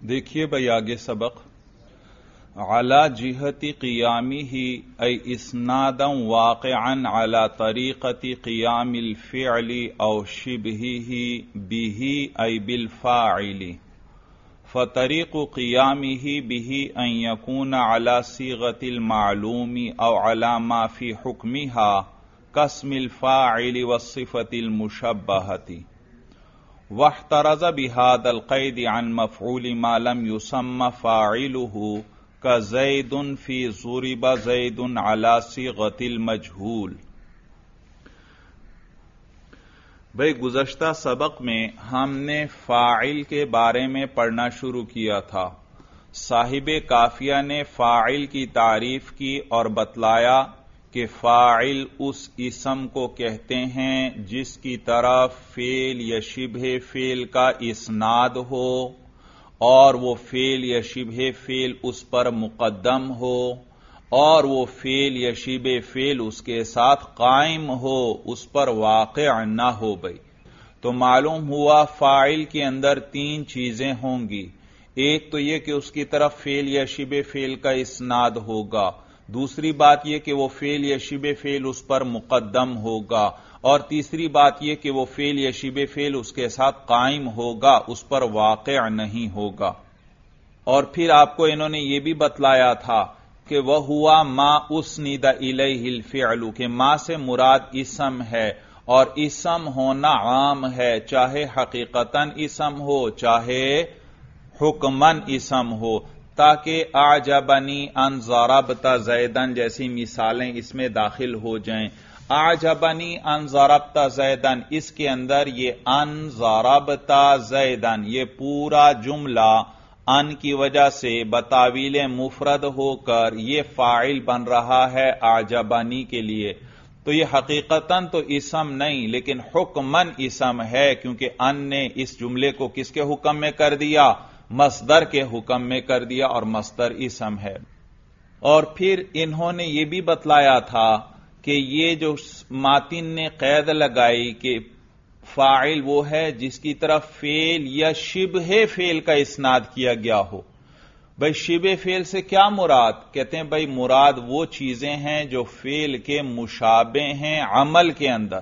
دیکھیے بھائی آگے سبق علی جہت قیامہ ای اسنادا واقعا علی طریقت قیام الفعل او شبہہ بہ ای بالفاعل فطریق قیامہ بہ ان یکون علی صیغۃ المعلوم او علی ما فی حکمها کاسم الفاعل والصفۃ المشبہۃ واحترز بهذا القید عن مفعول ما لم يسمى فاعله كزید فی ضرب زید علی صیغۃ المجهول۔ بھئی گزشتہ سبق میں ہم نے فاعل کے بارے میں پڑھنا شروع کیا تھا۔ صاحب کافیہ نے فاعل کی تعریف کی اور بتلایا کہ فاعل اس اسم کو کہتے ہیں جس کی طرف فعل یا شبہ فعل کا اسناد ہو اور وہ فعل یا شبہ فعل اس پر مقدم ہو اور وہ فعل یا شبہ فعل اس کے ساتھ قائم ہو، اس پر واقع نہ ہو۔ بھئی تو معلوم ہوا فاعل کے اندر تین چیزیں ہوں گی۔ ایک تو یہ کہ اس کی طرف فعل یا شبہ فعل کا اسناد ہوگا، دوسری بات یہ کہ وہ فعل یا شبہ فعل اس پر مقدم ہوگا، اور تیسری بات یہ کہ وہ فعل یا شبہ فعل اس کے ساتھ قائم ہوگا، اس پر واقع نہیں ہوگا۔ اور پھر آپ کو انہوں نے یہ بھی بتلایا تھا کہ وہ ہوا ما اسند الیہ الفعل، کہ ما سے مراد اسم ہے، اور اسم ہونا عام ہے، چاہے حقیقتاً اسم ہو چاہے حکماً اسم ہو، تاکہ اعجبنی ان ضربت زیدن جیسی مثالیں اس میں داخل ہو جائیں۔ اعجبنی ان ضربت زیدن، اس کے اندر یہ ان ضربت زیدن، یہ پورا جملہ ان کی وجہ سے بتاویل مفرد ہو کر یہ فاعل بن رہا ہے اعجبنی کے لیے۔ تو یہ حقیقتاً تو اسم نہیں لیکن حکماً اسم ہے، کیونکہ ان نے اس جملے کو کس کے حکم میں کر دیا؟ مصدر کے حکم میں کر دیا، اور مصدر اسم ہے۔ اور پھر انہوں نے یہ بھی بتلایا تھا کہ یہ جو ماتن نے قید لگائی کہ فاعل وہ ہے جس کی طرف فعل یا شبہ فعل کا اسناد کیا گیا ہو۔ بھئی شبہ فعل سے کیا مراد؟ کہتے ہیں بھئی مراد وہ چیزیں ہیں جو فعل کے مشابہ ہیں عمل کے اندر۔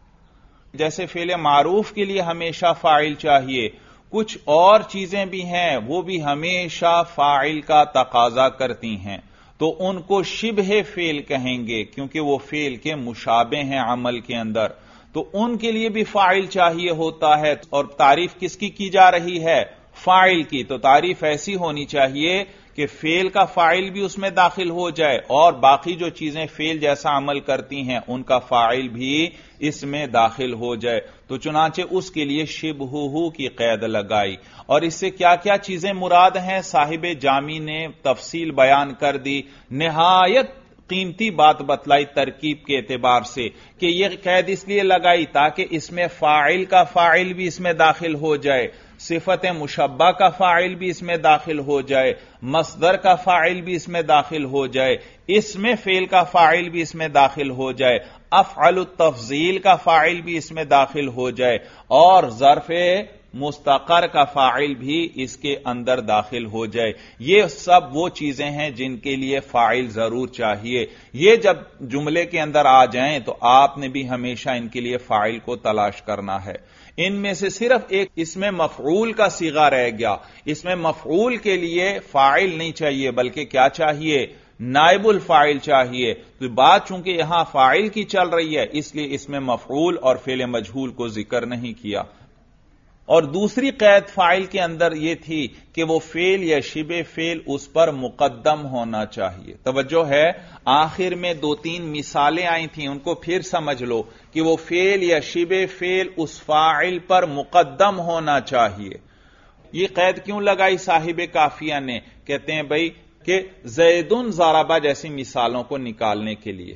جیسے فعل معروف کے لیے ہمیشہ فاعل چاہیے، کچھ اور چیزیں بھی ہیں وہ بھی ہمیشہ فاعل کا تقاضا کرتی ہیں، تو ان کو شبہ فعل کہیں گے کیونکہ وہ فعل کے مشابہ ہیں عمل کے اندر، تو ان کے لیے بھی فاعل چاہیے ہوتا ہے۔ اور تعریف کس کی جا رہی ہے؟ فاعل کی۔ تو تعریف ایسی ہونی چاہیے کہ فعل کا فاعل بھی اس میں داخل ہو جائے اور باقی جو چیزیں فعل جیسا عمل کرتی ہیں ان کا فاعل بھی اس میں داخل ہو جائے۔ تو چنانچہ اس کے لیے شبہہ کی قید لگائی۔ اور اس سے کیا کیا چیزیں مراد ہیں صاحب جامی نے تفصیل بیان کر دی، نہایت قیمتی بات بتلائی ترکیب کے اعتبار سے کہ یہ قید اس لیے لگائی تاکہ اس میں فاعل کا فاعل بھی اس میں داخل ہو جائے، صفت مشبہ کا فاعل بھی اس میں داخل ہو جائے، مصدر کا فاعل بھی اس میں داخل ہو جائے، اس میں فعل کا فاعل بھی اس میں داخل ہو جائے، افعل التفضیل کا فاعل بھی اس میں داخل ہو جائے، اور ظرف مستقر کا فاعل بھی اس کے اندر داخل ہو جائے۔ یہ سب وہ چیزیں ہیں جن کے لیے فاعل ضرور چاہیے۔ یہ جب جملے کے اندر آ جائیں تو آپ نے بھی ہمیشہ ان کے لیے فاعل کو تلاش کرنا ہے۔ ان میں سے صرف ایک اس میں مفعول کا صیغہ رہ گیا، اس میں مفعول کے لیے فاعل نہیں چاہیے بلکہ کیا چاہیے؟ نائب الفاعل چاہیے۔ تو بات چونکہ یہاں فاعل کی چل رہی ہے اس لیے اس میں مفعول اور فعل مجہول کو ذکر نہیں کیا۔ اور دوسری قید فاعل کے اندر یہ تھی کہ وہ فعل یا شبہ فعل اس پر مقدم ہونا چاہیے۔ توجہ ہے، آخر میں دو تین مثالیں آئی تھیں، ان کو پھر سمجھ لو کہ وہ فعل یا شبہ فعل اس فاعل پر مقدم ہونا چاہیے۔ یہ قید کیوں لگائی صاحب کافیہ نے؟ کہتے ہیں بھئی کہ زیدن ضربہ جیسی مثالوں کو نکالنے کے لیے۔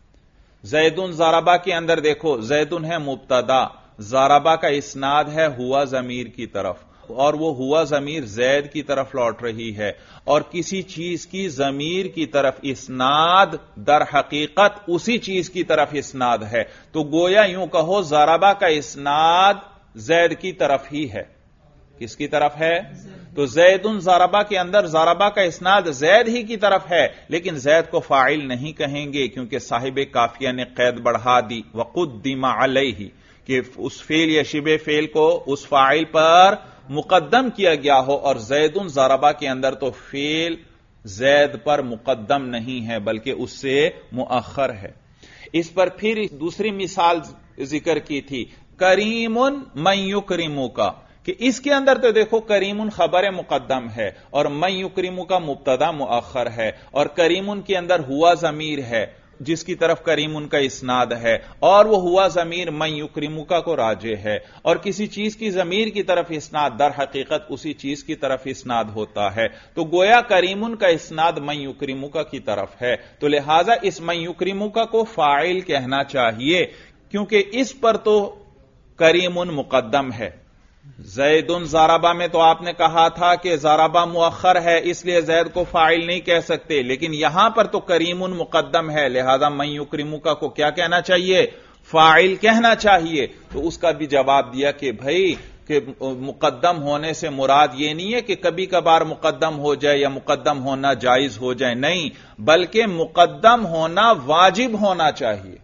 زیدن ضربہ کے اندر دیکھو، زیدن ہے مبتدا، ضربہ کا اسناد ہے ہوا ضمیر کی طرف، اور وہ ہوا ضمیر زید کی طرف لوٹ رہی ہے، اور کسی چیز کی ضمیر کی طرف اسناد در حقیقت اسی چیز کی طرف اسناد ہے، تو گویا یوں کہو ضربہ کا اسناد زید کی طرف ہی ہے۔ کس کی طرف ہے؟ تو زیدن ضربہ کے اندر ضربہ کا اسناد زید ہی کی طرف ہے، لیکن زید کو فاعل نہیں کہیں گے کیونکہ صاحب قافیہ نے قید بڑھا دی وقدم علیہ کہ اس فعل یا شبہ فعل کو اس فاعل پر مقدم کیا گیا ہو، اور زیدن ضربہ کے اندر تو فعل زید پر مقدم نہیں ہے بلکہ اس سے مؤخر ہے۔ اس پر پھر دوسری مثال ذکر کی تھی کریم من یکرمو کا، کہ اس کے اندر تو دیکھو کریم خبر مقدم ہے اور من یکرمو کا مبتدا مؤخر ہے، اور کریم کے اندر ہوا ضمیر ہے جس کی طرف کریم کا اسناد ہے، اور وہ ہوا ضمیر من یکرمو کا کو راجع ہے، اور کسی چیز کی ضمیر کی طرف اسناد در حقیقت اسی چیز کی طرف اسناد ہوتا ہے، تو گویا کریم کا اسناد من یکرمو کا کی طرف ہے، تو لہذا اس من یکرمو کا کو فاعل کہنا چاہیے کیونکہ اس پر تو کریم مقدم ہے۔ زیدن ضربہ میں تو آپ نے کہا تھا کہ ضربہ مؤخر ہے اس لیے زید کو فاعل نہیں کہہ سکتے، لیکن یہاں پر تو کریم مقدم ہے، لہذا من یکرمو کا کو کیا کہنا چاہیے؟ فاعل کہنا چاہیے۔ تو اس کا بھی جواب دیا کہ بھائی کہ مقدم ہونے سے مراد یہ نہیں ہے کہ کبھی کبھار مقدم ہو جائے یا مقدم ہونا جائز ہو جائے، نہیں، بلکہ مقدم ہونا واجب ہونا چاہیے۔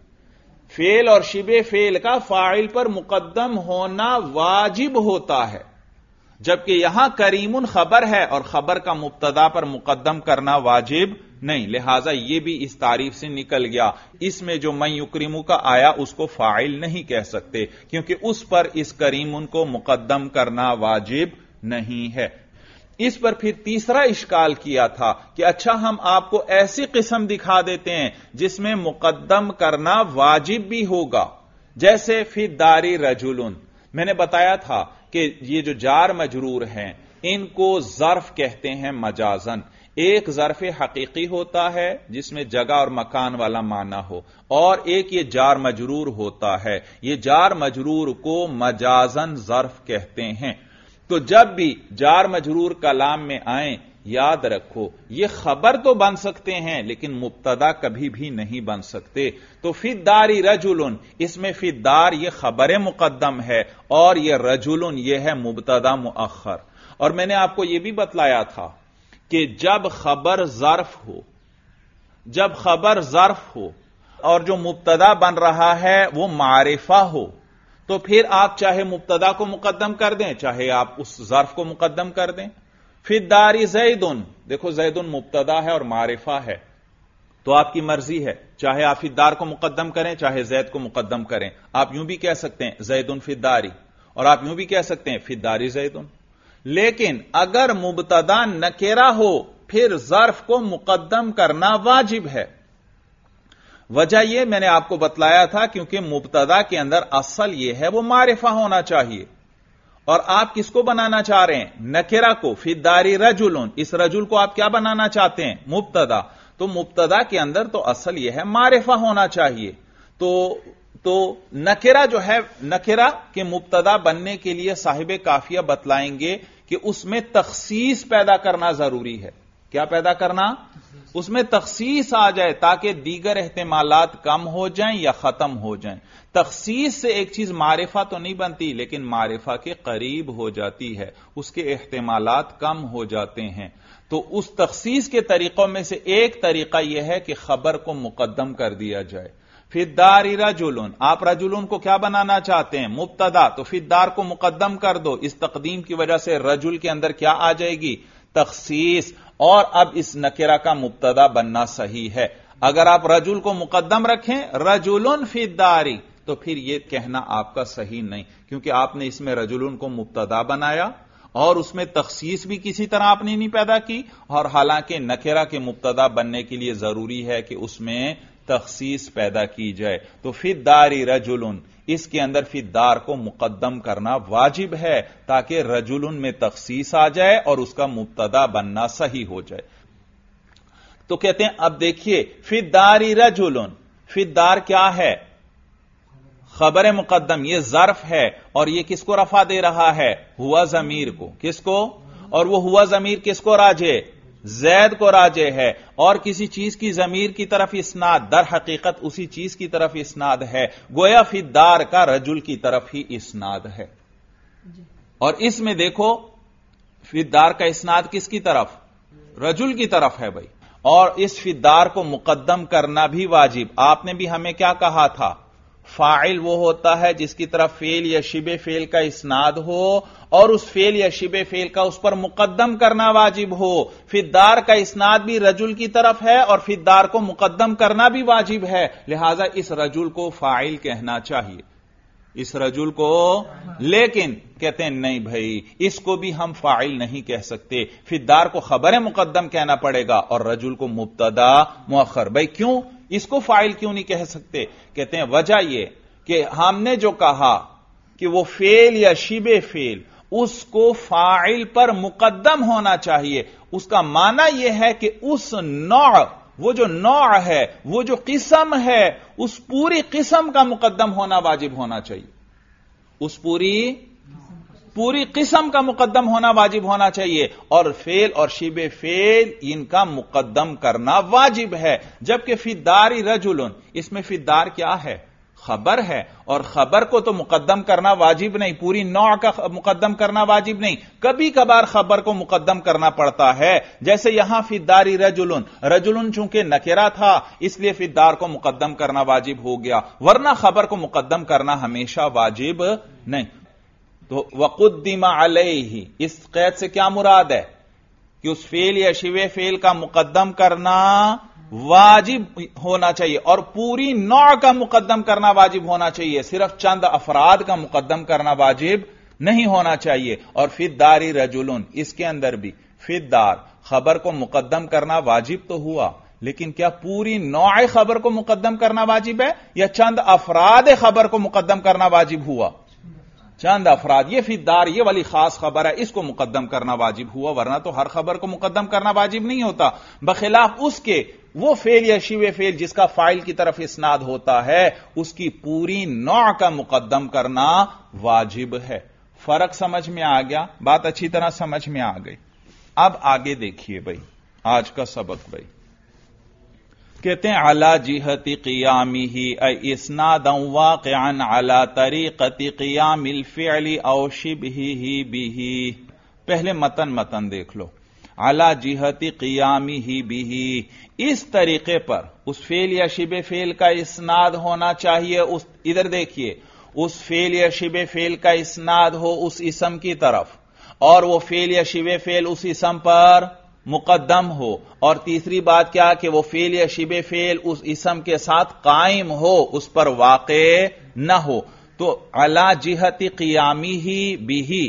فعل اور شبہ فعل کا فاعل پر مقدم ہونا واجب ہوتا ہے، جبکہ یہاں کریم خبر ہے اور خبر کا مبتدا پر مقدم کرنا واجب نہیں، لہذا یہ بھی اس تعریف سے نکل گیا۔ اس میں جو من یکرمو کا آیا اس کو فاعل نہیں کہہ سکتے کیونکہ اس پر اس کریم کو مقدم کرنا واجب نہیں ہے۔ اس پر پھر تیسرا اشکال کیا تھا کہ اچھا ہم آپ کو ایسی قسم دکھا دیتے ہیں جس میں مقدم کرنا واجب بھی ہوگا، جیسے فی الدار رجل۔ میں نے بتایا تھا کہ یہ جو جار مجرور ہیں ان کو ظرف کہتے ہیں مجازن۔ ایک ظرف حقیقی ہوتا ہے جس میں جگہ اور مکان والا معنی ہو، اور ایک یہ جار مجرور ہوتا ہے، یہ جار مجرور کو مجازن ظرف کہتے ہیں۔ تو جب بھی جار مجرور کلام میں آئیں یاد رکھو یہ خبر تو بن سکتے ہیں لیکن مبتدا کبھی بھی نہیں بن سکتے۔ تو فی الدار رجل، اس میں فی الدار یہ خبر مقدم ہے اور یہ رجل یہ ہے مبتدا مؤخر۔ اور میں نے آپ کو یہ بھی بتلایا تھا کہ جب خبر ظرف ہو اور جو مبتدا بن رہا ہے وہ معرفہ ہو تو پھر آپ چاہے مبتدا کو مقدم کر دیں چاہے آپ اس ظرف کو مقدم کر دیں۔ فی الدار زیدن، دیکھو زیدن مبتدا ہے اور معرفہ ہے تو آپ کی مرضی ہے، چاہے آپ فی الدار کو مقدم کریں چاہے زید کو مقدم کریں۔ آپ یوں بھی کہہ سکتے ہیں زیدن فی الداری، اور آپ یوں بھی کہہ سکتے ہیں فی الدار زیدن۔ لیکن اگر مبتدا نکرہ ہو پھر ظرف کو مقدم کرنا واجب ہے۔ وجہ یہ میں نے آپ کو بتلایا تھا کیونکہ مبتدا کے اندر اصل یہ ہے وہ معرفہ ہونا چاہیے، اور آپ کس کو بنانا چاہ رہے ہیں؟ نکرہ کو۔ فی الدار رجل، اس رجل کو آپ کیا بنانا چاہتے ہیں؟ مبتدا۔ تو مبتدا کے اندر تو اصل یہ ہے معرفہ ہونا چاہیے، تو نکرہ جو ہے، نکرہ کے مبتدا بننے کے لیے صاحب قافیہ بتلائیں گے کہ اس میں تخصیص پیدا کرنا ضروری ہے۔ کیا پیدا کرنا؟ اس میں تخصیص آ جائے تاکہ دیگر احتمالات کم ہو جائیں یا ختم ہو جائیں۔ تخصیص سے ایک چیز معرفہ تو نہیں بنتی لیکن معرفہ کے قریب ہو جاتی ہے، اس کے احتمالات کم ہو جاتے ہیں۔ تو اس تخصیص کے طریقوں میں سے ایک طریقہ یہ ہے کہ خبر کو مقدم کر دیا جائے۔ فی الدار رجل، آپ رجل کو کیا بنانا چاہتے ہیں؟ مبتدا، تو فی الدار کو مقدم کر دو، اس تقدیم کی وجہ سے رجل کے اندر کیا آ جائے گی؟ تخصیص، اور اب اس نکرہ کا مبتدا بننا صحیح ہے۔ اگر آپ رجل کو مقدم رکھیں رجل فی الدار تو پھر یہ کہنا آپ کا صحیح نہیں، کیونکہ آپ نے اس میں رجل کو مبتدا بنایا اور اس میں تخصیص بھی کسی طرح آپ نے نہیں پیدا کی، اور حالانکہ نکرہ کے مبتدا بننے کے لیے ضروری ہے کہ اس میں تخصیص پیدا کی جائے۔ تو فی الدار رجل، اس کے اندر فی الدار کو مقدم کرنا واجب ہے تاکہ رجل میں تخصیص آ جائے اور اس کا مبتدا بننا صحیح ہو جائے۔ تو کہتے ہیں اب دیکھیے فی الدار رجل، فی الدار کیا ہے؟ خبر مقدم، یہ ظرف ہے اور یہ کس کو رفع دے رہا ہے؟ ہوا ضمیر کو۔ کس کو؟ اور وہ ہوا ضمیر کس کو راجع؟ زید کو راجع ہے، اور کسی چیز کی ضمیر کی طرف اسناد در حقیقت اسی چیز کی طرف اسناد ہے، گویا فی الدار کا رجل کی طرف ہی اسناد ہے۔ اور اس میں دیکھو فدار کا اسناد کس کی طرف؟ رجل کی طرف ہے بھائی، اور اس فدار کو مقدم کرنا بھی واجب۔ آپ نے بھی ہمیں کیا کہا تھا؟ فاعل وہ ہوتا ہے جس کی طرف فعل یا شبہ فعل کا اسناد ہو اور اس فعل یا شبہ فعل کا اس پر مقدم کرنا واجب ہو۔ فدار کا اسناد بھی رجل کی طرف ہے اور فدار کو مقدم کرنا بھی واجب ہے، لہذا اس رجل کو فاعل کہنا چاہیے، اس رجل کو۔ لیکن کہتے ہیں نہیں بھائی، اس کو بھی ہم فاعل نہیں کہہ سکتے، فدار کو خبر مقدم کہنا پڑے گا اور رجل کو مبتدا مؤخر۔ بھائی کیوں اس کو فاعل کیوں نہیں کہہ سکتے؟ کہتے ہیں وجہ یہ کہ ہم نے جو کہا کہ وہ فعل یا شبہ فعل اس کو فاعل پر مقدم ہونا چاہیے، اس کا معنی یہ ہے کہ اس نوع، وہ جو نوع ہے، وہ جو قسم ہے، اس پوری قسم کا مقدم ہونا واجب ہونا چاہیے، اس پوری قسم کا مقدم ہونا واجب ہونا چاہیے، اور فعل اور شبہ فعل ان کا مقدم کرنا واجب ہے۔ جبکہ فدار رجل، اس میں فدار کیا ہے؟ خبر ہے، اور خبر کو تو مقدم کرنا واجب نہیں، پوری نوع کا مقدم کرنا واجب نہیں، کبھی کبھار خبر کو مقدم کرنا پڑتا ہے، جیسے یہاں فداری رجل چونکہ نکرہ تھا اس لیے فدار کو مقدم کرنا واجب ہو گیا، ورنہ خبر کو مقدم کرنا ہمیشہ واجب نہیں۔ تو وقدم علیہ، اس قید سے کیا مراد ہے؟ کہ اس فعل یا شبہ فعل کا مقدم کرنا واجب ہونا چاہیے اور پوری نوع کا مقدم کرنا واجب ہونا چاہیے، صرف چند افراد کا مقدم کرنا واجب نہیں ہونا چاہیے۔ اور فدار رجل، اس کے اندر بھی فدار خبر کو مقدم کرنا واجب تو ہوا، لیکن کیا پوری نوع خبر کو مقدم کرنا واجب ہے یا چند افراد خبر کو مقدم کرنا واجب ہوا؟ چند افراد، یہ فدار یہ والی خاص خبر ہے، اس کو مقدم کرنا واجب ہوا، ورنہ تو ہر خبر کو مقدم کرنا واجب نہیں ہوتا، بخلاف اس کے وہ فعل یا شبہ فعل جس کا فاعل کی طرف اسناد ہوتا ہے اس کی پوری نوع کا مقدم کرنا واجب ہے۔ فرق سمجھ میں آ گیا؟ بات اچھی طرح سمجھ میں آ گئی۔ اب آگے دیکھیے بھائی آج کا سبق بھائی، کہتے ہیں علی جہت قیامہ ای اسنادا واقعا علی طریقت قیام الفعل او شبہہ بہ۔ پہلے متن دیکھ لو، علی جہت قیامہ بہ، اس طریقے پر اس فعل یا شبہ فعل کا اسناد ہونا چاہیے، ادھر دیکھیے، اس فعل یا شبہ فعل کا اسناد ہو اس اسم کی طرف اور وہ فعل یا شبہ فعل اس اسم پر مقدم ہو، اور تیسری بات کیا کہ وہ فعل یا شبہ فعل اس اسم کے ساتھ قائم ہو، اس پر واقع نہ ہو۔ تو علی جہت قیامہ بہ،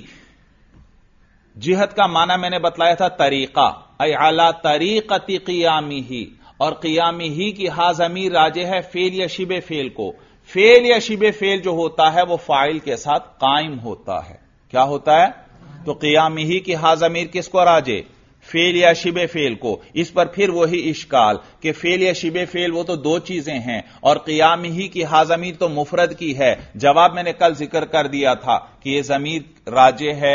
جہت کا معنی میں نے بتلایا تھا طریقہ، ای علی طریقت قیامہ، اور قیامہ کی ہا ضمیر راجع ہے فعل یا شبہ فعل کو، فعل یا شبہ فعل جو ہوتا ہے وہ فاعل کے ساتھ قائم ہوتا ہے۔ کیا ہوتا ہے؟ تو قیامہ کی ہا ضمیر کس کو راجع؟ فعل یا شبہ فعل کو۔ اس پر پھر وہی اشکال کہ فعل یا شبہ فعل وہ تو دو چیزیں ہیں اور قیامہ کی ہا ضمیر تو مفرد کی ہے۔ جواب میں نے کل ذکر کر دیا تھا کہ یہ ضمیر راجع ہے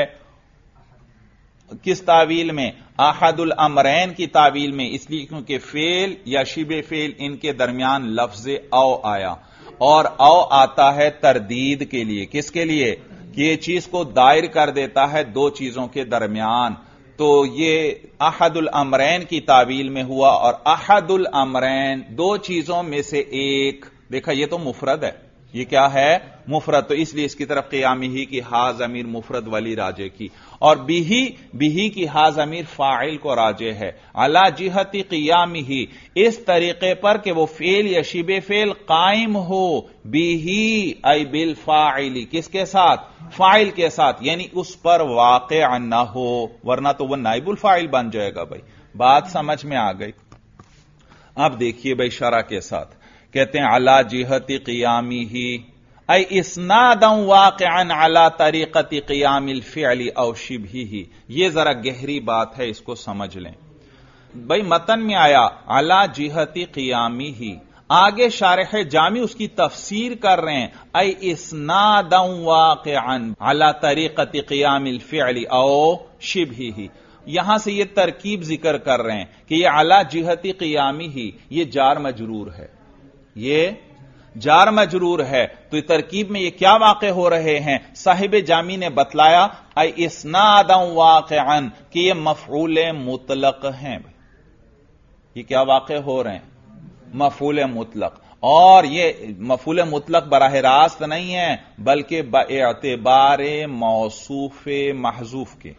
کس تعویل میں؟ احد الامرین کی تعویل میں، اس لیے کیونکہ فعل یا شبہ فعل ان کے درمیان لفظ او آیا، اور او آتا ہے تردید کے لیے۔ کس کے لیے؟ کہ یہ چیز کو دائر کر دیتا ہے دو چیزوں کے درمیان، تو یہ احد الامرین کی تعویل میں ہوا، اور احد الامرین دو چیزوں میں سے ایک، دیکھا یہ تو مفرد ہے، یہ کیا ہے؟ مفرد، تو اس لیے اس کی طرف قیامہ کی ہا ضمیر مفرد والی راجع کی، اور بھی کی ہا ضمیر فاعل کو راجع ہے۔ علی جہت قیامہ، اس طریقے پر کہ وہ فعل یا شبہ فعل قائم ہو، بھی ای بالفاعل، کس کے ساتھ؟ فاعل کے ساتھ، یعنی اس پر واقع نہ ہو، ورنہ تو وہ نائب الفاعل بن جائے گا۔ بھائی بات سمجھ میں آ گئی؟ اب دیکھیے بھائی شرح کے ساتھ، کہتے ہیں علی جہت قیامہ ای اسنادا واقعا علی طریقت قیام الفعل او شبہہ۔ یہ ذرا گہری بات ہے، اس کو سمجھ لیں بھائی۔ متن میں آیا علی جہت قیامہ، آگے شارح جامی اس کی تفسیر کر رہے ہیں، ای اسنادا واقعا علی طریقت قیام الفعل او شبہہ۔ یہاں سے یہ ترکیب ذکر کر رہے ہیں کہ یہ علی جہت قیامہ، یہ جار مجرور ہے، یہ جار مجرور ہے تو ترکیب میں یہ کیا واقع ہو رہے ہیں؟ صاحب جامی نے بتلایا اے اسنادا واقعا کہ یہ مفعول مطلق ہیں. یہ کیا واقع ہو رہے ہیں؟ مفعول مطلق. اور یہ مفعول مطلق براہ راست نہیں ہے بلکہ باعتبار موصوف محذوف کے،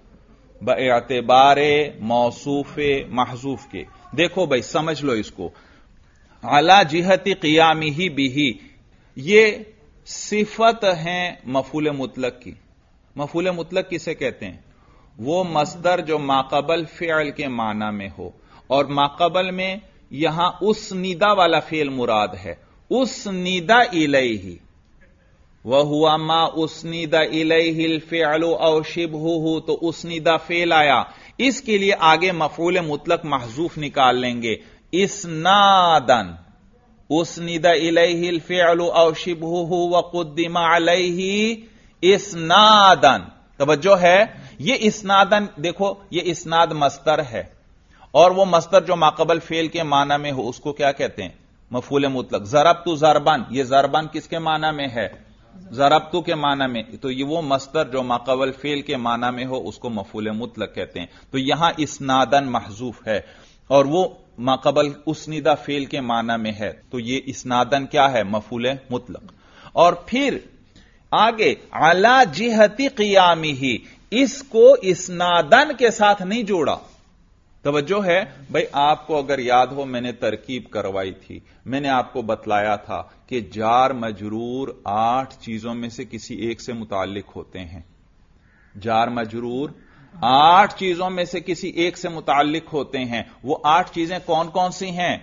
باعتبار موصوف محذوف کے. دیکھو بھائی سمجھ لو اس کو. علی جہت قیامہ بہ یہ صفت ہیں مفعول مطلق کی. مفعول مطلق کسے کہتے ہیں؟ وہ مصدر جو ماقبل فعل کے معنی میں ہو، اور ماقبل میں یہاں اسنیدہ والا فعل مراد ہے. اسنیدہ الیہ وہو ما اسنیدہ الیہ الفعل او شبہہ، تو اسنیدہ فعل آیا، اس کے لیے آگے مفعول مطلق محذوف نکال لیں گے. اسنادن اسنیدہ الیہ الفعل او شبہہ وقدم علیہ اسنادن. توجہ ہے، یہ اسنادن دیکھو، یہ اسناد مصدر ہے، اور وہ مصدر جو ماقبل فعل کے معنی میں ہو اس کو کیا کہتے ہیں؟ مفعول مطلق. ضربت ضربن، یہ ضربن کس کے معنی میں ہے؟ ضربت کے معنی میں. تو یہ وہ مصدر جو ماقبل فعل کے معنی میں ہو اس کو مفعول مطلق کہتے ہیں. تو یہاں اسنادن محذوف ہے اور وہ ماقبل اسنیدہ فعل کے معنی میں ہے، تو یہ اسنادن کیا ہے؟ مفعول مطلق. اور پھر آگے علی جہت قیامہ، اس کو اسنادن کے ساتھ نہیں جوڑا. توجہ ہے بھائی، آپ کو اگر یاد ہو میں نے ترکیب کروائی تھی، میں نے آپ کو بتلایا تھا کہ جار مجرور 8 چیزوں میں سے کسی ایک سے متعلق ہوتے ہیں. جار مجرور 8 چیزوں میں سے کسی ایک سے متعلق ہوتے ہیں. وہ 8 چیزیں کون کون سی ہیں؟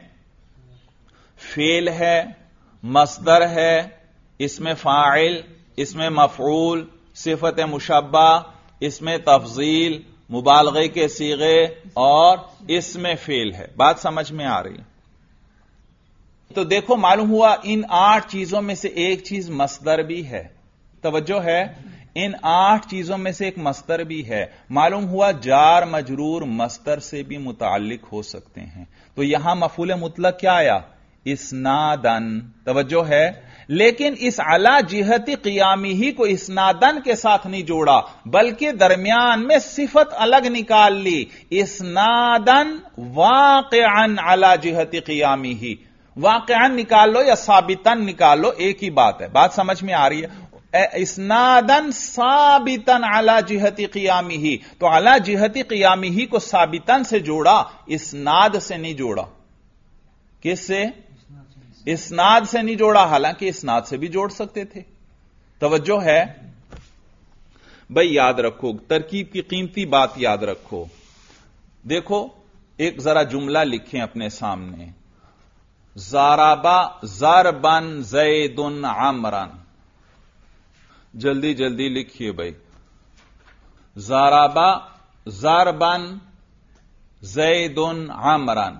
فعل ہے، مصدر ہے، اسم فاعل، اسم مفعول، صفت مشبہ، اسم تفضیل، مبالغے کے صیغے اور اسم فعل ہے. بات سمجھ میں آ رہی ہے؟ تو دیکھو معلوم ہوا ان 8 چیزوں میں سے ایک چیز مصدر بھی ہے. توجہ ہے، ان 8 چیزوں میں سے ایک مصدر بھی ہے. معلوم ہوا جار مجرور مصدر سے بھی متعلق ہو سکتے ہیں. تو یہاں مفعول مطلق کیا آیا؟ اسنادن. توجہ ہے، لیکن اس علی جہت قیامہ کو اسنادن کے ساتھ نہیں جوڑا بلکہ درمیان میں صفت الگ نکال لی. اسنادن واقعا علی جہت قیامہ. واقعا نکال لو یا ثابتن نکال لو، ایک ہی بات ہے. بات سمجھ میں آ رہی ہے؟ اسنادن ثابتن علی جہت قیامہ، تو علی جہت قیامہ کو ثابتن سے جوڑا، اسناد سے نہیں جوڑا. کس سے؟ اسناد سے نہیں جوڑا، حالانکہ اسناد سے بھی جوڑ سکتے تھے. توجہ ہے بھائی، یاد رکھو ترکیب کی قیمتی بات یاد رکھو. دیکھو ایک ذرا جملہ لکھیں اپنے سامنے. ضربا ضربن زید عمرن. جلدی جلدی لکھیے بھائی. ضربا ضربن زید عمرن.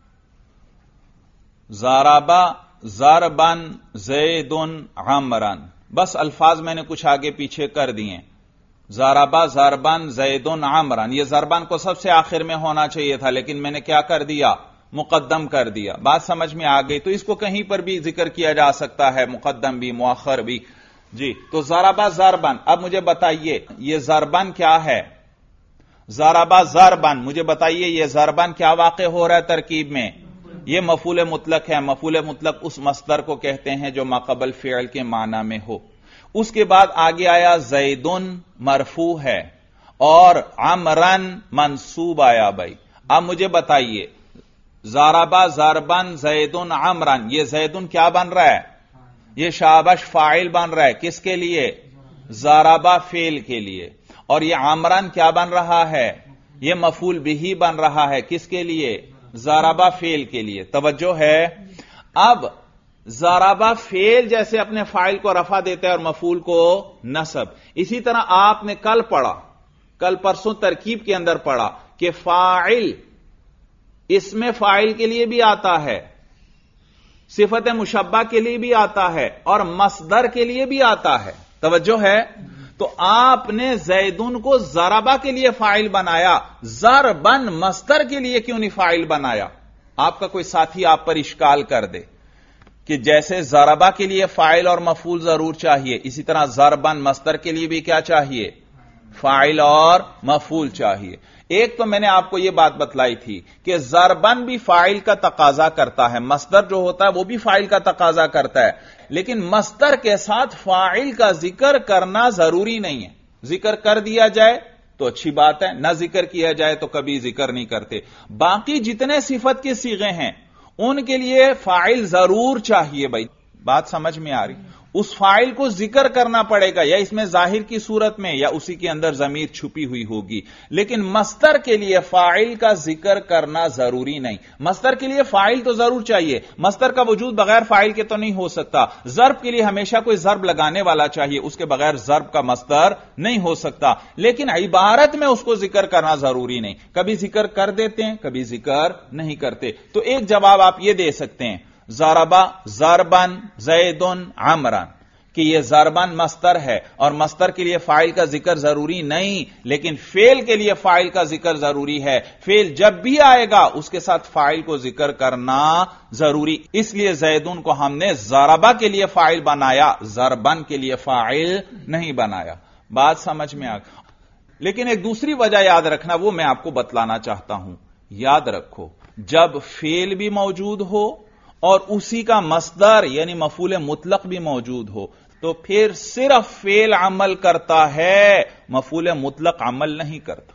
ضربا ضربن زید عمرن. بس الفاظ میں نے کچھ آگے پیچھے کر دیے. ضربا ضربن زید عمرن، یہ ضربن کو سب سے آخر میں ہونا چاہیے تھا لیکن میں نے کیا کر دیا؟ مقدم کر دیا. بات سمجھ میں آ گئی؟ تو اس کو کہیں پر بھی ذکر کیا جا سکتا ہے، مقدم بھی مؤخر بھی. جی تو ضربا ضربن. اب مجھے بتائیے یہ ضربن کیا ہے؟ ضربا ضربن، مجھے بتائیے یہ ضربن کیا واقع ہو رہا ہے ترکیب میں؟ یہ مفعول مطلق ہے. مفعول مطلق اس مصدر کو کہتے ہیں جو ماقبل فعل کے معنی میں ہو. اس کے بعد آگے آیا زیدن مرفوع ہے اور عمرن منصوب آیا. بھائی اب مجھے بتائیے ضربا ضربن زیدن عمرن، یہ زیدن کیا بن رہا ہے؟ یہ شابش فاعل بن رہا ہے. کس کے لیے؟ ضربا فعل کے لیے. اور یہ عمرن کیا بن رہا ہے؟ یہ مفعول بہ بن رہا ہے. کس کے لیے؟ ضربا فعل کے لیے. توجہ ہے، اب ضربا فعل جیسے اپنے فاعل کو رفع دیتا ہے اور مفعول کو نصب، اسی طرح آپ نے کل پڑھا، کل پرسوں ترکیب کے اندر پڑھا کہ فاعل اسم فاعل کے لیے بھی آتا ہے، صفت مشبہ کے لیے بھی آتا ہے اور مصدر کے لیے بھی آتا ہے. توجہ ہے، تو آپ نے زیدن کو ضربا کے لیے فاعل بنایا، ضربن مصدر کے لیے کیوں نہیں فاعل بنایا؟ آپ کا کوئی ساتھی آپ پر اشکال کر دے کہ جیسے ضربہ کے لیے فاعل اور مفعول ضرور چاہیے، اسی طرح ضربن مصدر کے لیے بھی کیا چاہیے؟ فاعل اور مفعول چاہیے۔ ایک تو میں نے آپ کو یہ بات بتلائی تھی کہ ضربن بھی فاعل کا تقاضا کرتا ہے، مصدر جو ہوتا ہے وہ بھی فاعل کا تقاضا کرتا ہے، لیکن مصدر کے ساتھ فاعل کا ذکر کرنا ضروری نہیں ہے۔ ذکر کر دیا جائے تو اچھی بات ہے، نہ ذکر کیا جائے تو کبھی ذکر نہیں کرتے۔ باقی جتنے صفت کے صیغے ہیں ان کے لیے فاعل ضرور چاہیے۔ بھائی بات سمجھ میں آ رہی؟ اس فاعل کو ذکر کرنا پڑے گا، یا اس میں ظاہر کی صورت میں یا اسی کے اندر ضمیر چھپی ہوئی ہوگی، لیکن مصدر کے لیے فاعل کا ذکر کرنا ضروری نہیں۔ مصدر کے لیے فاعل تو ضرور چاہیے، مصدر کا وجود بغیر فاعل کے تو نہیں ہو سکتا۔ ضرب کے لیے ہمیشہ کوئی ضرب لگانے والا چاہیے، اس کے بغیر ضرب کا مصدر نہیں ہو سکتا، لیکن عبارت میں اس کو ذکر کرنا ضروری نہیں۔ کبھی ذکر کر دیتے ہیں، کبھی ذکر نہیں کرتے۔ تو ایک جواب آپ یہ دے سکتے ہیں، ضربا ضربن زیدن عمرن، کہ یہ ضربن مصدر ہے اور مصدر کے لیے فاعل کا ذکر ضروری نہیں، لیکن فعل کے لیے فاعل کا ذکر ضروری ہے۔ فعل جب بھی آئے گا اس کے ساتھ فاعل کو ذکر کرنا ضروری، اس لیے زیدن کو ہم نے ضربا کے لیے فاعل بنایا، ضربن کے لیے فاعل نہیں بنایا۔ بات سمجھ میں آ گئی؟ لیکن ایک دوسری وجہ یاد رکھنا، وہ میں آپ کو بتلانا چاہتا ہوں۔ یاد رکھو، جب فعل بھی موجود ہو اور اسی کا مصدر یعنی مفعول مطلق بھی موجود ہو تو پھر صرف فعل عمل کرتا ہے، مفعول مطلق عمل نہیں کرتا۔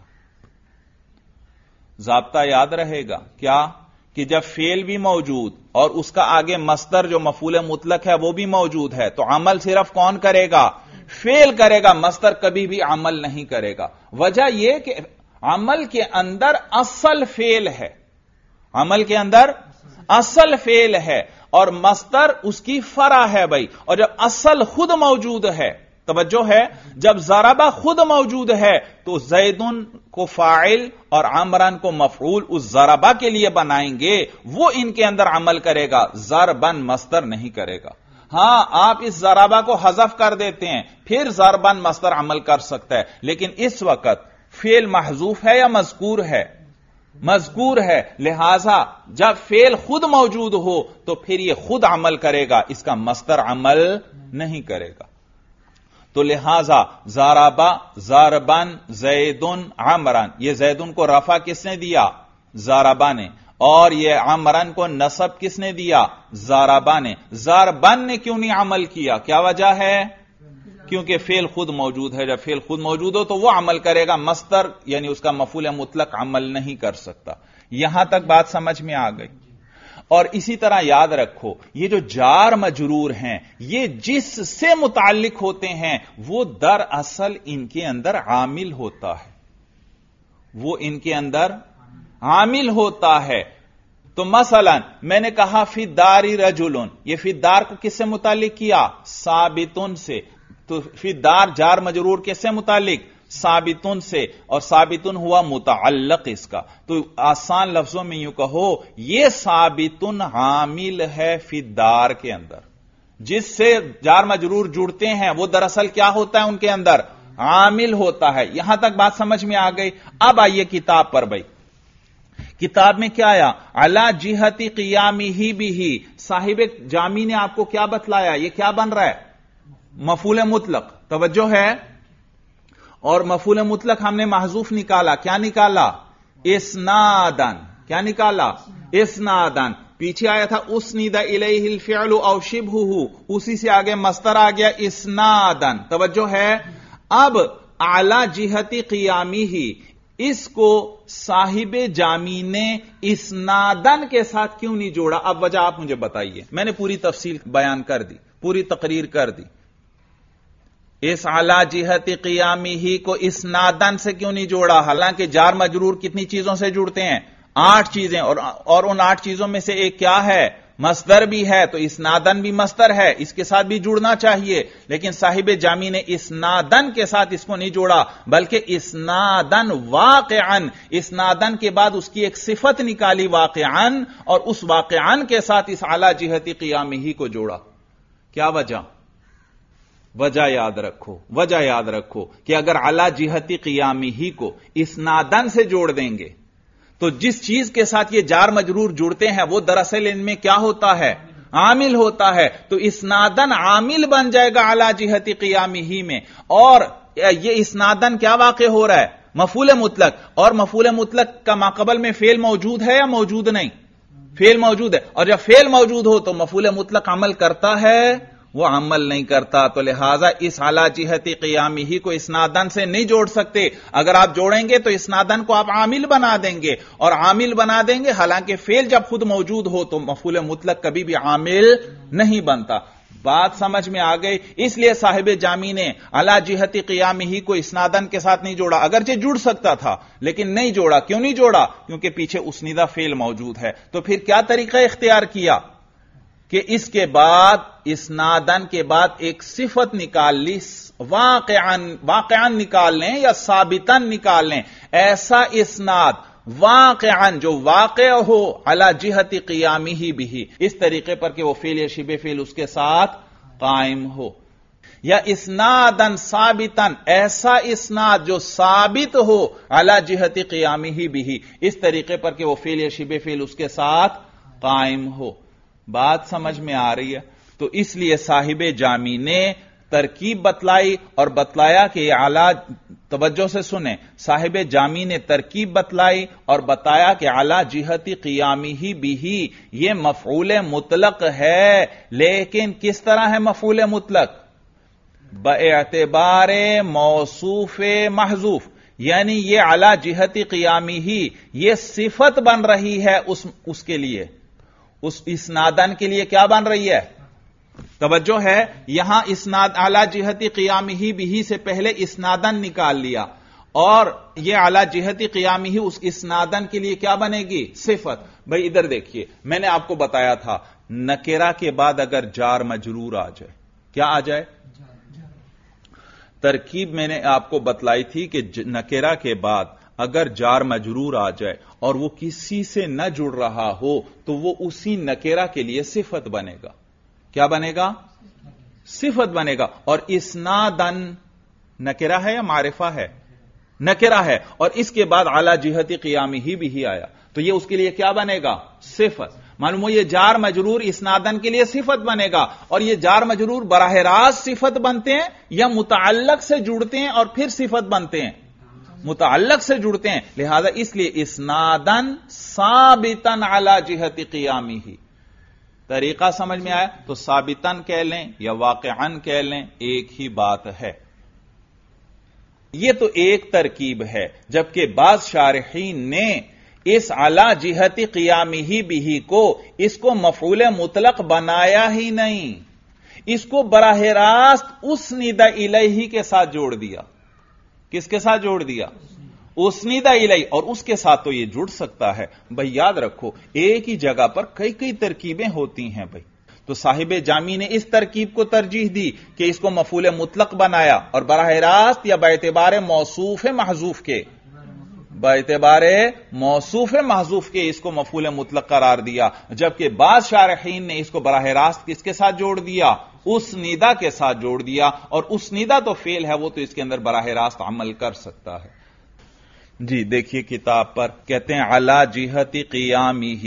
ضابطہ یاد رہے گا کیا؟ کہ جب فعل بھی موجود اور اس کا آگے مصدر جو مفعول مطلق ہے وہ بھی موجود ہے تو عمل صرف کون کرے گا؟ فعل کرے گا، مصدر کبھی بھی عمل نہیں کرے گا۔ وجہ یہ کہ عمل کے اندر اصل فعل ہے، عمل کے اندر اصل فعل ہے اور مصدر اس کی فرع ہے بھائی۔ اور جب اصل خود موجود ہے، توجہ ہے، جب ضربہ خود موجود ہے تو زیدن کو فاعل اور عمران کو مفعول اس ضربہ کے لیے بنائیں گے، وہ ان کے اندر عمل کرے گا، ضربن مصدر نہیں کرے گا۔ ہاں آپ اس ضربہ کو حذف کر دیتے ہیں پھر ضربن مصدر عمل کر سکتا ہے، لیکن اس وقت فعل محذوف ہے یا مذکور ہے؟ مذکور ہے، لہذا جب فعل خود موجود ہو تو پھر یہ خود عمل کرے گا، اس کا مصدر عمل نہیں کرے گا۔ تو لہذا ضربا ضربن زیدن عمرن، یہ زیدن کو رفع کس نے دیا؟ ضربا نے، اور یہ عمرن کو نصب کس نے دیا؟ ضربا نے۔ ضربن نے کیوں نہیں عمل کیا؟ کیا وجہ ہے؟ کیونکہ فعل خود موجود ہے، جب فعل خود موجود ہو تو وہ عمل کرے گا، مصدر یعنی اس کا مفعول مطلق عمل نہیں کر سکتا۔ یہاں تک بات سمجھ میں آ گئی؟ اور اسی طرح یاد رکھو، یہ جو جار مجرور ہیں یہ جس سے متعلق ہوتے ہیں وہ دراصل ان کے اندر عامل ہوتا ہے، وہ ان کے اندر عامل ہوتا ہے۔ تو مثلا میں نے کہا فی الدار رجل، یہ فی الدار کو کس سے متعلق کیا؟ ثابتن سے۔ تو فی الدار جار مجرور کس سے متعلق؟ ثابتن سے، اور ثابتن ہوا متعلق اس کا۔ تو آسان لفظوں میں یوں کہو، یہ ثابتن عامل ہے فی الدار کے اندر، جس سے جار مجرور جڑتے ہیں وہ دراصل کیا ہوتا ہے ان کے اندر؟ عامل ہوتا ہے۔ یہاں تک بات سمجھ میں آ گئی؟ اب آئیے کتاب پر بھائی، کتاب میں کیا آیا؟ علی جہتی قیامہ بھی، صاحب جامی نے آپ کو کیا بتلایا؟ یہ کیا بن رہا ہے؟ مفعول مطلق، توجہ ہے، اور مفعول مطلق ہم نے محذوف نکالا، کیا نکالا؟ اسنادن۔ کیا نکالا؟ اسنادن۔ پیچھے آیا تھا اسند الیہ الفعل او شبہہ، اسی سے آگے مصدر آ گیا اسنادن، توجہ ہے۔ اب اعلی جہتی قیامہ، اس کو صاحب جامی نے اسنادن کے ساتھ کیوں نہیں جوڑا؟ اب وجہ آپ مجھے بتائیے، میں نے پوری تفصیل بیان کر دی، پوری تقریر کر دی۔ اس اعلی جہت قیامہ کو اسنادن سے کیوں نہیں جوڑا؟ حالانکہ جار مجرور کتنی چیزوں سے جڑتے ہیں؟ 8 چیزیں، اور ان 8 چیزوں میں سے ایک کیا ہے؟ مصدر بھی ہے، تو اسنادن بھی مصدر ہے، اس کے ساتھ بھی جڑنا چاہیے، لیکن صاحب جامی نے اسنادن کے ساتھ اس کو نہیں جوڑا، بلکہ اسنادن واقعن، اسنادن کے بعد اس کی ایک صفت نکالی واقعن، اور اس واقعن کے ساتھ اس اعلی جہت قیامہ کو جوڑا۔ کیا وجہ؟ وجہ یاد رکھو، وجہ یاد رکھو کہ اگر اعلی جہتی قیامہ کو اسنادن سے جوڑ دیں گے تو جس چیز کے ساتھ یہ جار مجرور جڑتے ہیں وہ دراصل ان میں کیا ہوتا ہے؟ عامل ہوتا ہے تو اسنادن عامل بن جائے گا علی جہت قیامہ میں. اور یہ اسنادن کیا واقع ہو رہا ہے؟ مفعول مطلق. اور مفعول مطلق کا ماقبل میں فعل موجود ہے یا موجود نہیں؟ فعل موجود ہے. اور جب فعل موجود ہو تو مفعول مطلق عمل کرتا ہے؟ وہ عمل نہیں کرتا. تو لہذا اس علی جہت قیامہ کو اسنادن سے نہیں جوڑ سکتے. اگر آپ جوڑیں گے تو اسنادن کو آپ عامل بنا دیں گے، اور عامل بنا دیں گے حالانکہ فعل جب خود موجود ہو تو مفعول مطلق کبھی بھی عامل نہیں بنتا. بات سمجھ میں آ گئی؟ اس لیے صاحب جامی نے علی جہت قیامہ کو اسنادن کے ساتھ نہیں جوڑا، اگرچہ جڑ سکتا تھا لیکن نہیں جوڑا. کیوں نہیں جوڑا؟ کیونکہ پیچھے اسندہ فعل موجود ہے. تو پھر کیا طریقہ اختیار کیا کہ اس کے بعد اسنادن کے بعد ایک صفت نکال لی، واقعاً نکال لیں یا ثابتاً نکال لیں. ایسا اسناد واقعاً جو واقع ہو علی جہت قیامہ بھی، اس طریقے پر کہ وہ فعل یا شبہ فعل اس کے ساتھ قائم ہو. یا اسنادن ثابتاً، ایسا اسناد جو ثابت ہو علی جہت قیامہ بھی، اس طریقے پر کہ وہ فعل یا شبہ فعل اس کے ساتھ قائم ہو. بات سمجھ میں آ رہی ہے؟ تو اس لیے صاحب جامی نے ترکیب بتلائی اور بتلایا کہ یہ اعلی، توجہ سے سنیں، صاحب جامی نے ترکیب بتلائی اور بتایا کہ اعلی جہت قیامہ بھی یہ مفعول مطلق ہے. لیکن کس طرح ہے مفعول مطلق؟ باعتبار موصوف محذوف. یعنی یہ اعلی جہت قیامہ یہ صفت بن رہی ہے اس کے لیے، اس اسنادن کے لیے کیا بن رہی ہے؟ توجہ ہے، یہاں اسناد اعلی جہت قیامہ بھی سے پہلے اسنادن نکال لیا، اور یہ اعلی جہت قیامہ اس اسنادن کے لیے کیا بنے گی؟ صفت. بھائی ادھر دیکھیے، میں نے آپ کو بتایا تھا نکرہ کے بعد اگر جار مجرور آ جائے، کیا آ جائے؟ ترکیب میں نے آپ کو بتلائی تھی کہ نکرہ کے بعد اگر جار مجرور آ جائے اور وہ کسی سے نہ جڑ رہا ہو تو وہ اسی نکرہ کے لیے صفت بنے گا. کیا بنے گا؟ صفت بنے گا. اور اسنادن نکرہ ہے یا معرفہ ہے؟ نکرہ ہے. اور اس کے بعد اعلی جہت قیامہ بھی آیا تو یہ اس کے لیے کیا بنے گا؟ صفت. معلوم ہو یہ جار مجرور اسنادن کے لیے صفت بنے گا. اور یہ جار مجرور براہ راست صفت بنتے ہیں یا متعلق سے جڑتے ہیں اور پھر صفت بنتے ہیں؟ متعلق سے جڑتے ہیں. لہذا اس لیے اسنادن ثابتن علی جہت قیامہ. طریقہ سمجھ میں آیا؟ تو ثابتن کہہ لیں یا واقعاً کہہ لیں، ایک ہی بات ہے. یہ تو ایک ترکیب ہے. جبکہ بعض شارحین نے اس اعلی جہت قیامہ بھی کو اس کو مفعول مطلق بنایا ہی نہیں، اس کو براہ راست اسند الیہ کے ساتھ جوڑ دیا. کس کے ساتھ جوڑ دیا؟ اسند الیہ. اور اس کے ساتھ تو یہ جڑ سکتا ہے. بھائی یاد رکھو ایک ہی جگہ پر کئی ترکیبیں ہوتی ہیں بھائی. تو صاحب جامی نے اس ترکیب کو ترجیح دی کہ اس کو مفعول مطلق بنایا اور براہ راست یا باعتبار موصوف محذوف کے، باعتبار موصوف محذوف کے اس کو مفعول مطلق قرار دیا. جبکہ بعض شارحین نے اس کو براہ راست کس کے ساتھ جوڑ دیا؟ اسنیدہ کے ساتھ جوڑ دیا. اور اسنیدہ تو فعل ہے، وہ تو اس کے اندر براہ راست عمل کر سکتا ہے. جی دیکھیے کتاب پر کہتے ہیں علی جہت قیامہ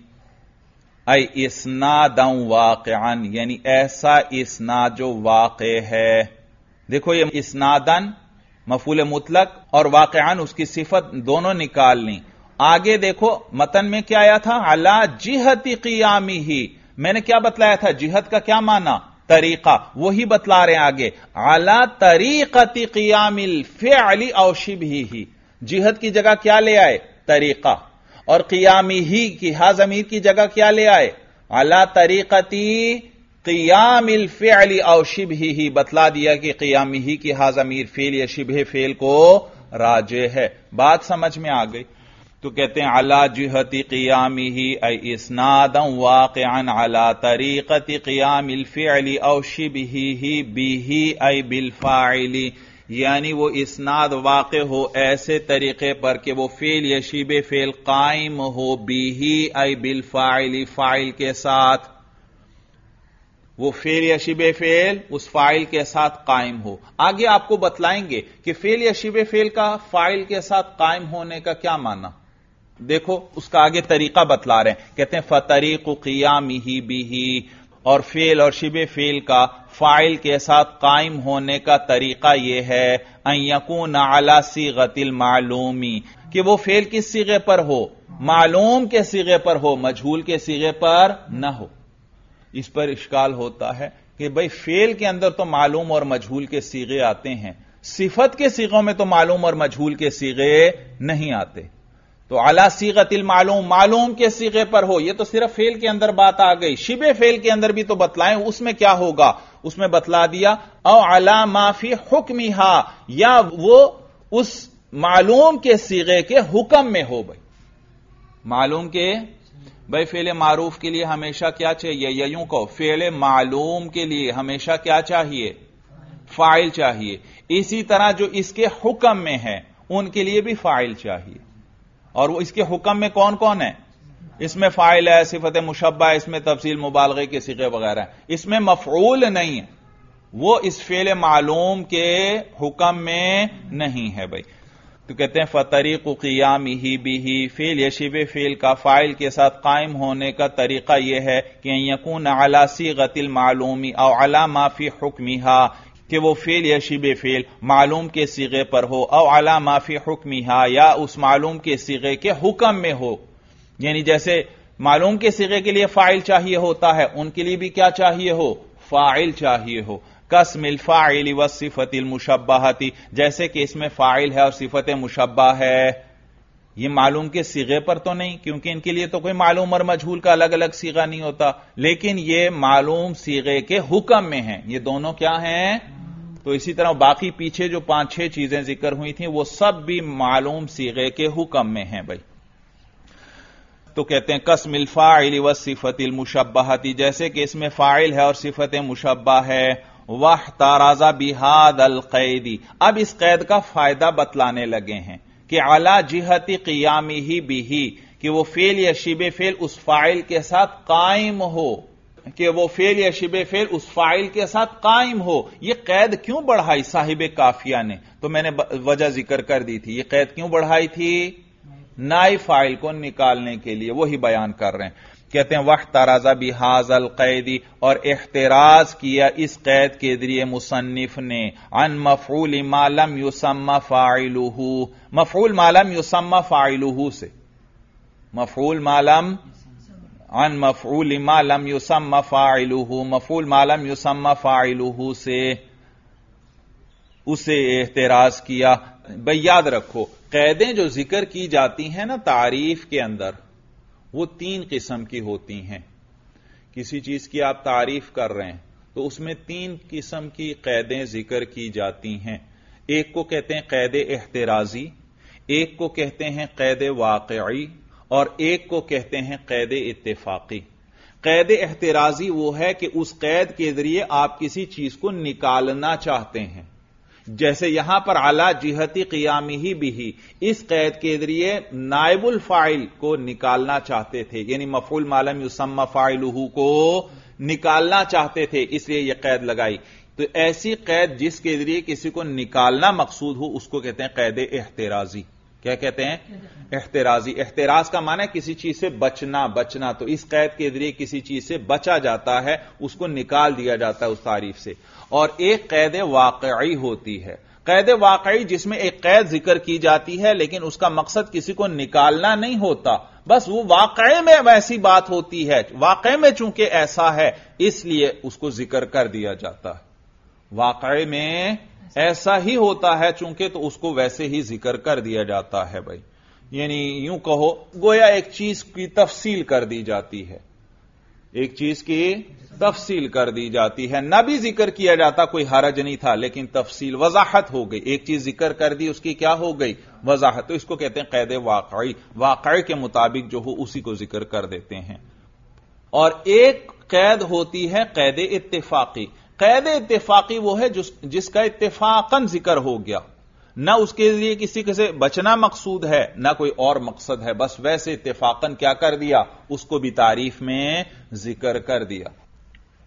ای اسنادا واقعا، یعنی ایسا اسناد جو واقع ہے. دیکھو یہ اسنادن مفعول مطلق اور واقعاً اس کی صفت دونوں نکال لیں. آگے دیکھو متن میں کیا آیا تھا؟ علی جہت قیامہ. میں نے کیا بتلایا تھا؟ جہت کا کیا معنی؟ طریقہ. وہی بتلا رہے ہیں آگے علی طریقت قیام الفعل او شبہہ. جہت کی جگہ کیا لے آئے؟ طریقہ. اور قیامہ کی ہا ضمیر کی جگہ کیا لے آئے؟ علی طریقتی قیام الفعل او شبہہ. بتلا دیا کہ قیامہ کی ہا ضمیر فعل یا شبہ فعل کو راجع ہے. بات سمجھ میں آ گئی؟ تو کہتے ہیں علی جہت قیامہ ای اسنادا واقعا علی طریقت قیام الفعل او شبہہ بہ ای بالفاعل. یعنی وہ اسناد واقع ہو ایسے طریقے پر کہ وہ فعل یا شبہ فعل قائم ہو بہ ای بالفاعل، فاعل کے ساتھ. وہ فعل یا شبہ فعل اس فاعل کے ساتھ قائم ہو. آگے آپ کو بتلائیں گے کہ فعل یا شبہ فعل کا فاعل کے ساتھ قائم ہونے کا کیا معنی. دیکھو اس کا آگے طریقہ بتلا رہے ہیں، کہتے ہیں فطریق قیامہ بہ، اور فعل اور شبہ فعل کا فاعل کے ساتھ قائم ہونے کا طریقہ یہ ہے ان یکون علی صیغۃ المعلوم، کہ وہ فعل کس صیغے پر ہو؟ معلوم کے صیغے پر ہو، مجہول کے صیغے پر نہ ہو۔ اس پر اشکال ہوتا ہے کہ بھئی فعل کے اندر تو معلوم اور مجہول کے صیغے آتے ہیں، صفت کے صیغوں میں تو معلوم اور مجہول کے صیغے نہیں آتے۔ تو علی صیغۃ المعلوم، معلوم کے صیغے پر ہو، یہ تو صرف فعل کے اندر بات آ گئی، شبہ فعل کے اندر بھی تو بتلائیں اس میں کیا ہوگا، اس میں بتلا دیا او علی ما فی حکمہا، یا وہ اس معلوم کے صیغے کے حکم میں ہو۔ بھائی معلوم کے بھائی فعل معروف کے لیے ہمیشہ کیا چاہیے، یا یوں کہو فعل معلوم کے لیے ہمیشہ کیا چاہیے؟ فاعل چاہیے۔ اسی طرح جو اس کے حکم میں ہے ان کے لیے بھی فاعل چاہیے، اور وہ اس کے حکم میں کون کون ہے؟ اس میں فاعل ہے، صفت مشبہ، اس میں تفصیل مبالغے کے صیغے وغیرہ ہیں، اس میں مفعول نہیں ہے، وہ اس فعل معلوم کے حکم میں نہیں ہے۔ بھائی تو کہتے ہیں فطریق قیامہ بہ، فعل یا شبہ فعل کا فاعل کے ساتھ قائم ہونے کا طریقہ یہ ہے کہ ان یکون علی صیغۃ المعلوم او علی ما فی حکمہا، کہ وہ فعل یا شبہ فعل معلوم کے صیغے پر ہو، او علی ما فی حکمہا، یا اس معلوم کے صیغے کے حکم میں ہو۔ یعنی جیسے معلوم کے صیغے کے لیے فاعل چاہیے ہوتا ہے، ان کے لیے بھی کیا چاہیے ہو؟ فاعل چاہیے ہو۔ قسم الفاعل والصفت المشبہۃ، جیسے کہ اس میں فاعل ہے اور صفت مشبہ ہے، یہ معلوم کے صیغے پر تو نہیں، کیونکہ ان کے لیے تو کوئی معلوم اور مجہول کا الگ الگ صیغہ نہیں ہوتا، لیکن یہ معلوم صیغے کے حکم میں ہیں، یہ دونوں کیا ہیں؟ تو اسی طرح باقی پیچھے جو 5-6 چیزیں ذکر ہوئی تھیں وہ سب بھی معلوم صیغے کے حکم میں ہیں۔ بھائی تو کہتے ہیں قسم الفاعل والصفت المشبہۃ، جیسے کہ اس میں فاعل ہے اور صفت مشبہ ہے، واحترز بہذا القید، اب اس قید کا فائدہ بتلانے لگے ہیں کہ علی جہت قیامہ بہ، کہ وہ فعل یا شبہ فعل اس فاعل کے ساتھ قائم ہو، کہ وہ فعل یا شبہ فعل اس فاعل کے ساتھ قائم ہو۔ یہ قید کیوں بڑھائی صاحب کافیہ نے؟ تو میں نے وجہ ذکر کر دی تھی، یہ قید کیوں بڑھائی تھی؟ نائب فاعل کو نکالنے کے لیے، وہی بیان کر رہے ہیں۔ کہتے ہیں واحترز بہذا القید، اور احتراز کیا اس قید کے ذریعے مصنف نے عن مفعول ما لم یسمى فاعلہ، مفعول ما لم یسمى فاعلہ سے، مفعول ما لم، عن مفعول ما لم یسمى فاعلہ، مفعول ما لم یسمى فاعلہ سے اسے احتراز کیا۔ بھئی یاد رکھو قیدیں جو ذکر کی جاتی ہیں نا تعریف کے اندر، وہ 3 قسم کی ہوتی ہیں۔ کسی چیز کی آپ تعریف کر رہے ہیں تو اس میں 3 قسم کی قیدیں ذکر کی جاتی ہیں۔ ایک کو کہتے ہیں قید احترازی، ایک کو کہتے ہیں قید واقعی، اور ایک کو کہتے ہیں قید اتفاقی۔ قید احترازی وہ ہے کہ اس قید کے ذریعے آپ کسی چیز کو نکالنا چاہتے ہیں، جیسے یہاں پر علی جہت قیامہ بہ، اس قید کے ذریعے نائب الفاعل کو نکالنا چاہتے تھے، یعنی مفعول ما لم یسمى فاعلہ کو نکالنا چاہتے تھے، اس لیے یہ قید لگائی۔ تو ایسی قید جس کے ذریعے کسی کو نکالنا مقصود ہو اس کو کہتے ہیں قید احترازی۔ کیا کہتے ہیں؟ احترازی۔ احتراز کا معنی ہے کسی چیز سے بچنا، تو اس قید کے ذریعے کسی چیز سے بچا جاتا ہے، اس کو نکال دیا جاتا ہے اس تعریف سے۔ اور ایک قید واقعی ہوتی ہے، قید واقعی جس میں ایک قید ذکر کی جاتی ہے لیکن اس کا مقصد کسی کو نکالنا نہیں ہوتا، بس وہ واقعے میں ویسی بات ہوتی ہے، واقعے میں چونکہ ایسا ہے اس لیے اس کو ذکر کر دیا جاتا ہے، واقعے میں ایسا ہی ہوتا ہے چونکہ تو اس کو ویسے ہی ذکر کر دیا جاتا ہے۔ بھائی یعنی یوں کہو گویا ایک چیز کی تفصیل کر دی جاتی ہے، ایک چیز کی تفصیل کر دی جاتی ہے، نہ بھی ذکر کیا جاتا کوئی حرج نہیں تھا، لیکن تفصیل وضاحت ہو گئی، ایک چیز ذکر کر دی اس کی کیا ہو گئی؟ وضاحت۔ تو اس کو کہتے ہیں قید واقعی، واقعے کے مطابق جو ہو اسی کو ذکر کر دیتے ہیں۔ اور ایک قید ہوتی ہے قید اتفاقی۔ قید اتفاقی وہ ہے جس کا اتفاقاً ذکر ہو گیا، نہ اس کے لیے کسی سے بچنا مقصود ہے نہ کوئی اور مقصد ہے، بس ویسے اتفاقاً کیا کر دیا؟ اس کو بھی تعریف میں ذکر کر دیا۔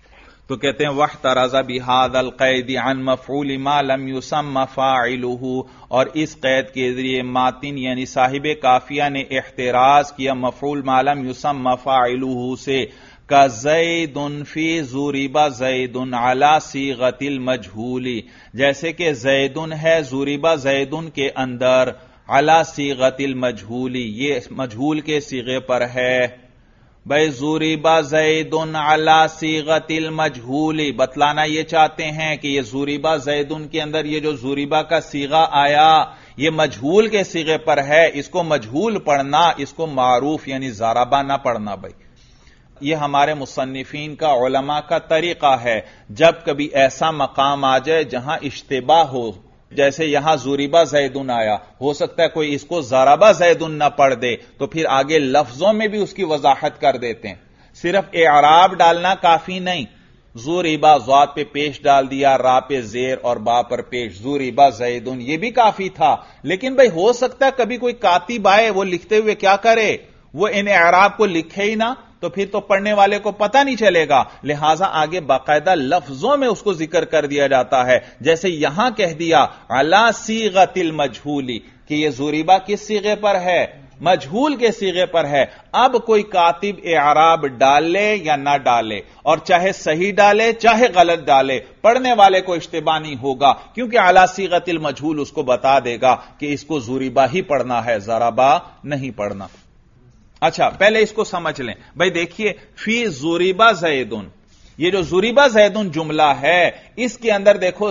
تو کہتے ہیں واحترز بہذا القید عن مفعول ما لم یسمى فاعلہ، اور اس قید کے ذریعے ماتن یعنی صاحب قافیہ نے احتراز کیا مفعول ما لم یسمى فاعلہ سے، کا زید فی ضرب زید علی صیغۃ المجہول، جیسے کہ زید ہے ضرب زید کے اندر علی صیغۃ المجہول، یہ مجہول کے صیغے پر ہے۔ بھائی ضرب زید علی صیغۃ المجہول بتلانا یہ چاہتے ہیں کہ یہ ضرب زید کے اندر یہ جو ضربہ کا صیغہ آیا یہ مجہول کے صیغے پر ہے، اس کو مجہول پڑھنا، اس کو معروف یعنی ضربہ نہ پڑھنا۔ بھائی یہ ہمارے مصنفین کا علماء کا طریقہ ہے، جب کبھی ایسا مقام آ جائے جہاں اشتباہ ہو، جیسے یہاں ضرب زید آیا، ہو سکتا ہے کوئی اس کو ضرب زید نہ پڑھ دے تو پھر آگے لفظوں میں بھی اس کی وضاحت کر دیتے ہیں، صرف اعراب ڈالنا کافی نہیں، ضرب ضاد پہ پیش ڈال دیا، را پہ زیر اور با پر پیش، ضرب زید یہ بھی کافی تھا، لیکن بھائی ہو سکتا ہے کبھی کوئی کاتب آئے وہ لکھتے ہوئے کیا کرے، وہ ان اعراب کو لکھے ہی نہ، تو پھر تو پڑھنے والے کو پتہ نہیں چلے گا، لہذا آگے باقاعدہ لفظوں میں اس کو ذکر کر دیا جاتا ہے، جیسے یہاں کہہ دیا علی صیغۃ المجہول کہ یہ ضربہ کس صیغے پر ہے، مجہول کے صیغے پر ہے۔ اب کوئی کاتب اعراب ڈالے یا نہ ڈالے، اور چاہے صحیح ڈالے چاہے غلط ڈالے، پڑھنے والے کو اشتباہ نہیں ہوگا، کیونکہ علی صیغۃ المجہول اس کو بتا دے گا کہ اس کو ضربہ ہی پڑھنا ہے، ضربہ نہیں پڑھنا۔ اچھا پہلے اس کو سمجھ لیں بھائی، دیکھیے فی ضرب زید، یہ جو ضرب زید جملہ ہے اس کے اندر دیکھو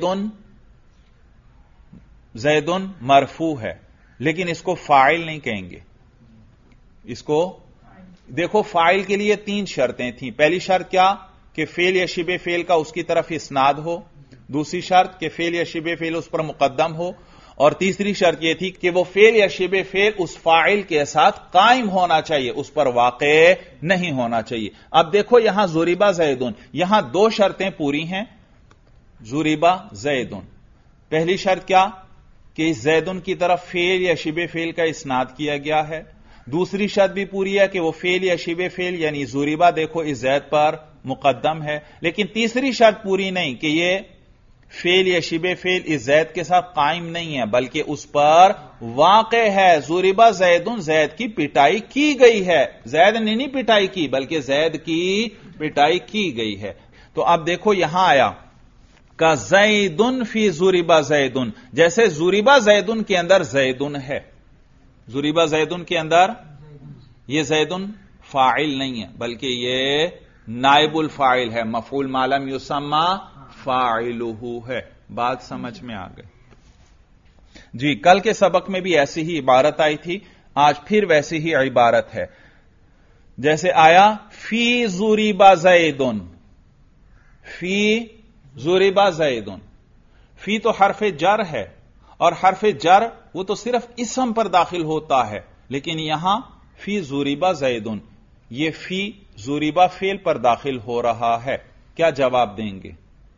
زید مرفوع ہے، لیکن اس کو فاعل نہیں کہیں گے، اس کو دیکھو فاعل کے لیے 3 شرطیں تھیں۔ پہلی شرط کیا کہ فعل یا شبہ فعل کا اس کی طرف اسناد ہو، دوسری شرط کہ فعل یا شبہ فعل اس پر مقدم ہو، اور تیسری شرط یہ تھی کہ وہ فعل یا شبہ فعل اس فاعل کے ساتھ قائم ہونا چاہیے، اس پر واقع نہیں ہونا چاہیے۔ اب دیکھو یہاں ضرب زید، یہاں 2 شرطیں پوری ہیں، ضرب زید۔ پہلی شرط کیا کہ اس زید کی طرف فعل یا شبہ فعل کا اسناد کیا گیا ہے، دوسری شرط بھی پوری ہے کہ وہ فعل یا شبہ فعل یعنی ضربہ دیکھو اس زید پر مقدم ہے، لیکن تیسری شرط پوری نہیں کہ یہ فعل یا شبہ فعل اس زید کے ساتھ قائم نہیں ہے بلکہ اس پر واقع ہے۔ ضرب زید، زید کی پٹائی کی گئی ہے، زید نے نہیں پٹائی کی بلکہ زید کی پٹائی کی گئی ہے۔ تو اب دیکھو یہاں آیا کا زید فی ضرب زید، جیسے ضرب زید کے اندر زید ہے، ضرب زید کے اندر یہ زید فاعل نہیں ہے بلکہ یہ نائب الفاعل ہے، مفعول ما لم یسمى فاعلہ ہے۔ بات سمجھ میں آ گئی جی؟ کل کے سبق میں بھی ایسی ہی عبارت آئی تھی، آج پھر ویسی ہی عبارت ہے، جیسے آیا فی ضرب زید، فی ضرب زید، فی تو حرف جر ہے، اور حرف جر وہ تو صرف اسم پر داخل ہوتا ہے، لیکن یہاں فی ضرب زید یہ فی ضرب فعل پر داخل ہو رہا ہے، کیا جواب دیں گے؟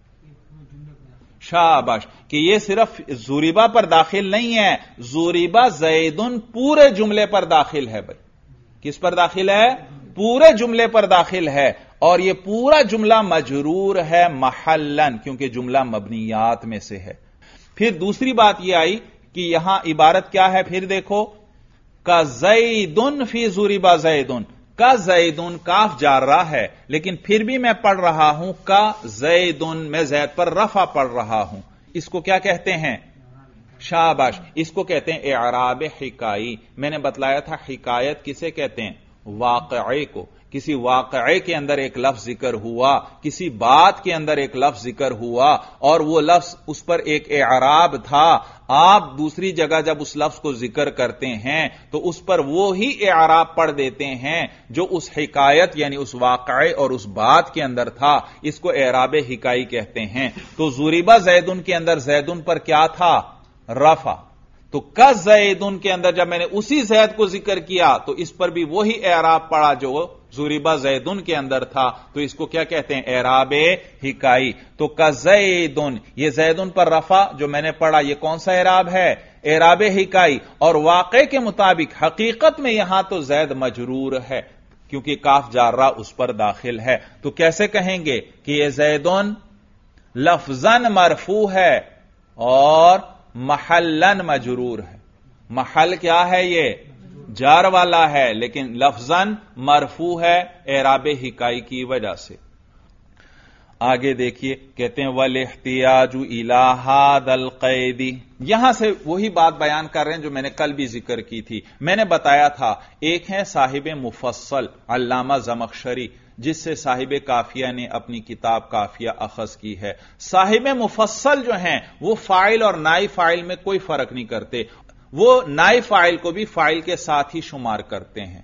شاباش، کہ یہ صرف ضربہ پر داخل نہیں ہے، ضرب زید پورے جملے پر داخل ہے۔ بھائی کس پر داخل ہے؟ پورے جملے پر داخل ہے، اور یہ پورا جملہ مجرور ہے محلن، کیونکہ جملہ مبنیات میں سے ہے۔ پھر دوسری بات یہ آئی کہ یہاں عبارت کیا ہے، پھر دیکھو کا زید فی ضرب زید، کا زیدن کاف جارہ ہے، لیکن پھر بھی میں پڑھ رہا ہوں کا زیدن، میں زید پر رفع پڑھ رہا ہوں، اس کو کیا کہتے ہیں؟ شاباش، اس کو کہتے ہیں اعراب حکائی۔ میں نے بتلایا تھا حکایت کسے کہتے ہیں؟ واقعے کو۔ کسی واقعے کے اندر ایک لفظ ذکر ہوا، کسی بات کے اندر ایک لفظ ذکر ہوا، اور وہ لفظ اس پر ایک اعراب تھا، آپ دوسری جگہ جب اس لفظ کو ذکر کرتے ہیں تو اس پر وہی اعراب پڑھ دیتے ہیں جو اس حکایت یعنی اس واقعے اور اس بات کے اندر تھا، اس کو اعراب حکائی کہتے ہیں۔ تو ضرب زیدن کے اندر زیدن پر کیا تھا؟ رفع۔ تو کا زیدن کے اندر جب میں نے اسی زید کو ذکر کیا تو اس پر بھی وہی اعراب پڑا جو ضرب زیدن کے اندر تھا، تو اس کو کیا کہتے ہیں؟ اعراب حکائی۔ تو کا زیدن، یہ زیدن پر رفع جو میں نے پڑھا یہ کون سا اعراب ہے؟ اعراب حکائی۔ اور واقع کے مطابق حقیقت میں یہاں تو زید مجرور ہے، کیونکہ کاف جارہ اس پر داخل ہے. تو کیسے کہیں گے کہ یہ زیدن لفظاً مرفوع ہے اور محلن مجرور ہے. محل کیا ہے؟ یہ جار والا ہے لیکن لفظاً مرفوع ہے اعراب ہکائی کی وجہ سے. آگے دیکھیے کہتے ہیں والاحتیاج الی ھذا القید. یہاں سے وہی بات بیان کر رہے ہیں جو میں نے کل بھی ذکر کی تھی. میں نے بتایا تھا ایک ہے صاحب مفصل علامہ زمخشری جس سے صاحب کافیہ نے اپنی کتاب کافیہ اخذ کی ہے. صاحب مفصل جو ہیں وہ فاعل اور نائب فاعل میں کوئی فرق نہیں کرتے. وہ نائب فاعل کو بھی فاعل کے ساتھ ہی شمار کرتے ہیں.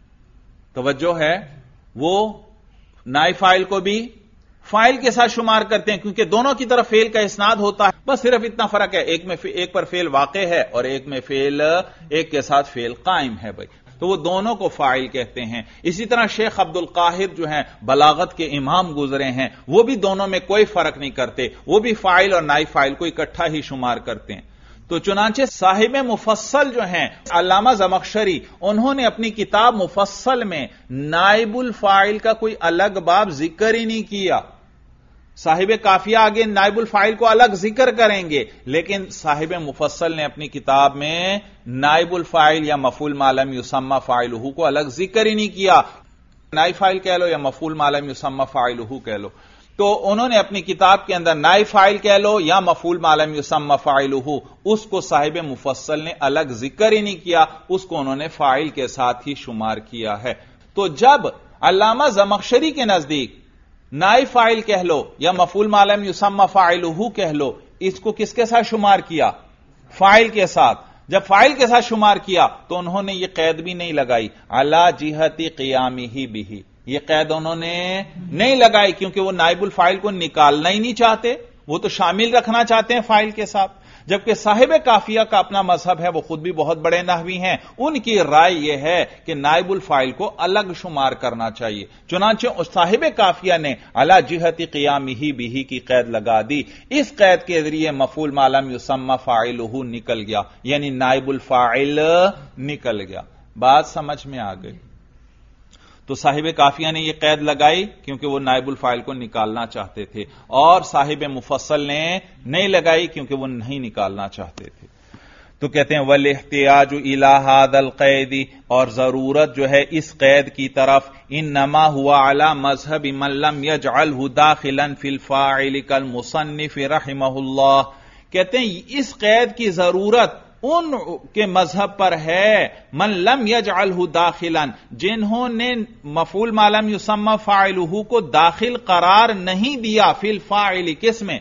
توجہ ہے، وہ نائب فاعل کو بھی فاعل کے ساتھ شمار کرتے ہیں کیونکہ دونوں کی طرف فعل کا اسناد ہوتا ہے. بس صرف اتنا فرق ہے، ایک پر فعل واقع ہے اور ایک میں فعل ایک کے ساتھ فعل قائم ہے بھائی. تو وہ دونوں کو فاعل کہتے ہیں. اسی طرح شیخ عبد القاہر جو ہیں بلاغت کے امام گزرے ہیں، وہ بھی دونوں میں کوئی فرق نہیں کرتے، وہ بھی فاعل اور نائب فاعل کو اکٹھا ہی شمار کرتے ہیں. تو چنانچہ صاحب مفصل جو ہیں علامہ زمخشری، انہوں نے اپنی کتاب مفصل میں نائب الفاعل کا کوئی الگ باب ذکر ہی نہیں کیا. صاحب کافیہ آگے نائب الفاعل کو الگ ذکر کریں گے لیکن صاحب مفصل نے اپنی کتاب میں نائب الفاعل یا مفعول ما لم یسمى فاعلہ کو الگ ذکر ہی نہیں کیا. نائب فاعل کہہ لو یا مفعول ما لم یسمى فاعلہ کہہ لو. تو انہوں نے اپنی کتاب کے اندر نائب فاعل کہہ لو یا مفعول ما لم یسمى فاعلہ، اس کو صاحب مفصل نے الگ ذکر ہی نہیں کیا، اس کو انہوں نے فاعل کے ساتھ ہی شمار کیا ہے. تو جب علامہ زمخشری کے نزدیک نائب فاعل کہہ لو یا مفعول ما لم یسمى فاعلہ کہہ لو، اس کو کس کے ساتھ شمار کیا؟ فاعل کے ساتھ. جب فاعل کے ساتھ شمار کیا تو انہوں نے یہ قید بھی نہیں لگائی علی جہت قیامہ بہ، یہ قید انہوں نے نہیں لگائی کیونکہ وہ نائب الفاعل کو نکالنا ہی نہیں چاہتے، وہ تو شامل رکھنا چاہتے ہیں فاعل کے ساتھ. جبکہ صاحب کافیہ کا اپنا مذہب ہے، وہ خود بھی بہت بڑے نحوی ہیں، ان کی رائے یہ ہے کہ نائب الفاعل کو الگ شمار کرنا چاہیے. چنانچہ صاحب کافیہ نے علی جہت قیامہ بہ کی قید لگا دی. اس قید کے ذریعے مفعول ما لم یسمى فاعلہ نکل گیا، یعنی نائب الفاعل نکل گیا. بات سمجھ میں آ گئی؟ تو صاحب کافیہ نے یہ قید لگائی کیونکہ وہ نائب الفاعل کو نکالنا چاہتے تھے، اور صاحب مفصل نے نہیں لگائی کیونکہ وہ نہیں نکالنا چاہتے تھے. تو کہتے ہیں والاحتیاج الی ھذا القید، اور ضرورت جو ہے اس قید کی طرف انما ہوا علی مذہب من لم یجعلہ داخلا فی الفاعل کالمصنف رحمہ اللہ. کہتے ہیں اس قید کی ضرورت ان کے مذہب پر ہے من لم یجعلہ داخلا، جنہوں نے مفعول ما لم یسمى فاعلہ کو داخل قرار نہیں دیا فی الفاعل. کس میں؟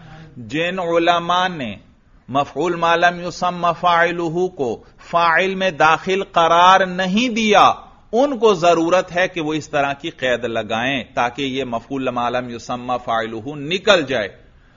جن علماء نے مفعول ما لم یسمى فاعلہ کو فاعل میں داخل قرار نہیں دیا، ان کو ضرورت ہے کہ وہ اس طرح کی قید لگائیں تاکہ یہ مفعول ما لم یسمى فاعلہ نکل جائے.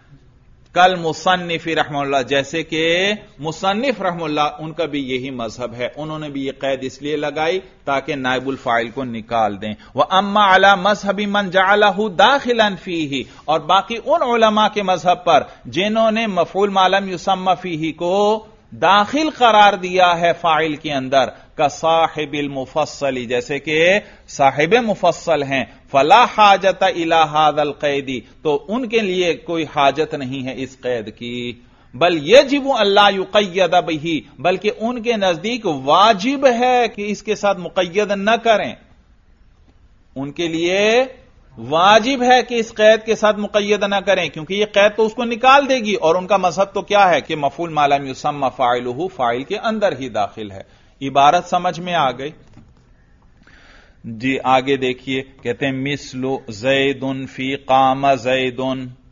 کل مصنف رحمہ اللہ، جیسے کہ مصنف رحمہ اللہ ان کا بھی یہی مذہب ہے، انہوں نے بھی یہ قید اس لیے لگائی تاکہ نائب الفاعل کو نکال دیں. وَأَمَّا عَلَى مَذْهَبِ مَنْ جَعَلَهُ دَاخِلًا فِيهِ، اور باقی ان علماء کے مذہب پر جنہوں نے مفعول ما لم یسمى فیہ کو داخل قرار دیا ہے فاعل کے اندر، کا صاحب المفصل، جیسے کہ صاحب مفصل ہیں، فلا حاجت الی ھذا القید، تو ان کے لیے کوئی حاجت نہیں ہے اس قید کی. بل یجب اللہ یقید بہ، بلکہ ان کے نزدیک واجب ہے کہ اس کے ساتھ مقید نہ کریں. ان کے لیے واجب ہے کہ اس قید کے ساتھ مقید نہ کریں کیونکہ یہ قید تو اس کو نکال دے گی، اور ان کا مذہب تو کیا ہے کہ مفعول ما لم یسمى فاعلہ فاعل کے اندر ہی داخل ہے. عبارت سمجھ میں آ گئی؟ جی آگے دیکھیے، کہتے ہیں مثل زید فی قام زید.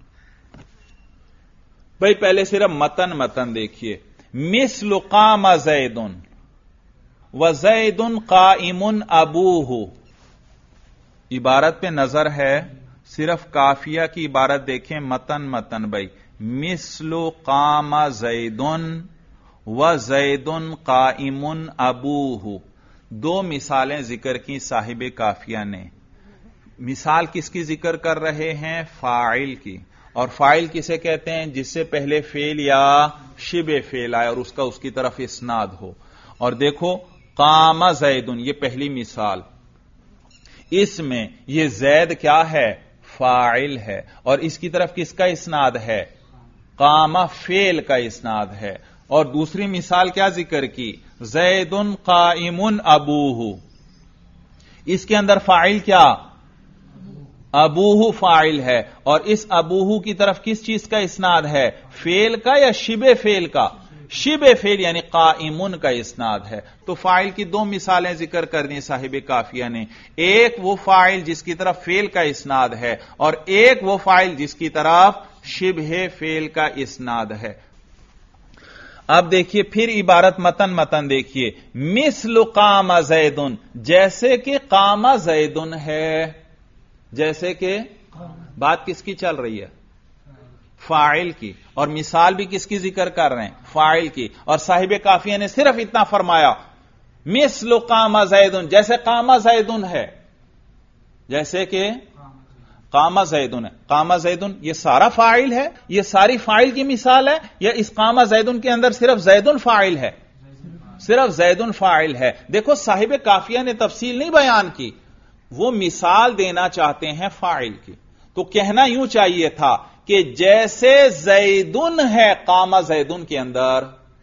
بھائی پہلے صرف متن دیکھیے. مثل قام زید وزید قائم ابوہ. عبارت پہ نظر ہے، صرف کافیہ کی عبارت دیکھیں. متن بھائی مثل قام زید وزید قائم ابوہ، دو مثالیں ذکر کی صاحب کافیہ نے. مثال کس کی ذکر کر رہے ہیں؟ فاعل کی. اور فاعل کسے کہتے ہیں؟ جس سے پہلے فعل یا شبہ فعل آئے اور اس کی طرف اسناد ہو. اور دیکھو قام زیدن، یہ پہلی مثال، اس میں یہ زید کیا ہے؟ فاعل ہے، اور اس کی طرف کس کا اسناد ہے؟ قام فعل کا اسناد ہے۔ اور دوسری مثال کیا ذکر کی؟ زید قائم ابوہ، اس کے اندر فاعل کیا؟ ابوہ فاعل ہے، اور اس ابوہ کی طرف کس چیز کا اسناد ہے؟ فعل کا یا شبہ فعل کا؟ شبہ فعل یعنی قائمن کا اسناد ہے۔ تو فاعل کی دو مثالیں ذکر کر دیں صاحب کافیہ نے، ایک وہ فاعل جس کی طرف فعل کا اسناد ہے، اور ایک وہ فاعل جس کی طرف شبہ فعل کا اسناد ہے۔ اب دیکھیے پھر عبارت متن دیکھیے، مثل قام زیدن، جیسے کہ قام زیدن ہے، جیسے کہ بات کس کی چل رہی ہے؟ فاعل کی، اور مثال بھی کس کی ذکر کر رہے ہیں؟ فاعل کی، اور صاحب کافیہ نے صرف اتنا فرمایا مثل قام زیدن، جیسے قام زیدن ہے، جیسے کہ قام زیدن ہے۔ قام زیدن یہ سارا فاعل ہے، یہ ساری فاعل کی مثال ہے، یا اس قام زیدن کے اندر صرف زیدن فاعل ہے؟ صرف زیدن فاعل ہے۔ دیکھو صاحب کافیہ نے تفصیل نہیں بیان کی، وہ مثال دینا چاہتے ہیں فاعل کی، تو کہنا یوں چاہیے تھا کہ جیسے زیدن ہے قام زیدن کے اندر،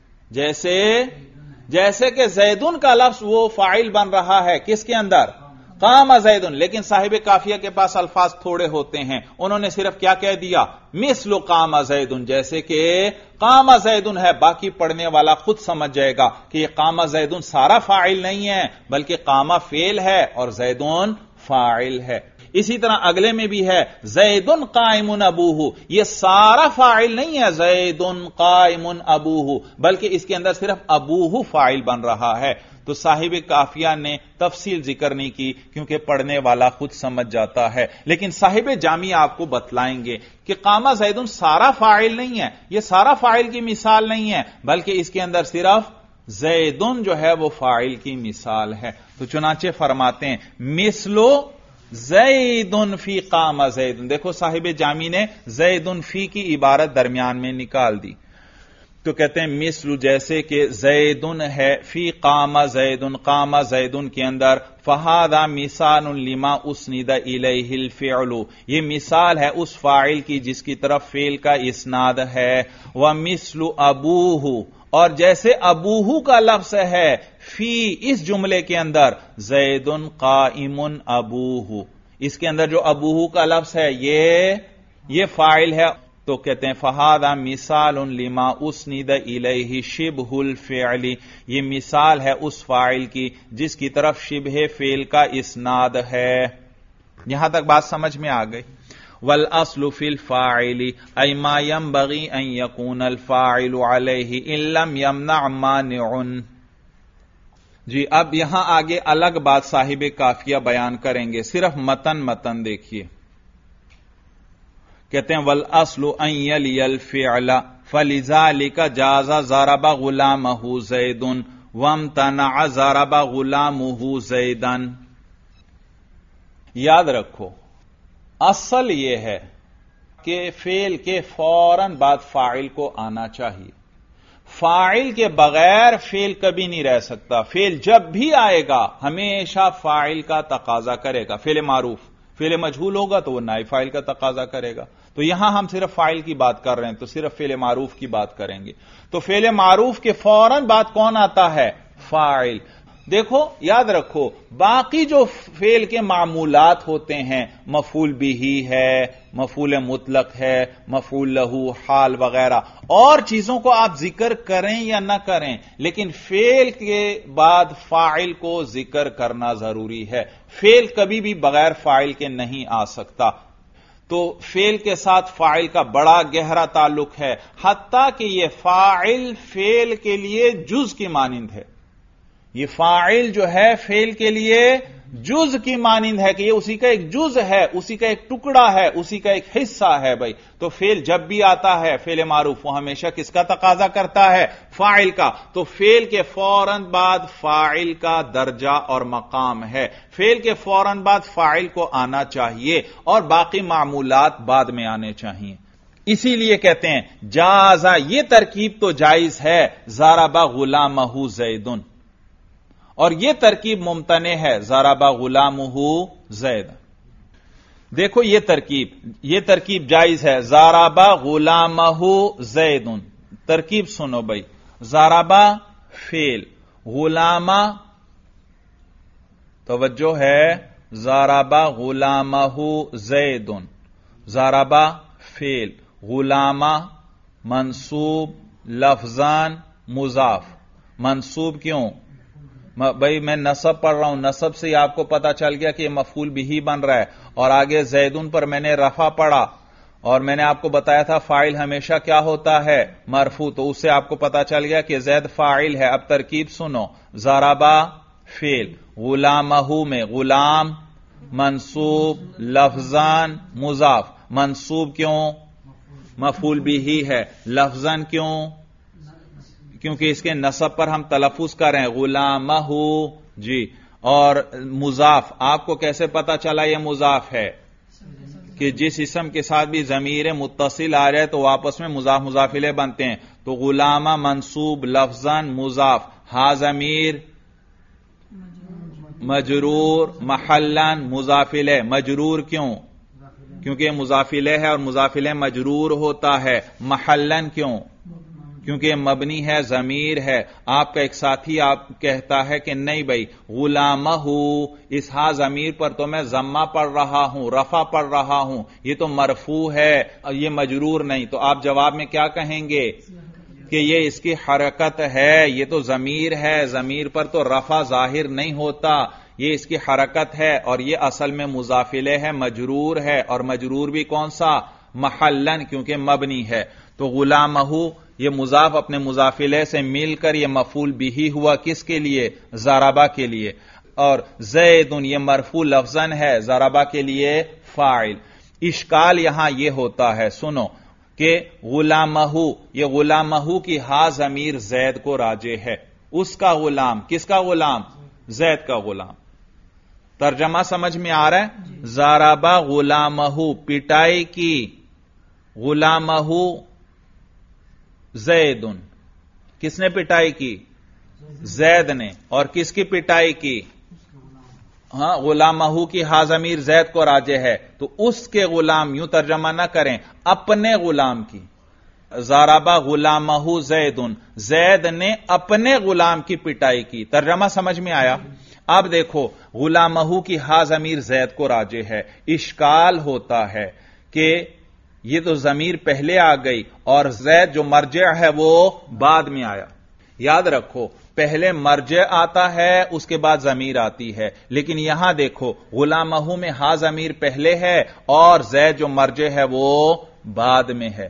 جیسے کہ زیدن کا لفظ وہ فاعل بن رہا ہے کس کے اندر؟ قام زیدن، لیکن صاحب کافیہ کے پاس الفاظ تھوڑے ہوتے ہیں، انہوں نے صرف کیا کہہ دیا؟ مثل قام زیدن، جیسے کہ قام زیدن ہے، باقی پڑھنے والا خود سمجھ جائے گا کہ یہ قام زیدن سارا فاعل نہیں ہے، بلکہ قام فعل ہے اور زیدن فاعل ہے۔ اسی طرح اگلے میں بھی ہے زیدن قائم ابوہ، یہ سارا فاعل نہیں ہے زیدن قائم ابوہ، بلکہ اس کے اندر صرف ابوہ فاعل بن رہا ہے۔ تو صاحب کافیہ نے تفصیل ذکر نہیں کی کیونکہ پڑھنے والا خود سمجھ جاتا ہے، لیکن صاحب جامی آپ کو بتلائیں گے کہ قام زیدن سارا فاعل نہیں ہے، یہ سارا فاعل کی مثال نہیں ہے، بلکہ اس کے اندر صرف زیدن جو ہے وہ فاعل کی مثال ہے۔ تو چنانچہ فرماتے ہیں مثلو زیدن فی قام زیدن، دیکھو صاحب جامی نے زیدن فی کی عبارت درمیان میں نکال دی، تو کہتے ہیں مثل جیسے کہ زیدن ہے، فی قام زیدن، قام زیدن کے اندر، فہذا مثال لما اسند الیہ الفعل، یہ مثال ہے اس فاعل کی جس کی طرف فعل کا اسناد ہے، ومثل ابوہ، اور جیسے ابوہ کا لفظ ہے فی اس جملے کے اندر، زیدن قائم ابوہ، اس کے اندر جو ابوہ کا لفظ ہے یہ فاعل ہے، تو کہتے ہیں فہذا مثال لما اسند الیہ شبہ الفعل، یہ مثال ہے اس فاعل کی جس کی طرف شبہ فعل کا اسناد ہے۔ یہاں تک بات سمجھ میں آ گئی۔ والاصل فی الفاعل ای ما ينبغي ان يكون الفاعل علیہ ان لم يمنع مانع۔ جی اب یہاں آگے الگ بات صاحب کافیہ بیان کریں گے، صرف متن دیکھیے، کہتے ہیں والاصل ان یلی الفعل فلذلک جاز ضرب غلامہ زید وامتنع ضرب غلامہ زیدا۔ یاد رکھو اصل یہ ہے کہ فعل کے فوراً بعد فاعل کو آنا چاہیے، فاعل کے بغیر فعل کبھی نہیں رہ سکتا، فعل جب بھی آئے گا ہمیشہ فاعل کا تقاضا کرے گا۔ فعل معروف، فعل مجہول ہوگا تو وہ نائب فاعل کا تقاضا کرے گا، تو یہاں ہم صرف فاعل کی بات کر رہے ہیں تو صرف فعل معروف کی بات کریں گے، تو فعل معروف کے فوراً بعد کون آتا ہے؟ فاعل۔ دیکھو یاد رکھو باقی جو فعل کے معمولات ہوتے ہیں، مفعول بہ ہے، مفعول مطلق ہے، مفعول لہ، حال وغیرہ، اور چیزوں کو آپ ذکر کریں یا نہ کریں، لیکن فعل کے بعد فاعل کو ذکر کرنا ضروری ہے، فعل کبھی بھی بغیر فاعل کے نہیں آ سکتا۔ تو فعل کے ساتھ فاعل کا بڑا گہرا تعلق ہے، حتیٰ کہ یہ فاعل فعل کے لیے جز کی مانند ہے، یہ فاعل جو ہے فعل کے لیے جز کی مانند ہے کہ یہ اسی کا ایک جز ہے، اسی کا ایک ٹکڑا ہے، اسی کا ایک حصہ ہے بھائی۔ تو فعل جب بھی آتا ہے فعل معروف وہ ہمیشہ کس کا تقاضا کرتا ہے؟ فاعل کا، تو فعل کے فوراً بعد فاعل کا درجہ اور مقام ہے، فعل کے فوراً بعد فاعل کو آنا چاہیے اور باقی معمولات بعد میں آنے چاہیے۔ اسی لیے کہتے ہیں جازا، یہ ترکیب تو جائز ہے، ضرب غلامہ زیدن، اور یہ ترکیب ممتنع ہے، ضرب غلامہ زید. دیکھو یہ ترکیب جائز ہے. ضربا غلامہ زید. ترکیب سنو بھائی. ضربا فعل، غلامہ توجہ ہے، ضربا غلامہ زید. ضربا فعل، غلامہ منصوب لفظان مضاف. منصوب کیوں بھائی؟ میں نصب پڑھ رہا ہوں، نصب سے آپ کو پتا چل گیا کہ یہ مفعول بھی بن رہا ہے، اور آگے زیدن پر میں نے رفع پڑھا، اور میں نے آپ کو بتایا تھا فاعل ہمیشہ کیا ہوتا ہے؟ مرفوع. تو اس سے آپ کو پتا چل گیا کہ زید فاعل ہے. اب ترکیب سنو. ضربا فعل، غلامہ میں غلام منصوب لفظان مضاف. منصوب کیوں؟ مفعول بھی ہے. لفظان کیوں؟ کیونکہ اس کے نصب پر ہم تلفظ کر رہے ہیں غلامہ. جی. اور مضاف آپ کو کیسے پتا چلا یہ مضاف ہے؟ کہ جس اسم کے ساتھ بھی ضمیر متصل آ جائے تو واپس میں مضاف مضاف الیہ بنتے ہیں. تو غلامہ منصوب لفظاً مضاف، ہا ضمیر مجرور محلاً مضاف الیہ. مجرور کیوں؟ کیونکہ یہ مضاف الیہ ہے اور مضاف الیہ مجرور ہوتا ہے. محلاً کیوں؟ کیونکہ یہ مبنی ہے، ضمیر ہے. آپ کا ایک ساتھی آپ کہتا ہے کہ نہیں بھائی غلامہ اس ہا ضمیر پر تو میں ضمہ پڑھ رہا ہوں، رفع پڑھ رہا ہوں، یہ تو مرفوع ہے، یہ مجرور نہیں. تو آپ جواب میں کیا کہیں گے؟ کہ یہ اس کی حرکت ہے، یہ تو ضمیر ہے، ضمیر پر تو رفع ظاہر نہیں ہوتا، یہ اس کی حرکت ہے، اور یہ اصل میں مضاف الیہ ہے، مجرور ہے. اور مجرور بھی کون سا؟ محلاً، کیونکہ مبنی ہے. تو غلامہ یہ مضاف اپنے مضاف الیہ سے مل کر یہ مفعول بھی ہوا. کس کے لیے؟ ضربا کے لیے. اور زید یہ مرفوع لفظاً ہے، ضربا کے لیے فاعل. اشکال یہاں یہ ہوتا ہے، سنو، کہ غلامہ یہ غلامہ کی ہا ضمیر زید کو راجع ہے. اس کا غلام، کس کا غلام؟ زید کا غلام. ترجمہ سمجھ میں آ رہا ہے؟ ضربا غلامہ پٹائی کی غلامہ زید. کس نے پٹائی کی؟ زید نے. اور کس کی پٹائی کی؟ ہاں، غلامہ کی ہا ضمیر زید کو راجع ہے، تو اس کے غلام، یوں ترجمہ نہ کریں، اپنے غلام کی. ضربا غلامہ زید، زید نے اپنے غلام کی پٹائی کی. ترجمہ سمجھ میں آیا؟ اب دیکھو غلامہ کی ہا ضمیر زید کو راجع ہے. اشکال ہوتا ہے کہ یہ تو ضمیر پہلے آ گئی اور زید جو مرجع ہے وہ بعد میں آیا. یاد رکھو پہلے مرجع آتا ہے اس کے بعد ضمیر آتی ہے، لیکن یہاں دیکھو غلامہ میں ہا ضمیر پہلے ہے اور زید جو مرجع ہے وہ بعد میں ہے.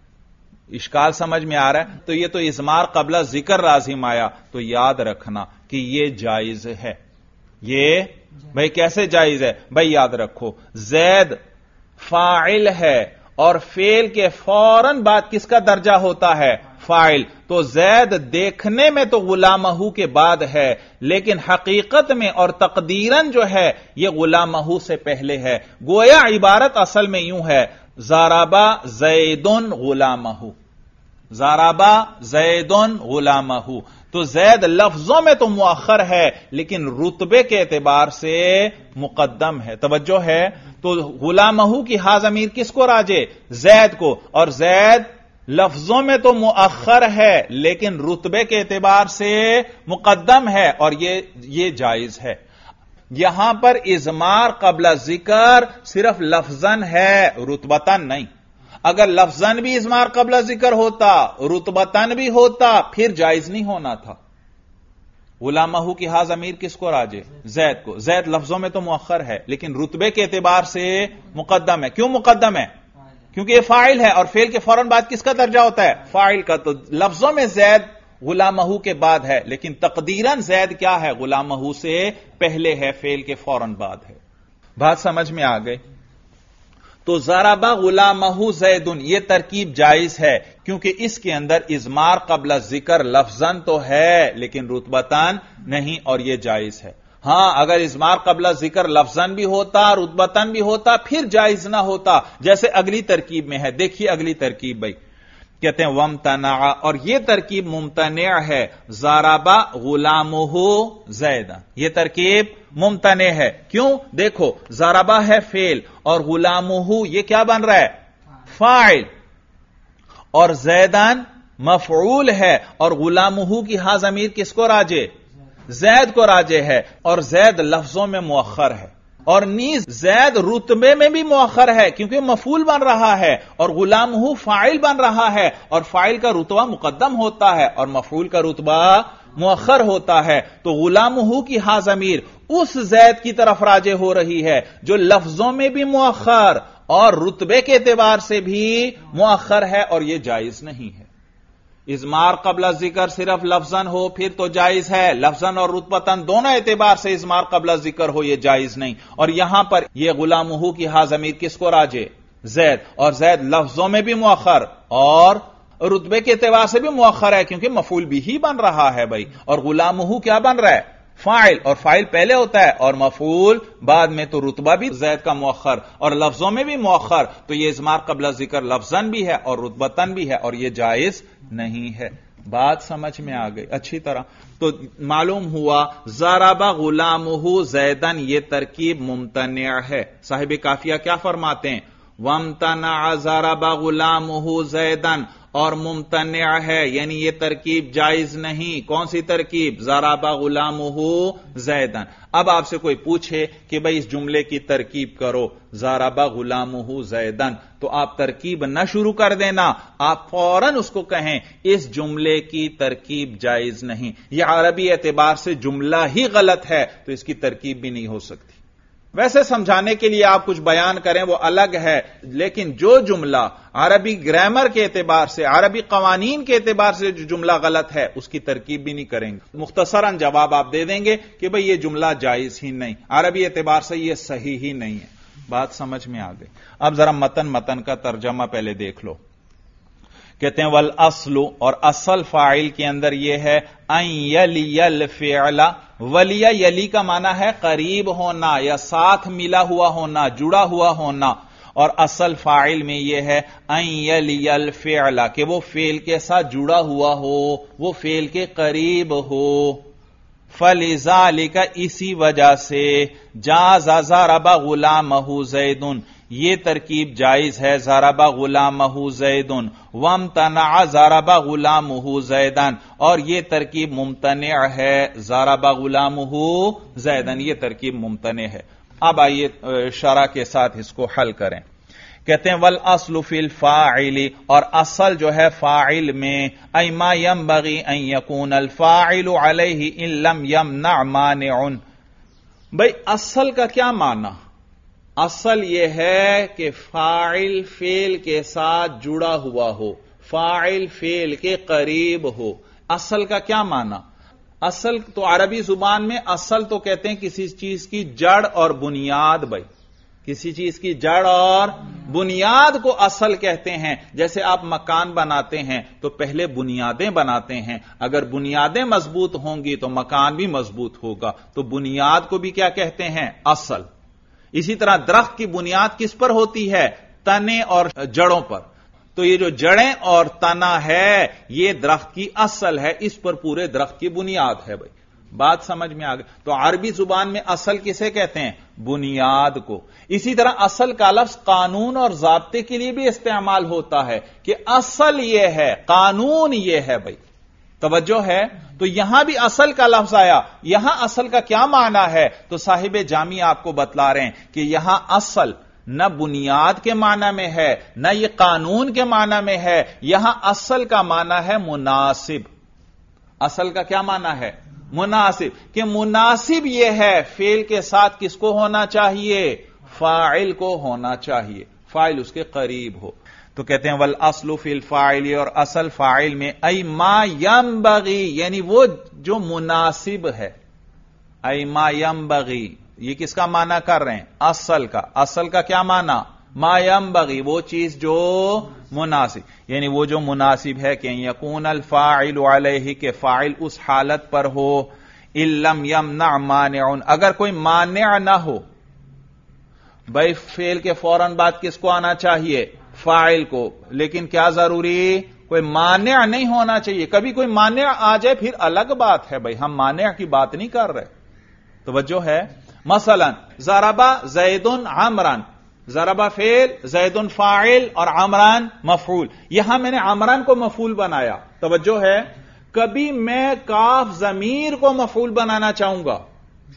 اشکال سمجھ میں آ رہا ہے؟ تو یہ تو اضمار قبل ذکر لازم آیا. تو یاد رکھنا کہ یہ جائز ہے. یہ بھائی کیسے جائز ہے؟ بھائی یاد رکھو زید فاعل ہے اور فعل کے فوراً بعد کس کا درجہ ہوتا ہے؟ فاعل. تو زید دیکھنے میں تو غلامہ کے بعد ہے، لیکن حقیقت میں اور تقدیراً جو ہے یہ غلامہ سے پہلے ہے. گویا عبارت اصل میں یوں ہے، ضربا زیدن غلامہ. ضربا زیدن غلامہ. تو زید لفظوں میں تو مؤخر ہے لیکن رتبے کے اعتبار سے مقدم ہے. توجہ ہے؟ تو غلامہ کی ہا ضمیر کس کو راجع؟ زید کو. اور زید لفظوں میں تو مؤخر ہے لیکن رتبے کے اعتبار سے مقدم ہے، اور یہ جائز ہے. یہاں پر اضمار قبل ذکر صرف لفظاً ہے، رتبتاً نہیں. اگر لفظاً بھی اضمار قبل ذکر ہوتا، رتبتاً بھی ہوتا، پھر جائز نہیں ہونا تھا. غلامہ کی ہا ضمیر کس کو راجع؟ زید کو. زید لفظوں میں تو مؤخر ہے لیکن رتبے کے اعتبار سے مقدم ہے. کیوں مقدم ہے؟ کیونکہ یہ فاعل ہے اور فعل کے فوراً بعد کس کا درجہ ہوتا ہے؟ فاعل کا. تو لفظوں میں زید غلامہ کے بعد ہے لیکن تقدیراً زید کیا ہے؟ غلامہ سے پہلے ہے، فعل کے فوراً بعد ہے. بات سمجھ میں آ گئی؟ تو ضربا غلامہ زیدن یہ ترکیب جائز ہے کیونکہ اس کے اندر اضمار قبل ذکر لفظاً تو ہے لیکن رتبتاً نہیں، اور یہ جائز ہے. ہاں اگر اضمار قبل ذکر لفظاً بھی ہوتا رتبتاً بھی ہوتا پھر جائز نہ ہوتا، جیسے اگلی ترکیب میں ہے. دیکھیے اگلی ترکیب بھائی، کہتے ہیں وامتنع، اور یہ ترکیب ممتنع ہے. ضربا غلامہ زید، یہ ترکیب मुमतने है। क्यों? देखो ज़रबा है फेल और गुलामुहु ये क्या बन रहा है? फाइल। और ज़ैदान मफऊल है और गुलामुहु की हा ज़मीर किसको राजे? ज़ैद को राजे है। और ज़ैद लफ्जों में मुअख्खर है और नीज ज़ैद रुतबे में भी मुअख्खर है क्योंकि मफूल बन रहा है और गुलामुहु फाइल बन रहा है और फाइल का रुतबा मुकद्दम होता है और मफूल का रुतबा मुअख्खर होता है। तो गुलामुहु की हा ज़मीर उस ज़ैद की तरफ राजे हो रही है जो लफ्जों में भी मुअख्खर और रुतबे के एतबार से भी मुअख्खर है और यह जायज नहीं है। इज़मार क़ब्ल ज़िक्र सिर्फ लफ्ज़न हो फिर तो जायज है, लफ्ज़न और रुतबतन दोनों एतबार से इज़मार क़ब्ल ज़िक्र हो यह जायज नहीं। और यहां पर यह गुलामुहु की हा ज़मीर किसको राजे? ज़ैद। और ज़ैद लफ्जों में भी मुअख्खर और रुतबे के एतबार से भी मुअख्खर है क्योंकि मफूल भी ही बन रहा है भाई। और गुलामुहु क्या बन रहा है? फाइल। और फाइल पहले होता है और मफूल बाद में, तो रुतबा भी ज़ैद का मुअख्खर और लफ्जों में भी मुअख्खर, तो यह इज़मार क़ब्ल ज़िक्र लफ्ज़न भी है और रुतबतन भी है और यह जायज नहीं है। बात समझ में आ गई अच्छी तरह? तो मालूम हुआ ज़रबा गुलामुहु ज़ैदन ये तरकीब मुमतनिअ है। साहिब काफिया क्या फरमाते हैं? वम्तना ज़रबा गुलामुहु ज़ैदन, और मुमतनिअ है यानी ये तरकीब जायज नहीं। कौन सी तरकीब? ज़रबा गुलामुहु ज़ैदन। अब आपसे कोई पूछे कि भाई इस जुमले की तरकीब करो ज़रबा गुलामुहु ज़ैदन, तो आप तरकीब न शुरू कर देना, आप फौरन उसको कहें इस जुमले की तरकीब जायज नहीं, यह अरबी एतबार से जुमला ही गलत है तो इसकी तरकीब भी नहीं हो सकती। वैसे समझाने के लिए आप कुछ बयान करें वो अलग है, लेकिन जो जुमला अरबी ग्रामर के एतबार से, अरबी कवानीन के एतबार से जो जुमला गलत है उसकी तरकीब भी नहीं करेंगे। मुख्तसरन जवाब आप दे देंगे कि भाई ये जुमला जायज ही नहीं, अरबी एतबार से ये सही ही नहीं है। बात समझ में आ गई? अब जरा मतन का तर्जमा पहले देख लो। कहते हैं वल अस्लु, और असल फाइल के अंदर यह है अन यलियल फ़िअला। वलिया यली का माना है करीब होना या साथ मिला हुआ होना, जुड़ा हुआ होना, और असल फाइल में यह है अन यलियल फ़िअला कि वो फेल के साथ जुड़ा हुआ हो, वो फेल के करीब हो। फलिज़ालिका इसी वजह से जाज़ा ज़रबा गुलामहु ज़ैदुन, ये तरकीब जायज है ज़रबा गुलामहु ज़ैदुन, वम्तना ज़रबा गुलामुहु ज़ैदन, और ये तरकीब मुमतनिअ है ज़रबा गुलामुहु ज़ैदन, ये तरकीब मुमतनिअ है। अब आइए शरह के साथ इसको हल करें। कहते हैं वल अस्लु फिल फाइली, और असल जो है फाइल में अमा यंबगी अन यकून अल फाइलु अलैहि इन लम यमना मानिउन। भाई असल का क्या माना? असल यह है कि फाइल फेल के साथ जुड़ा हुआ हो, फाइल फेल के करीब हो। असल का क्या माना? असल तो अरबी जुबान में असल तो कहते हैं किसी चीज की जड़ और बुनियाद। भाई किसी चीज की जड़ और बुनियाद को असल कहते हैं। जैसे आप मकान बनाते हैं तो पहले बुनियादें बनाते हैं, अगर बुनियादें मजबूत होंगी तो मकान भी मजबूत होगा, तो बुनियाद को भी क्या कहते हैं? असल। इसी तरह दरख्त की बुनियाद किस पर होती है? तने और जड़ों पर। तो ये जो जड़ें और तना है ये दरख्त की असल है, इस पर पूरे दरख्त की बुनियाद है। भाई बात समझ में आ गई? तो अरबी जुबान में असल किसे कहते हैं? बुनियाद को। इसी तरह असल का लफ्ज कानून और ज़ाब्ते के लिए भी इस्तेमाल होता है कि असल ये है, कानून ये है। भाई तवज्जो है? तो यहां भी असल का लफ्ज आया, यहां असल का क्या माना है? तो साहिब जामी आपको बतला रहे हैं कि यहां असल न बुनियाद के माना में है न ये कानून के माना में है, यहां असल का माना है मुनासिब। असल का क्या माना है? मुनासिब। कि मुनासिब यह है फेल के साथ किसको होना चाहिए? फाइल को होना चाहिए, फाइल उसके करीब हो। तो कहते हैं वल अस्लु फिल फाइल, और असल फाइल में ऐ मा यंबगी यानी वो जो मुनासिब है। ऐ मा यंबगी ये किसका माना कर रहे हैं? असल का। असल का क्या माना? मा यंबगी वो चीज जो मुनासिब, यानी वो जो मुनासिब है कि यकून अल फाइल अलैहि के फाइल उस हालत पर हो, इल्लम यमना मानिउन अगर कोई मानिअ ना हो। भाई फेल के फौरन बाद किसको आना चाहिए? फाइल को। लेकिन क्या जरूरी? कोई मानिअ नहीं होना चाहिए। कभी कोई मानिअ आ जाए फिर अलग बात है, भाई हम मानिअ की बात नहीं कर रहे। توجہ ہے؟ مثلا ضربا زیدن عمران، ضربا فعل، زیدن فاعل اور عمران مفعول. یہاں میں نے عمران کو مفعول بنایا. توجہ ہے؟ کبھی میں کاف ضمیر کو مفعول بنانا چاہوں گا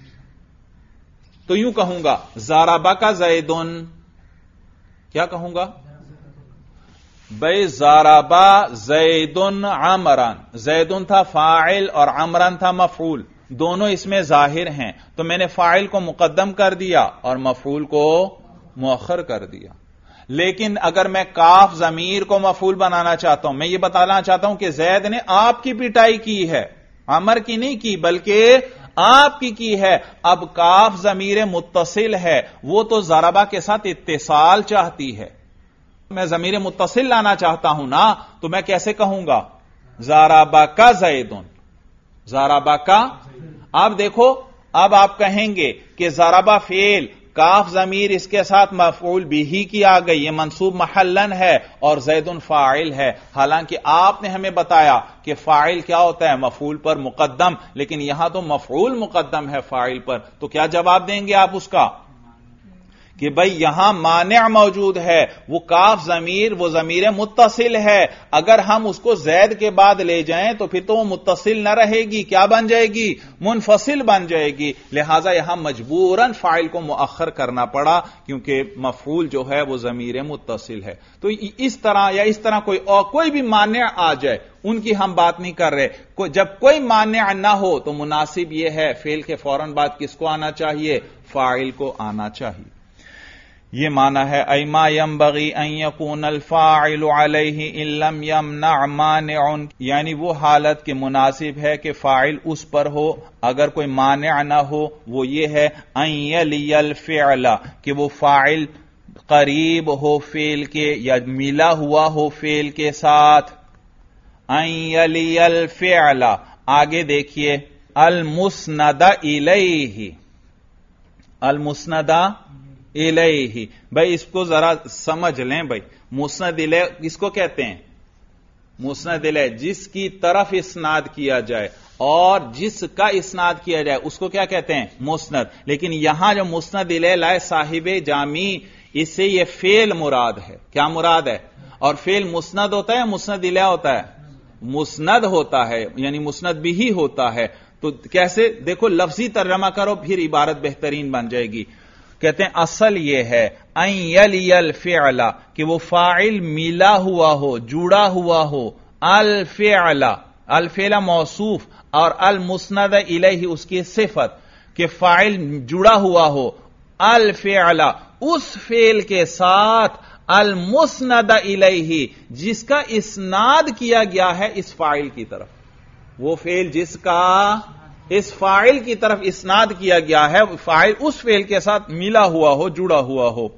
تو یوں کہوں گا ضربا کا زیدن. کیا کہوں گا بھائی؟ ضربا زیدن عمران. زیدن تھا فاعل اور عمران تھا مفعول، دونوں اس میں ظاہر ہیں، تو میں نے فاعل کو مقدم کر دیا اور مفعول کو مؤخر کر دیا. لیکن اگر میں کاف ضمیر کو مفعول بنانا چاہتا ہوں، میں یہ بتانا چاہتا ہوں کہ زید نے آپ کی پٹائی کی ہے، عمر کی نہیں کی بلکہ آپ کی ہے. اب کاف ضمیر متصل ہے، وہ تو ضربا کے ساتھ اتصال چاہتی ہے. میں ضمیر متصل لانا چاہتا ہوں نا، تو میں کیسے کہوں گا؟ ضربا کا زیدن. ضربا کا. اب دیکھو، اب آپ کہیں گے کہ ضربا فعل، کاف ضمیر اس کے ساتھ مفعول بھی کی آ گئی، یہ منصوب محلن ہے اور زیدن فاعل ہے. حالانکہ آپ نے ہمیں بتایا کہ فاعل کیا ہوتا ہے؟ مفعول پر مقدم، لیکن یہاں تو مفعول مقدم ہے فاعل پر. تو کیا جواب دیں گے آپ اس کا؟ کہ بھئی یہاں مانع موجود ہے، وہ کاف ضمیر وہ ضمیر متصل ہے، اگر ہم اس کو زید کے بعد لے جائیں تو پھر تو وہ متصل نہ رہے گی، کیا بن جائے گی؟ منفصل بن جائے گی. لہذا یہاں مجبوراً فاعل کو مؤخر کرنا پڑا، کیونکہ مفعول جو ہے وہ ضمیر متصل ہے. تو اس طرح یا اس طرح کوئی بھی مانع آ جائے، ان کی ہم بات نہیں کر رہے. جب کوئی مانع نہ ہو تو مناسب یہ ہے فعل کے فوراً بعد کس کو آنا چاہیے؟ فاعل کو آنا چاہیے. یہ معنی ہے ایما ينبغي ان يكون الفاعل عليه ان لم يمنع مانع، یعنی وہ حالت کے مناسب ہے کہ فاعل اس پر ہو اگر کوئی مانع نہ ہو. وہ یہ ہے ان يلي الفعل، کہ وہ فاعل قریب ہو فعل کے یا ملا ہوا ہو فعل کے ساتھ. ان يلي الفعل. آگے دیکھیے المسند الیہ. المسند الیہ، بھائی اس کو ذرا سمجھ لیں. بھائی مسند الیہ کس کو کہتے ہیں؟ مسند الیہ جس کی طرف اسناد کیا جائے اور جس کا اسناد کیا جائے اس کو کیا کہتے ہیں؟ مسند. لیکن یہاں جو مسند الیہ لائے صاحب جامی، اس سے یہ فعل مراد ہے. کیا مراد ہے؟ اور فعل مسند ہوتا ہے، مسند الیہ ہوتا ہے؟ مسند ہوتا ہے، یعنی مسند بھی ہوتا ہے. تو کیسے؟ دیکھو لفظی ترجمہ کرو پھر عبارت بہترین بن جائے گی. کہتے ہیں اصل یہ ہے ان یلی الفعل، کہ وہ فاعل ملا ہوا ہو، جڑا ہوا ہو. الفعل، الفعل موصوف اور المسند الیہ اس کی صفت، کہ فاعل جڑا ہوا ہو الفعل اس فعل کے ساتھ المسند الیہ جس کا اسناد کیا گیا ہے اس فاعل کی طرف. وہ فعل جس کا اس فاعل کی طرف اسناد کیا گیا ہے، فاعل اس فعل کے ساتھ ملا ہوا ہو، جڑا ہوا ہو.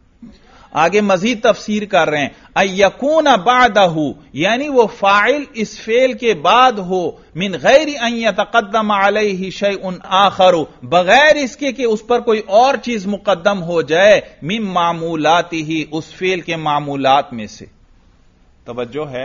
آگے مزید تفسیر کر رہے ہیں ان یکون بعدہ، یعنی وہ فاعل اس فعل کے بعد ہو من غیر ان یتقدم علیہ شیء آخر، بغیر اس کے کہ اس پر کوئی اور چیز مقدم ہو جائے، من معمولاته، اس فعل کے معمولات میں سے. توجہ ہے؟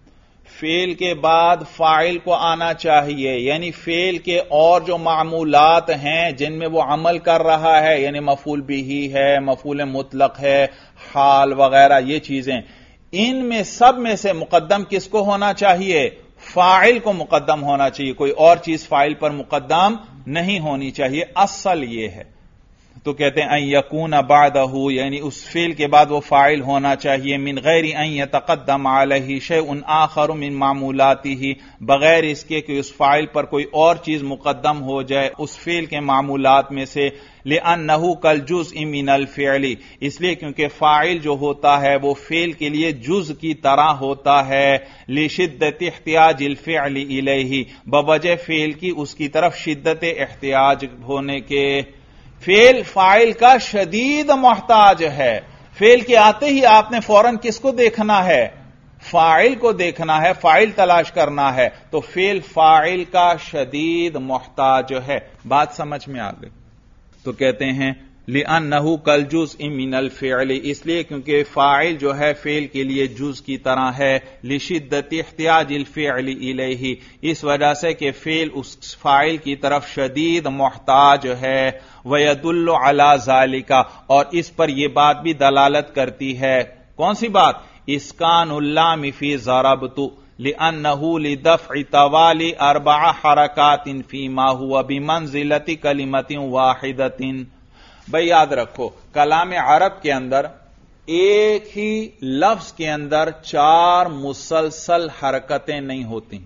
فعل کے بعد فاعل کو آنا چاہیے، یعنی فعل کے اور جو معمولات ہیں جن میں وہ عمل کر رہا ہے، یعنی مفعول بھی ہے، مفعول مطلق ہے، حال وغیرہ یہ چیزیں، ان میں سب میں سے مقدم کس کو ہونا چاہیے؟ فاعل کو مقدم ہونا چاہیے، کوئی اور چیز فاعل پر مقدم نہیں ہونی چاہیے. اصل یہ ہے. تو کہتے ہیں ان یکون بعدہ، یعنی اس فعل کے بعد وہ فاعل ہونا چاہیے من غیر ان یتقدم علیہ شیء آخر من معمولاته، بغیر اس کے کہ اس فاعل پر کوئی اور چیز مقدم ہو جائے اس فعل کے معمولات میں سے. لأنہ کالجزء من الفعل، اس لیے کیونکہ فاعل جو ہوتا ہے وہ فعل کے لیے جز کی طرح ہوتا ہے. لشدت احتیاج الفعل الیہ، بوجہ فعل کی اس کی طرف شدت احتیاج ہونے کے. فعل فاعل کا شدید محتاج ہے. فعل کے آتے ہی آپ نے فوراً کس کو دیکھنا ہے؟ فاعل کو دیکھنا ہے، فاعل تلاش کرنا ہے. تو فعل فاعل کا شدید محتاج ہے. بات سمجھ میں آ گئی؟ تو کہتے ہیں لِأَنَّهُ كَالْجُزْءِ مِنَ الْفِعْلِ، اس لیے کیونکہ فاعل جو ہے فعل کے لیے جز کی طرح ہے، لِشِدَّةِ احتیاج الْفِعْلِ إِلَيْهِ، اس وجہ سے کہ فعل اس فاعل کی طرف شدید محتاج ہے، وَيَدُلُّ عَلَى ذَلِكَ، اور اس پر یہ بات بھی دلالت کرتی ہے، کون سی بات؟ اسکان اللام فی ضربت، لِأَنَّهُ لِدَفْعِ تَوَالِي 4 حرکات فِيمَا هُوَ بِمَنزِلَةِ كَلِمَةٍ واحدة۔ بھئی یاد رکھو، کلام عرب کے اندر ایک ہی لفظ کے اندر 4 مسلسل حرکتیں نہیں ہوتی۔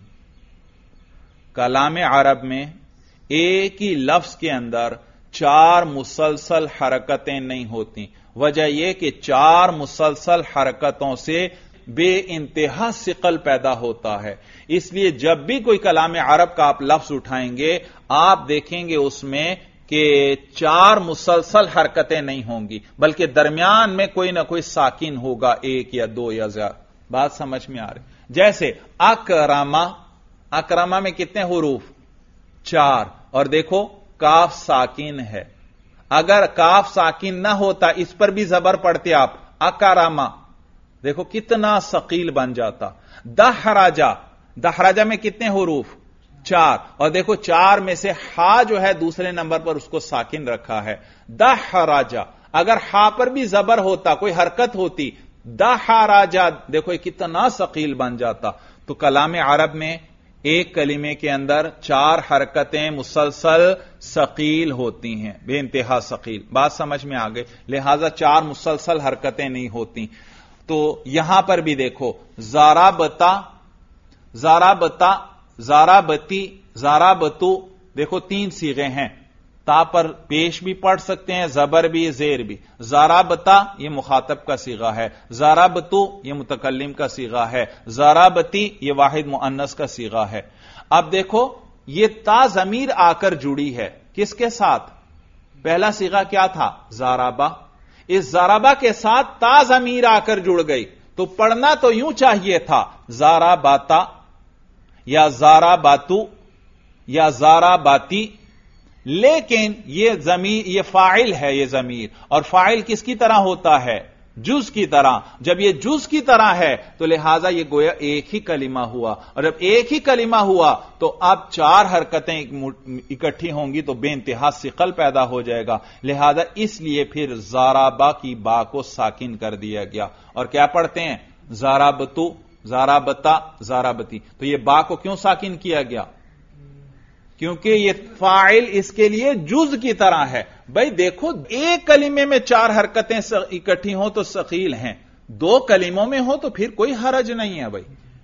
کلام عرب میں ایک ہی لفظ کے اندر 4 مسلسل حرکتیں نہیں ہوتی۔ وجہ یہ کہ 4 مسلسل حرکتوں سے بے انتہا ثقل پیدا ہوتا ہے، اس لیے جب بھی کوئی کلام عرب کا آپ لفظ اٹھائیں گے آپ دیکھیں گے اس میں کہ 4 مسلسل حرکتیں نہیں ہوں گی، بلکہ درمیان میں کوئی نہ کوئی ساکن ہوگا، 1 یا 2 یا زیادہ۔ بات سمجھ میں آ رہی؟ جیسے اکرما، اکرما میں کتنے حروف؟ 4، اور دیکھو کاف ساکن ہے، اگر کاف ساکن نہ ہوتا اس پر بھی زبر پڑتے آپ، اکرما، دیکھو کتنا ثقیل بن جاتا۔ دحرجہ، دحرجہ میں کتنے حروف؟ 4، اور دیکھو 4 میں سے ہا جو ہے دوسرے نمبر پر اس کو ساکن رکھا ہے۔ دحرجہ، اگر ہا پر بھی زبر ہوتا، کوئی حرکت ہوتی، دحرجہ، دیکھو یہ کتنا ثقیل بن جاتا۔ تو کلام عرب میں ایک کلمے کے اندر 4 حرکتیں مسلسل ثقیل ہوتی ہیں، بے انتہا ثقیل۔ بات سمجھ میں آ گئی؟ لہذا 4 مسلسل حرکتیں نہیں ہوتی۔ تو یہاں پر بھی دیکھو، ضربتا، ضربتا، ضربتی، ضربتو، دیکھو 3 صیغے ہیں، تا پر پیش بھی پڑھ سکتے ہیں، زبر بھی، زیر بھی۔ ضربتا یہ مخاطب کا صیغہ ہے، ضربتو یہ متکلم کا صیغہ ہے، ضربتی یہ واحد مؤنث کا صیغہ ہے۔ اب دیکھو یہ تا ضمیر آ کر جڑی ہے، کس کے ساتھ؟ پہلا صیغہ کیا تھا؟ ضربہ، اس ضربہ کے ساتھ تا ضمیر آ کر جڑ گئی، تو پڑھنا تو یوں چاہیے تھا ضربتا یا ضرباتو یا ضرباتی، لیکن یہ ضمیر، یہ فاعل ہے، یہ ضمیر، اور فاعل کس کی طرح ہوتا ہے؟ جز کی طرح۔ جب یہ جز کی طرح ہے تو لہذا یہ گویا ایک ہی کلمہ ہوا، اور جب ایک ہی کلمہ ہوا تو اب 4 حرکتیں اکٹھی ہوں گی تو بے انتہا ثقل پیدا ہو جائے گا، لہذا اس لیے پھر ضربہ کی با کو ساکن کر دیا گیا، اور کیا پڑھتے ہیں؟ ضربتو، ضربتا، ضربتی۔ تو یہ با کو کیوں ساکن کیا گیا؟ کیونکہ یہ فاعل اس کے لیے جز کی طرح ہے۔ بھائی دیکھو ایک کلمے میں 4 حرکتیں اکٹھی ہوں تو ثقیل ہیں، 2 کلموں میں ہو تو پھر کوئی حرج نہیں ہے۔ بھائی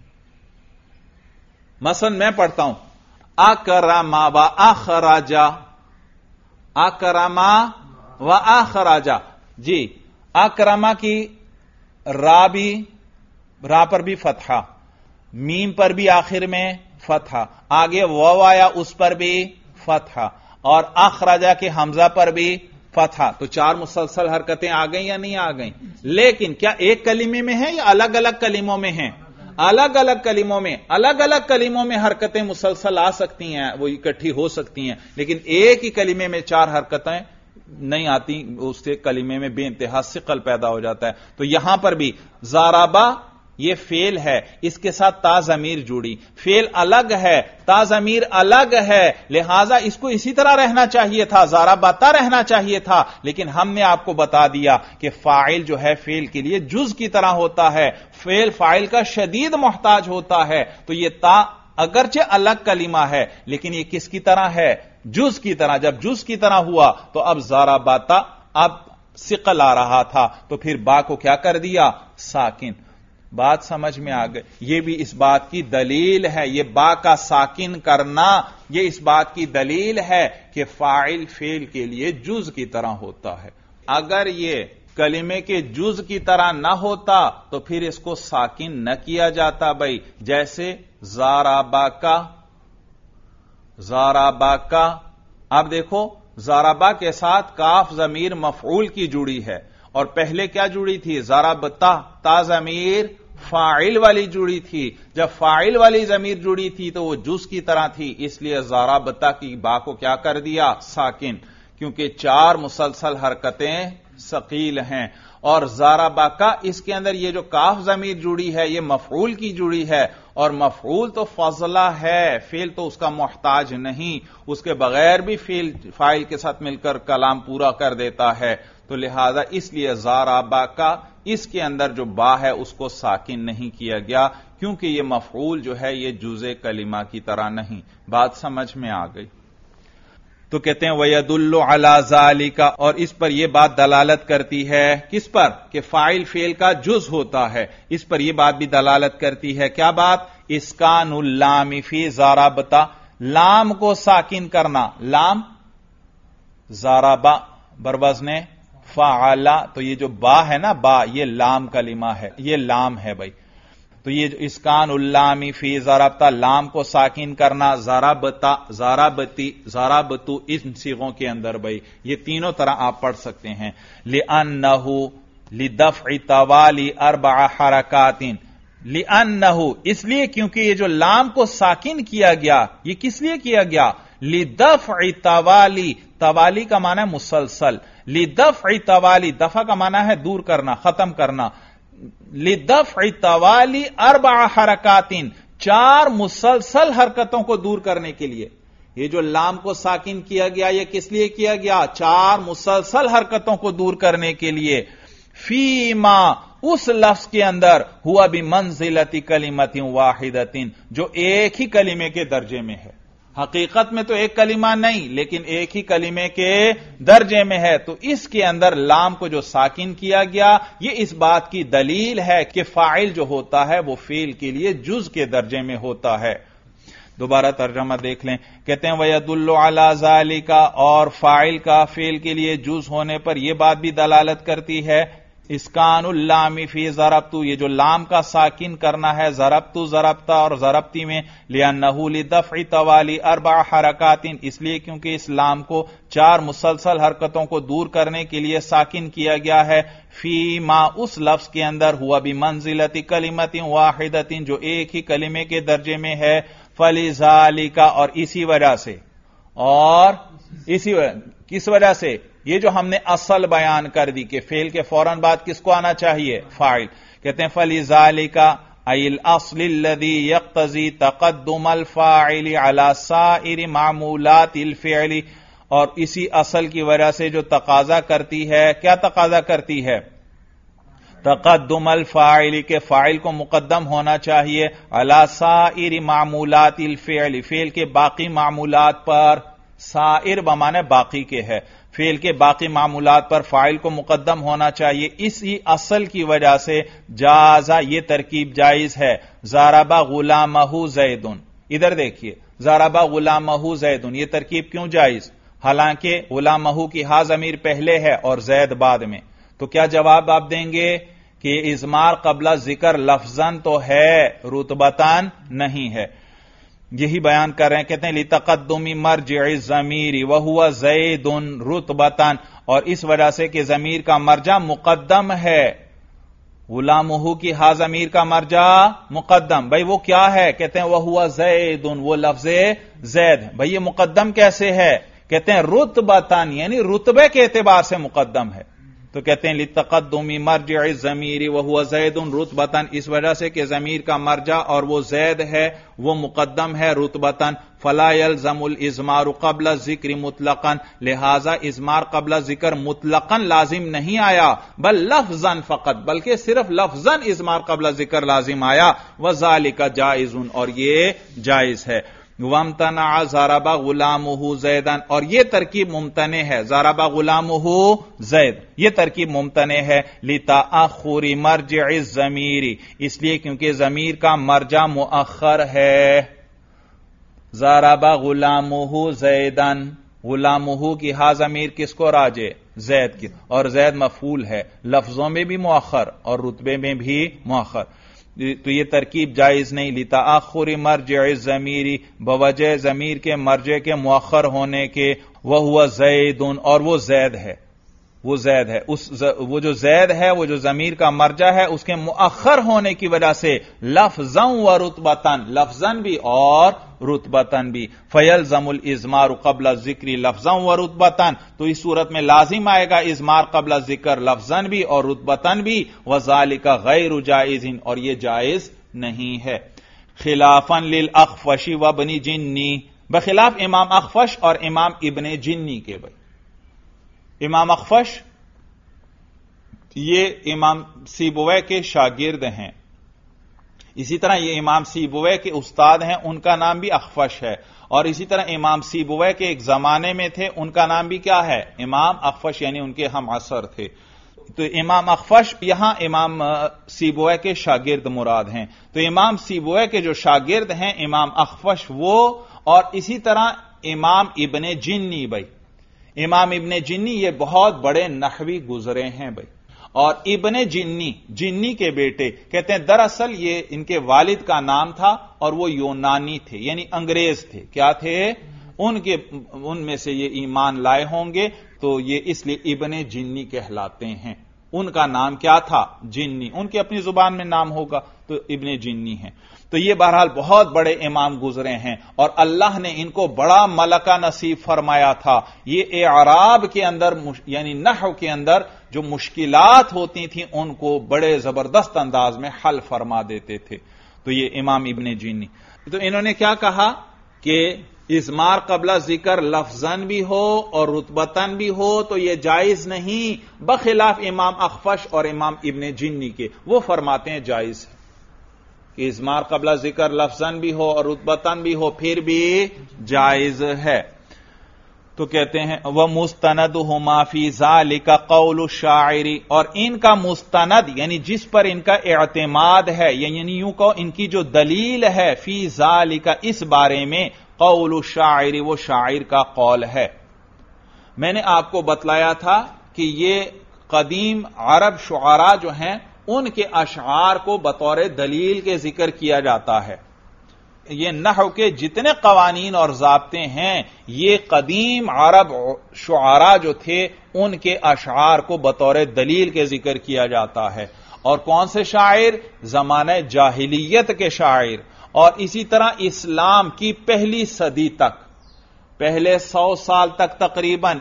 مثلا میں پڑھتا ہوں اکرما و اخرجا، اکرما و اخرجا، جی اکرما کی را بھی، را پر بھی فتحہ، میم پر بھی آخر میں فتحہ، آگے واو آیا اس پر بھی فتحہ، اور اخرجا کے حمزہ پر بھی فتحہ، تو 4 مسلسل حرکتیں آ گئیں یا نہیں آ گئیں؟ لیکن کیا ایک کلمے میں ہیں یا الگ الگ کلموں میں ہیں؟ الگ الگ کلموں میں، الگ الگ کلموں میں حرکتیں مسلسل آ سکتی ہیں، وہ اکٹھی ہو سکتی ہیں، لیکن ایک ہی کلمے میں 4 حرکتیں نہیں آتی، اس سے کلمے میں بے انتہا ثقل پیدا ہو جاتا ہے۔ تو یہاں پر بھی ضربہ یہ فعل ہے، اس کے ساتھ تا ضمیر جڑی، فعل الگ ہے، تا ضمیر الگ ہے، لہذا اس کو اسی طرح رہنا چاہیے تھا، ضربتا رہنا چاہیے تھا، لیکن ہم نے آپ کو بتا دیا کہ فاعل جو ہے فعل کے لیے جز کی طرح ہوتا ہے، فعل فاعل کا شدید محتاج ہوتا ہے، تو یہ تا اگرچہ الگ کلمہ ہے لیکن یہ کس کی طرح ہے؟ جز کی طرح۔ جب جز کی طرح ہوا تو اب ضربتا، اب ثقل آ رہا تھا تو پھر با کو کیا کر دیا؟ ساکن۔ بات سمجھ میں آ گئی؟ یہ بھی اس بات کی دلیل ہے، یہ با کا ساکن کرنا یہ اس بات کی دلیل ہے کہ فاعل فعل کے لیے جز کی طرح ہوتا ہے۔ اگر یہ کلمے کے جز کی طرح نہ ہوتا تو پھر اس کو ساکن نہ کیا جاتا۔ بھائی جیسے ضربا کا، ضربا کا، اب دیکھو ضربا کے ساتھ کاف ضمیر مفعول کی جڑی ہے، اور پہلے کیا جڑی تھی؟ ضربتا، تا ضمیر فاعل والی جڑی تھی، جب فاعل والی ضمیر جڑی تھی تو وہ جز کی طرح تھی، اس لیے ضربتا کی با کو کیا کر دیا؟ ساکن۔ کیونکہ 4 مسلسل حرکتیں ثقیل ہیں. اور ضربا کا اس کے اندر یہ جو کاف ضمیر جڑی ہے یہ مفعول کی جڑی ہے، اور مفعول تو فضلہ ہے، فعل تو اس کا محتاج نہیں، اس کے بغیر بھی فاعل کے ساتھ مل کر کلام پورا کر دیتا ہے. تو لہذا اس لیے ضربا کا اس کے اندر جو با ہے اس کو ساکن نہیں کیا گیا، کیونکہ یہ مفعول جو ہے یہ جزء کلمہ کی طرح نہیں. بات سمجھ میں آ گئی؟ تو کہتے ہیں وَيَدُلُّ عَلَى ذَلِكَ، اور اس پر یہ بات دلالت کرتی ہے کس پر؟ کہ فاعل فعل کا جز ہوتا ہے. اس پر یہ بات بھی دلالت کرتی ہے. کیا بات؟ اسکان اللام فی ضربتا، لام کو ساکن کرنا. لام ضربا بروزن فعل، تو یہ جو با ہے نا، با یہ لام کلمہ ہے، یہ لام ہے بھائی. تو یہ جو اسکان اللام فی ضربتا، لام کو ساکن کرنا. ضربتا، ضربتی، ضربتو، ان صیغوں کے اندر بھائی یہ تینوں طرح آپ پڑھ سکتے ہیں. لِأَنَّهُ لِدَفْعِ تَوَالِي 4 حرکات، لِأَنَّهُ اس لیے کیونکہ یہ جو لام کو ساکن کیا گیا یہ کس لیے کیا گیا؟ لِدَفْعِ تَوَالِي، توالی کا معنی ہے مسلسل. لِدَفْعِ تَوَالِي، دفع کا معنی ہے دور کرنا، ختم کرنا. لِدَفْعِ تَوَالِي 4 حرکات، 4 مسلسل حرکتوں کو دور کرنے کے لیے. یہ جو لام کو ساکن کیا گیا یہ کس لیے کیا گیا؟ 4 مسلسل حرکتوں کو دور کرنے کے لیے. فیما، اس لفظ کے اندر، ہوا بمنزلۃ کلمۃ واحدۃ، جو ایک ہی کلمے کے درجے میں ہے. حقیقت میں تو ایک کلمہ نہیں لیکن ایک ہی کلمے کے درجے میں ہے. تو اس کے اندر لام کو جو ساکن کیا گیا یہ اس بات کی دلیل ہے کہ فاعل جو ہوتا ہے وہ فعل کے لیے جز کے درجے میں ہوتا ہے. دوبارہ ترجمہ دیکھ لیں. کہتے ہیں وَيَدُلُّ عَلَى ذَلِكَ، اور فاعل کا فعل کے لیے جز ہونے پر یہ بات بھی دلالت کرتی ہے. اسکان اللام فی ضربتو، یہ جو لام کا ساکن کرنا ہے ضربتو، ضربتا اور ضربتی میں. لِأَنَّهُ لِدَفْعِ تَوَالِي 4 حرکات، اس لیے کیونکہ اس لام کو 4 مسلسل حرکتوں کو دور کرنے کے لیے ساکن کیا گیا ہے. فی ما، اس لفظ کے اندر، ہوا بمنزلۃ کلمۃ واحدۃ، جو ایک ہی کلمے کے درجے میں ہے. فَلِذَالِكَ، اور اسی وجہ سے، اور اسی وجہ، کس وجہ سے؟ یہ جو ہم نے اصل بیان کر دی کہ فعل کے فوراً بعد کس کو آنا چاہیے؟ فاعل. کہتے ہیں فَلِذَالِكَ أي الأصل الذي يقتضي تقدم الفاعل على سائر معمولات الفعل، اور اسی اصل کی وجہ سے جو تقاضا کرتی ہے، کیا تقاضا کرتی ہے؟ تقدم الفاعل، کے فاعل کو مقدم ہونا چاہیے، علی سائر معمولات الفعل، فعل کے باقی معمولات پر. سائر بمعنی باقی کے ہے، فعل کے باقی معمولات پر فاعل کو مقدم ہونا چاہیے. اسی اصل کی وجہ سے جازا، یہ ترکیب جائز ہے. ضرب غلامہ زید، ادھر دیکھیے، ضرب غلامہ زید، یہ ترکیب کیوں جائز؟ حالانکہ غلامہ کی ہا ضمیر پہلے ہے اور زید بعد میں. تو کیا جواب آپ دیں گے کہ اضمار قبل ذکر لفظاً تو ہے، رتبتاً نہیں ہے. یہی بیان کر رہے ہیں. کہتے ہیں لتقدم مرجع الضمیر وہو زید رتبتاً، اور اس وجہ سے کہ ضمیر کا مرجع مقدم ہے. غلامہ کی ہا ضمیر کا مرجع مقدم، بھئی وہ کیا ہے؟ کہتے ہیں وہو زید، وہ لفظ زید. بھئی یہ مقدم کیسے ہے؟ کہتے ہیں رتبتاً، یعنی رتبے کے اعتبار سے مقدم ہے. تو کہتے ہیں لتقدم مرجع الضمیر وہو زید رتبتاً، اس وجہ سے کہ ضمیر کا مرجع اور وہ زید ہے وہ مقدم ہے رتبتاً. فلا يلزم الاضمار قبل الذکر مطلقا، لہذا اضمار قبل ذکر مطلقا لازم نہیں آیا، بل لفظا فقط، بلکہ صرف لفظا اضمار قبل ذکر لازم آیا. وذالک جائز، اور یہ جائز ہے. وامتنع ضرب غلامہ زیدن، اور یہ ترکیب ممتنع ہے. ضرب غلامہ زید، یہ ترکیب ممتنع ہے. لتأخر مرجع الضمیر، اس لیے کیونکہ ضمیر کا مرجع مؤخر ہے. ضرب غلامہ زیدن، غلامہ کی ہا ضمیر کس کو راجع؟ زید کی، اور زید مفعول ہے، لفظوں میں بھی مؤخر اور رتبے میں بھی مؤخر. تو یہ ترکیب جائز نہیں. لتأخر مرجع الضمیر، بوجہ ضمیر کے مرجع کے مؤخر ہونے کے. وہو زید، اور وہ زید ہے، وہ زید ہے. وہ جو زید ہے، وہ جو ضمیر کا مرجع ہے، اس کے مؤخر ہونے کی وجہ سے لفظاً و رتبتاً، لفظاً بھی اور रुतबतन भी, फयलजमुल इज़मार क़ब्ल ज़िक्री लफ्ज़न व रुतबतन, तो इस सूरत में लाजिम आएगा इज़मार क़ब्ल ज़िक्र लफ्ज़न भी और रुतबतन भी, व ज़ालिका गैरु जाइज़िन, और ये जायज नहीं है। खिलाफन लिल अख़फ़शी व बनी जिन्नी, बखिलाफ इमाम अख़फ़श और इमाम इब्ने जिन्नी के। भाई इमाम अख़फ़श ये इमाम सीबोवे के शागिर्द हैं, इसी तरह ये इमाम सीबोवे के उस्ताद हैं, उनका नाम भी अख़फ़श है, और इसी तरह इमाम सीबोवे के एक जमाने में थे, उनका नाम भी क्या है, इमाम अख़फ़श, यानी उनके हम असर थे। तो इमाम अख़फ़श यहां इमाम सीबोवे के शागिर्द मुराद हैं। तो इमाम सीबोवे के जो शागिर्द हैं इमाम अख़फ़श वो, और इसी तरह इमाम इब्ने जिन्नी। भाई इमाम इब्ने जिन्नी ये बहुत बड़े नहवी गुजरे हैं भाई, और इब्ने जिन्नी के बेटे कहते हैं दरअसल ये इनके वालिद का नाम था और वो यूनानी थे, यानी अंग्रेज थे। क्या थे? उनमें से ये ईमान लाए होंगे, तो ये इसलिए इब्ने जिन्नी कहलाते हैं। उनका नाम क्या था? जिन्नी, उनके अपनी जुबान में नाम होगा तो इब्ने जिन्नी है। तो ये बहरहाल बहुत बड़े इमाम गुजरे हैं, और अल्लाह ने इनको बड़ा मलका नसीब फरमाया था। ये एराब के अंदर यानी नहव के अंदर जो मुश्किलात होती थी उनको बड़े जबरदस्त अंदाज में हल फरमा देते थे। तो ये इमाम इब्ने जिन्नी, तो इन्होंने क्या कहा कि इज़मार क़ब्ल ज़िक्र लफ्ज़न भी हो और रुतबतन भी हो तो यह जायज नहीं, बखिलाफ इमाम अख़फ़श और इमाम इब्ने जिन्नी के, वो फरमाते हैं जायज है कि इज़मार क़ब्ल ज़िक्र लफ्ज़न भी हो और रुतबतन भी हो फिर भी जायज है। तो कहते हैं वह मुस्तनदुहुमा फी ज़ालिका क़ौलु शाइरी, और इनका मुस्तनद यानी जिस पर इनका इअ्तिमाद है, यानी यूं कहो इनकी जो दलील है फी ज़ालिका इस बारे में, क़ौलु शाइरी वो शायर का कौल है। मैंने आपको बतलाया था कि ये कदीम अरब शुआरा जो हैं उनके अशआर को बतौर दलील के जिक्र किया जाता है। ये नहव के जितने कवानीन और ज़ाब्ते हैं ये कदीम अरब शुआरा जो थे उनके अशआर को बतौर दलील के जिक्र किया जाता है। और कौन से शायर? ज़माने जाहिलियत के शायर, और इसी तरह इस्लाम की पहली सदी तक, पहले 100 साल तक तकरीबन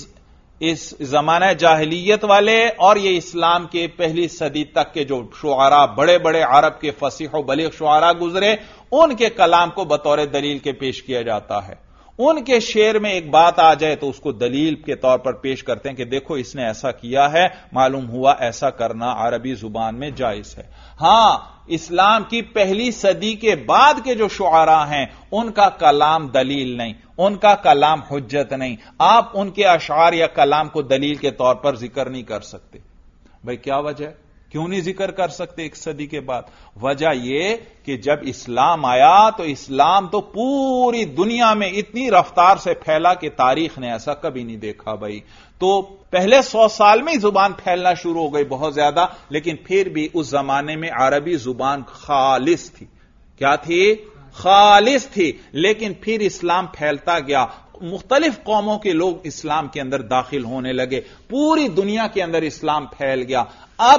इस जमाना जाहिलियत वाले और ये इस्लाम के पहली सदी तक के जो शुआरा बड़े बड़े अरब के फसीह बलीग शुआरा गुजरे, उनके कलाम को बतौर दलील के पेश किया जाता है। उनके शेर में एक बात आ जाए तो उसको दलील के तौर पर पेश करते हैं कि देखो इसने ऐसा किया है, मालूम हुआ ऐसा करना अरबी जुबान में जायज है। हां, इस्लाम की पहली सदी के बाद के जो शुआरा हैं उनका कलाम दलील नहीं, उनका कलाम हुज्जत नहीं, आप उनके अशार या कलाम को दलील के तौर पर जिक्र नहीं कर सकते। भाई क्या वजह, क्यों नहीं जिक्र कर सकते एक सदी के बाद? वजह यह कि जब इस्लाम आया तो इस्लाम तो पूरी दुनिया में इतनी रफ्तार से फैला कि तारीख ने ऐसा कभी नहीं देखा। भाई तो पहले 100 साल में ही जुबान फैलना शुरू हो गई बहुत ज्यादा, लेकिन फिर भी उस जमाने में अरबी जुबान खालिस थी। क्या थी? खालिस थी। लेकिन फिर इस्लाम फैलता गया, मुख्तलिफ कौमों के लोग इस्लाम के अंदर दाखिल होने लगे, पूरी दुनिया के अंदर इस्लाम फैल गया।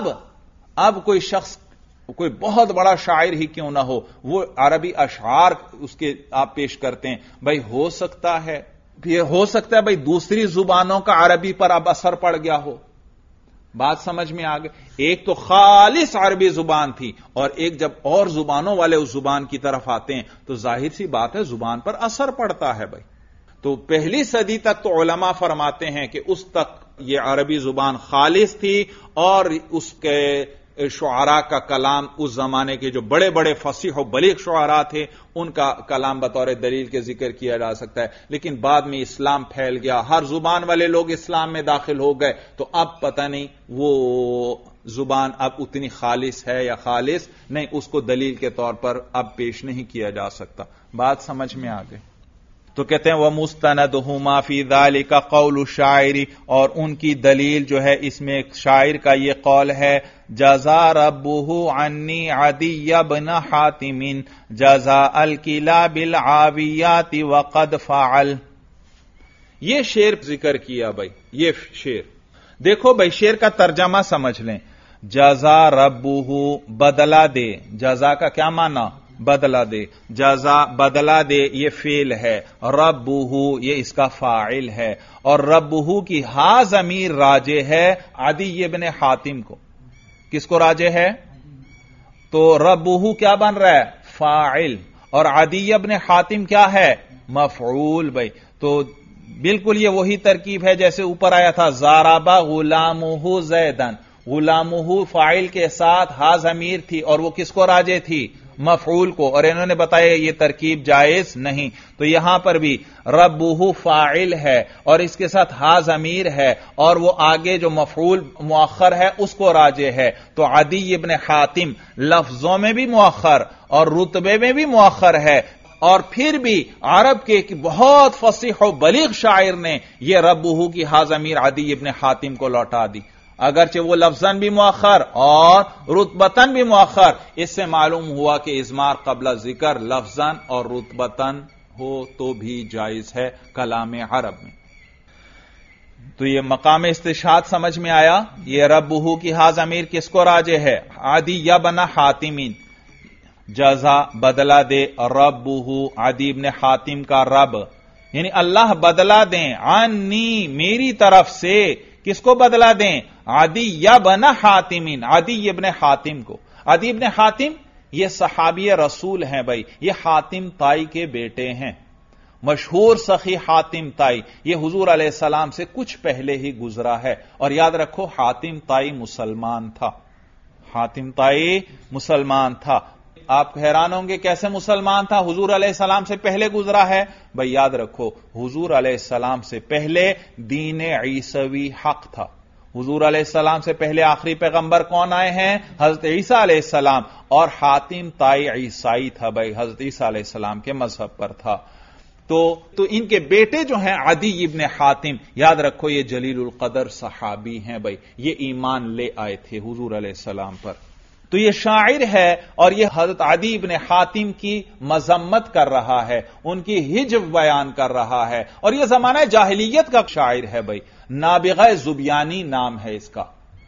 अब कोई शख्स, कोई बहुत बड़ा शायर ही क्यों ना हो, वो अरबी अशआर उसके आप पेश करते हैं। भाई हो सकता है भाई दूसरी जुबानों का अरबी पर अब असर पड़ गया हो। बात समझ में आ गई? एक तो खालिस अरबी जुबान थी, और एक जब और जुबानों वाले उस जुबान की तरफ आते हैं तो जाहिर सी बात है जुबान पर असर पड़ता है। भाई तो पहली सदी तक तो उलमा फरमाते हैं कि उस तक ये अरबी जुबान खालिस थी, और उसके शुआरा का कलाम उस जमाने के जो बड़े बड़े फसीह बलीग शुआरा थे उनका कलाम बतौर दलील के जिक्र किया जा सकता है। लेकिन बाद में इस्लाम फैल गया, हर जुबान वाले लोग इस्लाम में दाखिल हो गए, तो अब पता नहीं वो जुबान अब उतनी खालिस है या खालिस नहीं, उसको दलील के तौर पर अब पेश नहीं किया जा सकता। बात समझ में आ गई? तो कहते हैं वह मुस्तनदहुमा फी ज़ालिका क़ौलु शाइरी, और उनकी दलील जो है इसमें एक शायर का यह कौल है, जज़ा रब्बुहु अन्नी अदिय बिन हातिमिन जज़ा अल किला बिल आवियाति वक़द फ़अल। यह शेर जिक्र किया। भाई ये शेर देखो, भाई शेर का तर्जमा समझ लें। जज़ा रब्बुहु बदला दे, जज़ा का क्या माना? بدلہ دے، جزا بدلہ دے یہ فعل ہے، ربہ یہ اس کا فاعل ہے، اور ربہ کی ہا ضمیر راجع ہے عدی ابن حاتم کو. کس کو راجع ہے؟ تو ربہ کیا بن رہا ہے؟ فاعل، اور عدی ابن حاتم کیا ہے؟ مفعول. بھائی تو بالکل یہ وہی ترکیب ہے جیسے اوپر آیا تھا ضرب غلامہ زیدن، غلامہ فاعل کے ساتھ ہا ضمیر تھی اور وہ کس کو راجع تھی؟ مفعول کو، اور انہوں نے بتایا یہ ترکیب جائز نہیں. تو یہاں پر بھی ربہ فاعل ہے اور اس کے ساتھ ہا ضمیر ہے اور وہ آگے جو مفعول مؤخر ہے اس کو راجع ہے. تو عدی ابن حاتم لفظوں میں بھی مؤخر اور رتبے میں بھی مؤخر ہے، اور پھر بھی عرب کے ایک بہت فصیح و بلیغ شاعر نے یہ ربہ کی ہا ضمیر عدی ابن حاتم کو لوٹا دی، اگرچہ وہ لفظاً بھی مؤخر اور رتبتاً بھی مؤخر. اس سے معلوم ہوا کہ اضمار قبل ذکر لفظاً اور رتبتاً ہو تو بھی جائز ہے کلام عرب میں. تو یہ مقام استشہاد سمجھ میں آیا. یہ ربہ کی ہا ضمیر کس کو راجع ہے؟ عدی ابن حاتم. جزا بدلہ دے ربہ عدی ابن حاتم کا رب، یعنی اللہ بدلہ دیں عنی میری طرف سے. کس کو بدلہ دیں؟ عدی ابن حاتم، عدی ابن حاتم کو. عدی ابن حاتم یہ صحابی رسول ہیں بھائی، یہ حاتم طائی کے بیٹے ہیں، مشہور سخی حاتم طائی. یہ حضور علیہ السلام سے کچھ پہلے ہی گزرا ہے، اور یاد رکھو حاتم طائی مسلمان تھا. حاتم طائی مسلمان تھا. آپ حیران ہوں گے کیسے مسلمان تھا؟ حضور علیہ السلام سے پہلے گزرا ہے. بھائی یاد رکھو حضور علیہ السلام سے پہلے دین عیسوی حق تھا. حضور علیہ السلام سے پہلے آخری پیغمبر کون آئے ہیں؟ حضرت عیسیٰ علیہ السلام. اور حاتم طائی عیسائی تھا بھائی، حضرت عیسیٰ علیہ السلام کے مذہب پر تھا. تو ان کے بیٹے جو ہیں عدی ابن حاتم، یاد رکھو یہ جلیل القدر صحابی ہیں بھائی، یہ ایمان لے آئے تھے حضور علیہ السلام پر. تو یہ شاعر ہے اور یہ حضرت عدی ابن حاتم کی مذمت کر رہا ہے، ان کی ہجو بیان کر رہا ہے، اور یہ زمانہ جاہلیت کا شاعر ہے بھائی. نابغہ زبیانی نام ہے اس کا،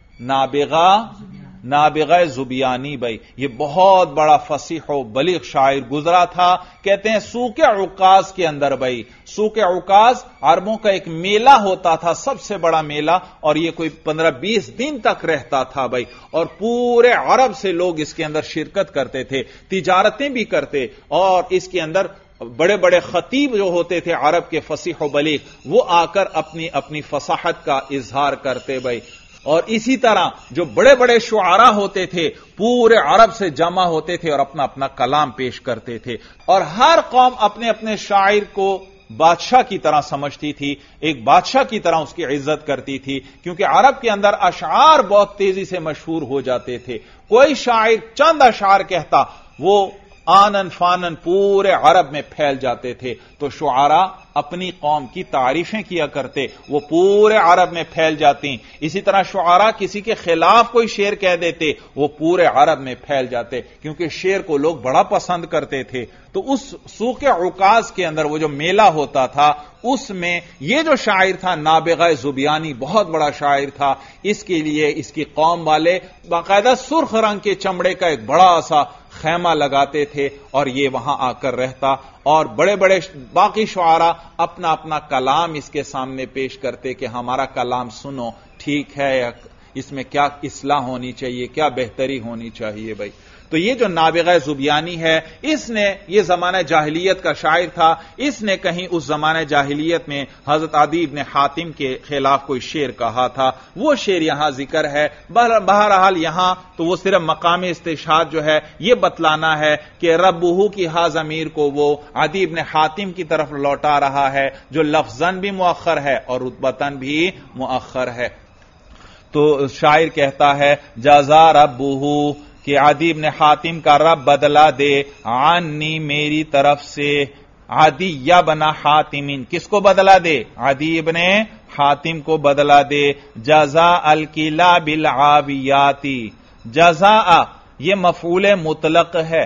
نابغہ زبیانی. بھائی یہ بہت بڑا فصیح و بلیغ شاعر گزرا تھا. کہتے ہیں سوق عکاظ کے اندر، بھائی سوق عکاظ عربوں کا ایک میلہ ہوتا تھا، سب سے بڑا میلہ، اور یہ کوئی 15-20 دن تک رہتا تھا بھائی، اور پورے عرب سے لوگ اس کے اندر شرکت کرتے تھے، تجارتیں بھی کرتے، اور اس کے اندر بڑے بڑے خطیب جو ہوتے تھے عرب کے فصیح و بلیغ، وہ آ کر اپنی فصاحت کا اظہار کرتے بھائی. اور اسی طرح جو بڑے بڑے شعراء ہوتے تھے پورے عرب سے جمع ہوتے تھے اور اپنا اپنا کلام پیش کرتے تھے، اور ہر قوم اپنے اپنے شاعر کو بادشاہ کی طرح سمجھتی تھی، ایک بادشاہ کی طرح اس کی عزت کرتی تھی، کیونکہ عرب کے اندر اشعار بہت تیزی سے مشہور ہو جاتے تھے. کوئی شاعر چند اشعار کہتا، وہ آنن فانن پورے عرب میں پھیل جاتے تھے. تو شعراء اپنی قوم کی تعریفیں کیا کرتے، وہ پورے عرب میں پھیل جاتی. اسی طرح شعراء کسی کے خلاف کوئی شعر کہہ دیتے، وہ پورے عرب میں پھیل جاتے، کیونکہ شعر کو لوگ بڑا پسند کرتے تھے. تو اس سوق عکاظ کے اندر وہ جو میلہ ہوتا تھا، اس میں یہ جو شاعر تھا نابغہ زبیانی، بہت بڑا شاعر تھا. اس کے لیے اس کی قوم والے باقاعدہ سرخ رنگ کے چمڑے کا ایک بڑا سا خیمہ لگاتے تھے، اور یہ وہاں آ کر رہتا، اور بڑے بڑے باقی شعراء اپنا اپنا کلام اس کے سامنے پیش کرتے کہ ہمارا کلام سنو، ٹھیک ہے، اس میں کیا اصلاح ہونی چاہیے، کیا بہتری ہونی چاہیے بھائی. تو یہ جو نابغہ زبیانی ہے، اس نے، یہ زمانہ جاہلیت کا شاعر تھا، اس نے کہیں اس زمانہ جاہلیت میں حضرت عدی ابن حاتم کے خلاف کوئی شعر کہا تھا، وہ شعر یہاں ذکر ہے. بہرحال یہاں تو وہ صرف مقام استشہاد جو ہے یہ بتلانا ہے کہ ربہ کی ہا ضمیر کو وہ عدی ابن حاتم کی طرف لوٹا رہا ہے، جو لفظاً بھی مؤخر ہے اور رتبتاً بھی مؤخر ہے. تو شاعر کہتا ہے جزا ربہ کہ عدی ابن حاتم کا رب بدلہ دے عنی میری طرف سے. عدی ابن حاتم کس کو بدلہ دے؟ عدی ابن حاتم کو بدلہ دے. جزا الکلاب العاویاتی، جزا یہ مفعول مطلق ہے،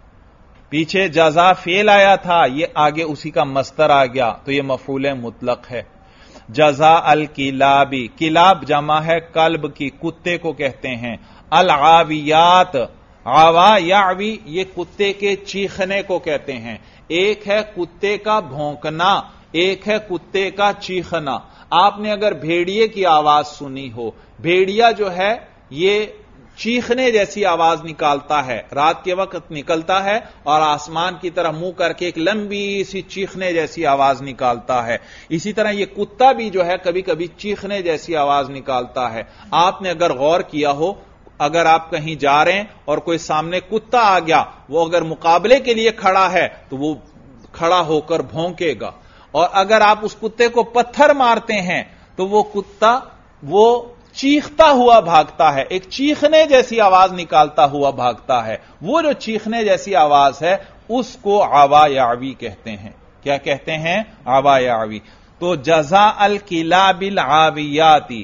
پیچھے جزا فعل آیا تھا، یہ آگے اسی کا مصدر آ گیا، تو یہ مفعول مطلق ہے. جزا الکلابی، کلاب جمع ہے کلب کی، کتے کو کہتے ہیں. العاویات، आवा यावी ये कुत्ते के चीखने को कहते हैं। एक है कुत्ते का भौंकना, एक है कुत्ते का चीखना। आपने अगर भेड़िए की आवाज सुनी हो, भेड़िया जो है ये चीखने जैसी आवाज निकालता है, रात के वक्त निकलता है और आसमान की तरफ मुंह करके एक लंबी सी चीखने जैसी आवाज निकालता है। इसी तरह ये कुत्ता भी जो है कभी कभी चीखने जैसी आवाज निकालता है। आपने अगर गौर किया हो, अगर आप कहीं जा रहे हैं और कोई सामने कुत्ता आ गया, वो अगर मुकाबले के लिए खड़ा है तो वो खड़ा होकर भौंकेगा, और अगर आप उस कुत्ते को पत्थर मारते हैं तो वो कुत्ता वो चीखता हुआ भागता है, एक चीखने जैसी आवाज निकालता हुआ भागता है। वो जो चीखने जैसी आवाज है उसको आवायावी कहते हैं। क्या कहते हैं? आवायावी। तो जजा अल किलाबिल आवियाती,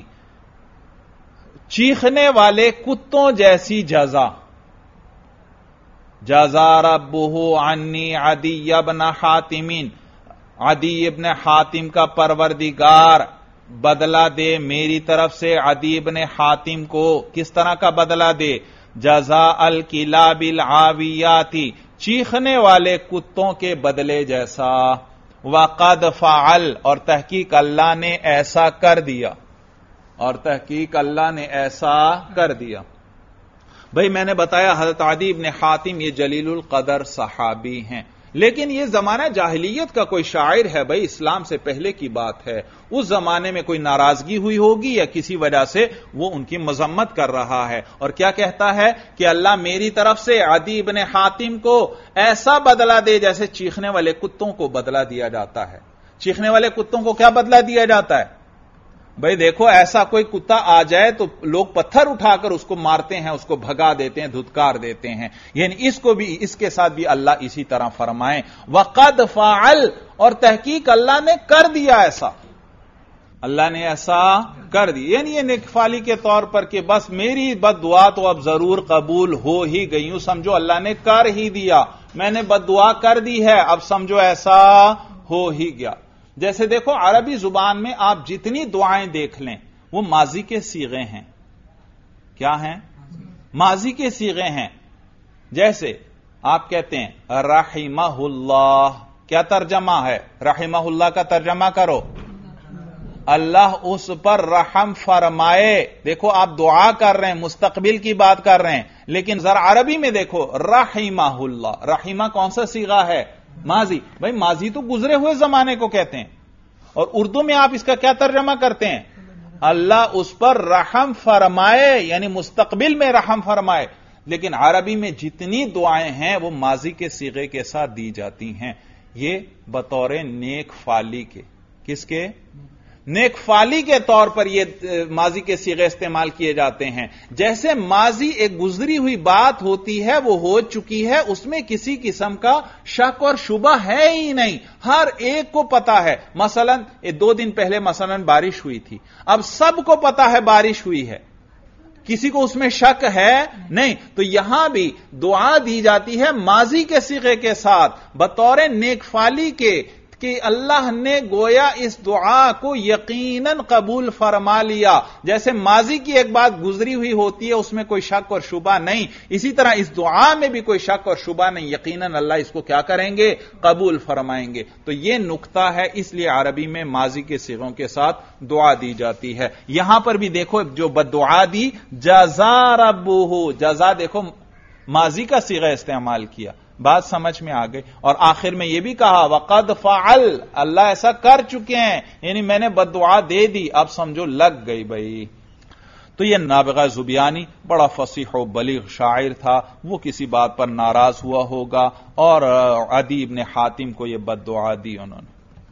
चीखने वाले कुत्तों जैसी जजा। जजा रब्बुहु अन्नी अदी इब्न हातिमीन, अदी इब्न हातिम का परवरदिगार बदला दे मेरी तरफ से अदी इब्न हातिम को। किस तरह का बदला दे? जजा अल किलाबिल आवियाती, चीखने वाले कुत्तों के बदले जैसा। वक़द फ़अल, और तहकीक अल्लाह ने ऐसा कर दिया, और तहकीक अल्लाह ने ऐसा कर दिया। भाई मैंने बताया हजरत अदी इब्न हातिम ये जलीलुल कदर सहाबी हैं, लेकिन ये जमाना जाहिलियत का कोई शायर है, भाई इस्लाम से पहले की बात है। उस जमाने में कोई नाराजगी हुई होगी या किसी वजह से वो उनकी मजम्मत कर रहा है, और क्या कहता है कि अल्लाह मेरी तरफ से अदी इब्न हातिम को ऐसा बदला दे जैसे चीखने वाले कुत्तों को बदला दिया जाता है। चीखने वाले कुत्तों को क्या बदला दिया जाता है? भाई देखो, ऐसा कोई कुत्ता आ जाए तो लोग पत्थर उठाकर उसको मारते हैं, उसको भगा देते हैं, धुतकार देते हैं। यानी इसको भी, इसके साथ भी अल्लाह इसी तरह फरमाए वक़द फ़अल, और तहकीक अल्लाह ने कर दिया ऐसा, अल्लाह ने ऐसा कर दी। यानी ये नेकफाली के तौर पर कि बस मेरी बद्दुआ तो अब जरूर कबूल हो ही गई, यूं समझो अल्लाह ने कर ही दिया, मैंने बद्दुआ कर दी है, अब समझो ऐसा हो ही गया। जैसे देखो अरबी जुबान में आप जितनी दुआएं देख लें वो माजी के सीगे हैं। क्या हैं? माजी के सीगे हैं। जैसे आप कहते हैं रहिमहुल्लाह, क्या तर्जमा है? रहिमहुल्लाह का तर्जमा करो, अल्लाह उस पर रहम फरमाए। देखो आप दुआ कर रहे हैं, मुस्तकबिल की बात कर रहे हैं, लेकिन जरा अरबी में देखो रहिमहुल्लाह, रहिमा कौन सा सीगा है? माजी। भाई माजी तो गुजरे हुए जमाने को कहते हैं, और उर्दू में आप इसका क्या तर्जमा करते हैं? अल्लाह उस पर रहम फरमाए, यानी मुस्तकबिल में रहम फरमाए। लेकिन अरबी में जितनी दुआएं हैं वो माजी के सीगे के साथ दी जाती हैं, ये बतौर नेक फाली के। किसके? नेक फाली के तौर पर ये माजी के सीगे इस्तेमाल किए जाते हैं। जैसे माजी एक गुजरी हुई बात होती है, वो हो चुकी है, उसमें किसी किस्म का शक और शुबा है ही नहीं, हर एक को पता है। मसलन 2 दिन पहले मसलन बारिश हुई थी, अब सबको पता है बारिश हुई है, किसी को उसमें शक है नहीं। तो यहां भी दुआ दी जाती है माजी के सीगे के साथ बतौर नेकफाली के, कि अल्लाह ने गोया इस दुआ को यकीनन कबूल फरमा लिया। जैसे माजी की एक बात गुजरी हुई होती है, उसमें कोई शक और शुबा नहीं, इसी तरह इस दुआ में भी कोई शक और शुबा नहीं, यकीनन अल्लाह इसको क्या करेंगे? कबूल फरमाएंगे। तो यह नुक्ता है, इसलिए अरबी में माजी के सिगों के साथ दुआ दी जाती है। यहां पर भी देखो जो बद्दुआ दी, जज़ा रब्बुहु, जज़ा देखो माजी का सीगा इस्तेमाल किया, बात समझ में आ गई। और आखिर में यह भी कहा वक़द फ़अल, अल्लाह ऐसा कर चुके हैं, यानी मैंने बद्दुआ दे दी, अब समझो लग गई भाई। तो यह नाबिगा ज़ुबियानी बड़ा फसीह और बलीग शायर था, वो किसी बात पर नाराज हुआ होगा और अदी इब्न हातिम को यह बद्दुआ दी उन्होंने।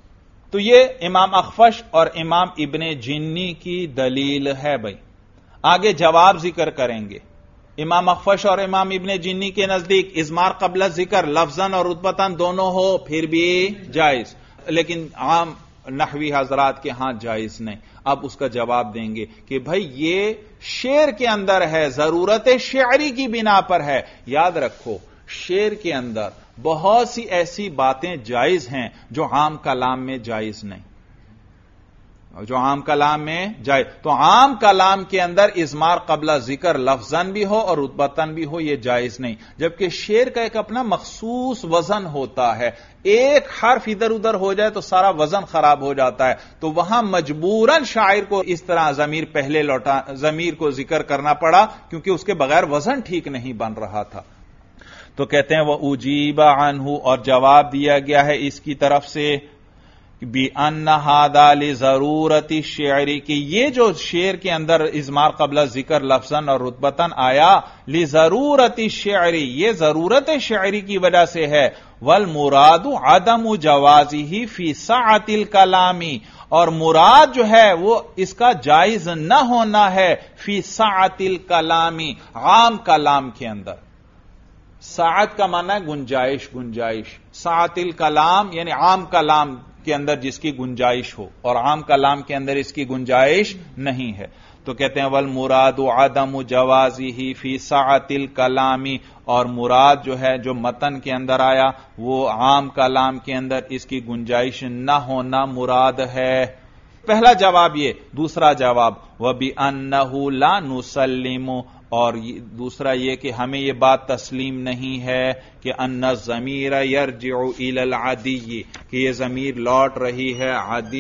तो यह इमाम अखफश और इमाम इब्न जिन्नी की दलील है। भाई आगे जवाब जिक्र करेंगे। इमाम अखफश और इमाम इब्न जिन्नी के नजदीक इज़मार क़ब्ल ज़िक्र लफ्ज़न और रुतबतन दोनों हो फिर भी जायज, लेकिन आम नहवी हजरात के हां जायज नहीं। अब उसका जवाब देंगे कि भाई ये शेर के अंदर है, जरूरत शेरी की बिना पर है। याद रखो शेर के अंदर बहुत सी ऐसी बातें जायज हैं जो आम कलाम में जायज नहीं। جو عام کلام میں جائے. تو عام کلام کے اندر اضمار قبل ذکر لفظاً بھی ہو اور رتبتاً بھی ہو یہ جائز نہیں. جبکہ شعر کا ایک اپنا مخصوص وزن ہوتا ہے، ایک حرف ادھر ادھر ہو جائے تو سارا وزن خراب ہو جاتا ہے. تو وہاں مجبوراً شاعر کو اس طرح ضمیر پہلے ضمیر کو ذکر کرنا پڑا کیونکہ اس کے بغیر وزن ٹھیک نہیں بن رہا تھا. تو کہتے ہیں وہ اجیب عنہ، اور جواب دیا گیا ہے اس کی طرف سے بِأَنَّ هَذَا لِضَرُورَةِ الشِّعْرِ، کہ یہ جو شعر کے اندر اضمار قبل ذکر لفظاً اور رتبتاً آیا، لِضَرُورَةِ الشِّعْرِ، یہ ضرورت شعری کی وجہ سے ہے. وَالْمُرَادُ عَدَمُ جَوَازِهِ فِي سَعَةِ الْكَلَامِ، اور مراد جو ہے وہ اس کا جائز نہ ہونا ہے فی سعۃ الکلام، عام کلام کے اندر. سعت کا معنی ہے گنجائش، سعۃ الکلام یعنی عام کلام کے اندر جس کی گنجائش ہو، اور عام کلام کے اندر اس کی گنجائش نہیں ہے. تو کہتے ہیں والمراد عدم جوازہ فی سعۃ الکلام، اور مراد جو ہے جو متن کے اندر آیا وہ عام کلام کے اندر اس کی گنجائش نہ ہونا مراد ہے. پہلا جواب یہ. دوسرا جواب وَبِأَنَّهُ لَا نُسَلِّمُ، اور دوسرا یہ کہ ہمیں یہ بات تسلیم نہیں ہے کہ ان الضمیر یرجع الی العدی، کہ یہ ضمیر لوٹ رہی ہے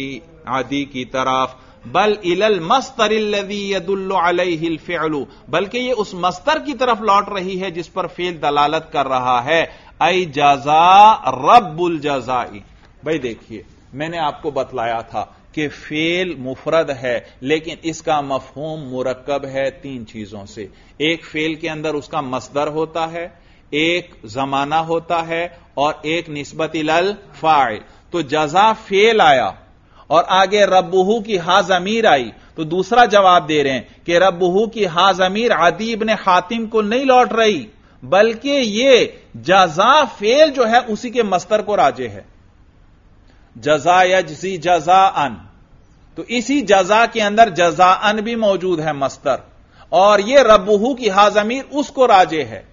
عدی کی طرف، بل الی المصدر الذی يدل علیہ الفعل، بلکہ یہ اس مصدر کی طرف لوٹ رہی ہے جس پر فعل دلالت کر رہا ہے. ای جزاء رب الجزاء. بھائی دیکھیے میں نے آپ کو بتلایا تھا کہ فعل مفرد ہے لیکن اس کا مفہوم مرکب ہے تین چیزوں سے. ایک فعل کے اندر اس کا مصدر ہوتا ہے، ایک زمانہ ہوتا ہے، اور ایک نسبت الی الفاعل. تو جزا فعل آیا اور آگے ربہ کی ہا ضمیر آئی، تو دوسرا جواب دے رہے ہیں کہ ربہ کی ہا ضمیر عدی ابن حاتم کو نہیں لوٹ رہی، بلکہ یہ جزا فعل جو ہے اسی کے مصدر کو راجع ہے. جزا یجزی جزاءن، تو اسی جزا کے اندر جزاءن بھی موجود ہے مصدر، اور یہ ربہ کی ہا ضمیر اس کو راجع ہے.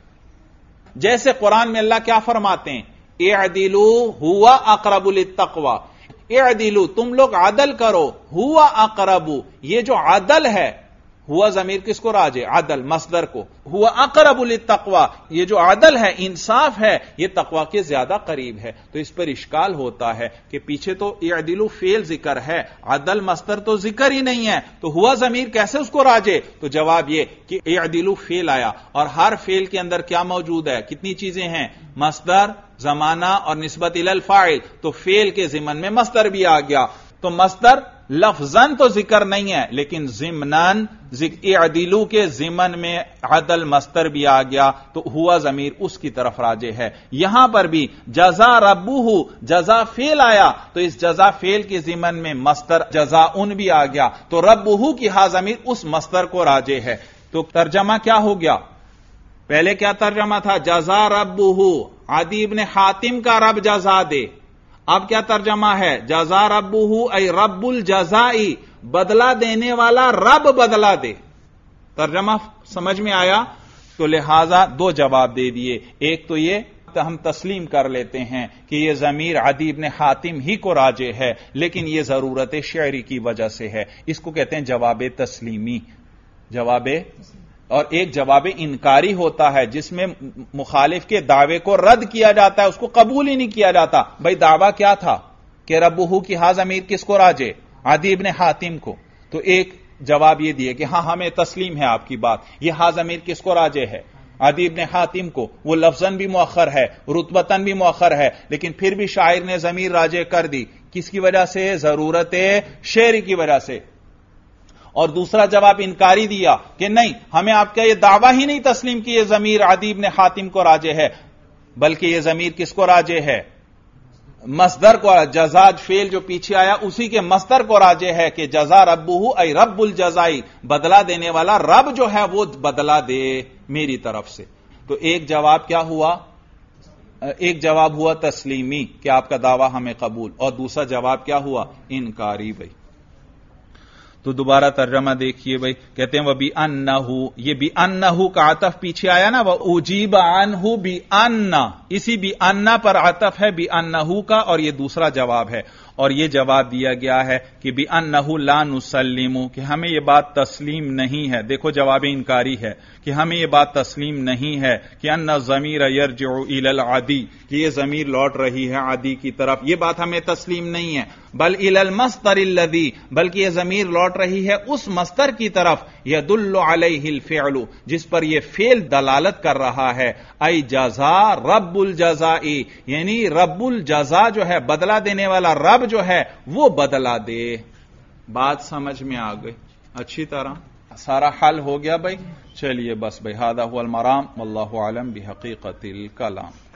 جیسے قرآن میں اللہ کیا فرماتے ہیں، اعدلوا هو اقرب للتقوی، اعدلوا تم لوگ عدل کرو، هو اقرب، یہ جو عدل ہے، ہوا ضمیر کس کو راجع، عدل مصدر کو، ہوا اقرب للتقوی، یہ جو عدل ہے انصاف ہے یہ تقوی کے زیادہ قریب ہے. تو اس پر اشکال ہوتا ہے کہ پیچھے تو اعدلوا فعل ذکر ہے، عدل مصدر تو ذکر ہی نہیں ہے، تو ہوا ضمیر کیسے اس کو راجع؟ تو جواب یہ کہ اعدلوا فعل آیا، اور ہر فعل کے اندر کیا موجود ہے، کتنی چیزیں ہیں، مصدر، زمانہ اور نسبت الی الفاعل. تو فعل کے ضمن میں مصدر بھی آ گیا. تو مصدر لفظاً تو ذکر نہیں ہے لیکن ضمناً اعدلوا کے ضمن میں عدل مصدر بھی آ گیا، تو ہوا ضمیر اس کی طرف راجع ہے. یہاں پر بھی جزا ربہ، جزا فعل آیا تو اس جزا فعل کے ضمن میں مصدر جزاءن بھی آ گیا، تو ربہ کی ہا ضمیر اس مصدر کو راجع ہے. تو ترجمہ کیا ہو گیا؟ پہلے کیا ترجمہ تھا، جزا ربہ، عدی ابن حاتم کا رب جزا دے. اب کیا ترجمہ ہے، جزا ربہ ای رب الجزائی، بدلہ دینے والا رب بدلہ دے. ترجمہ سمجھ میں آیا؟ تو لہذا دو جواب دے دیے. ایک تو یہ ہم تسلیم کر لیتے ہیں کہ یہ ضمیر عدی ابن حاتم ہی کو راجع ہے لیکن یہ ضرورت شعری کی وجہ سے ہے، اس کو کہتے ہیں جواب تسلیمی. جواب، اور ایک جواب انکاری ہوتا ہے جس میں مخالف کے دعوے کو رد کیا جاتا ہے، اس کو قبول ہی نہیں کیا جاتا. بھائی دعویٰ کیا تھا کہ ربہ کی ہا ضمیر کس کو راجع، عدی ابن حاتم کو. تو ایک جواب یہ دیے کہ ہاں ہمیں تسلیم ہے آپ کی بات، یہ ہا ضمیر کس کو راجع ہے، عدی ابن حاتم کو. وہ لفظاً بھی مؤخر ہے، رتبتاً بھی مؤخر ہے، لیکن پھر بھی شاعر نے ضمیر راجع کر دی. کس کی وجہ سے؟ ضرورت شعری کی وجہ سے. اور دوسرا جواب انکاری دیا کہ نہیں، ہمیں آپ کا یہ دعویٰ ہی نہیں تسلیم کہ یہ ضمیر عدی ابن حاتم کو راجع ہے، بلکہ یہ ضمیر کس کو راجع ہے، مصدر کو. جزا فعل جو پیچھے آیا اسی کے مصدر کو راجع ہے کہ جزا ربہ ای رب الجزائی، بدلہ دینے والا رب جو ہے وہ بدلہ دے میری طرف سے. تو ایک جواب کیا ہوا، ایک جواب ہوا تسلیمی کہ آپ کا دعویٰ ہمیں قبول، اور دوسرا جواب کیا ہوا، انکاری. بھائی تو دوبارہ ترجمہ دیکھیے بھائی، کہتے ہیں وَبِأَنَّهُ، یہ بِأَنَّهُ کا عطف پیچھے آیا نا، وَأُجِيبَ عَنْهُ بِأَنَّ، اسی بِأَنَّ پر عطف ہے بِأَنَّهُ کا، اور یہ دوسرا جواب ہے. اور یہ جواب دیا گیا ہے کہ بِأَنَّهُ لَا نُسَلِّمُ کہ ہمیں یہ بات تسلیم نہیں ہے. دیکھو جواب انکاری ہے کہ ہمیں یہ بات تسلیم نہیں ہے کہ ان الضمیر یرجع الی العدی کہ یہ ضمیر لوٹ رہی ہے عدی کی طرف، یہ بات ہمیں تسلیم نہیں ہے. بل الی المصدر الذی بلکہ یہ ضمیر لوٹ رہی ہے اس مصدر کی طرف یدل علیہ الفعل جس پر یہ فعل دلالت کر رہا ہے. ای جزا رب الجزاء یعنی رب الجزاء جو ہے بدلہ دینے والا رب جو ہے وہ بدلہ دے. بات سمجھ میں آ گئی اچھی طرح؟ سارا حل ہو گیا بھائی. چلیے بس بھائی، ھذا ھو المرام واللہ اعلم بحقیقت الکلام.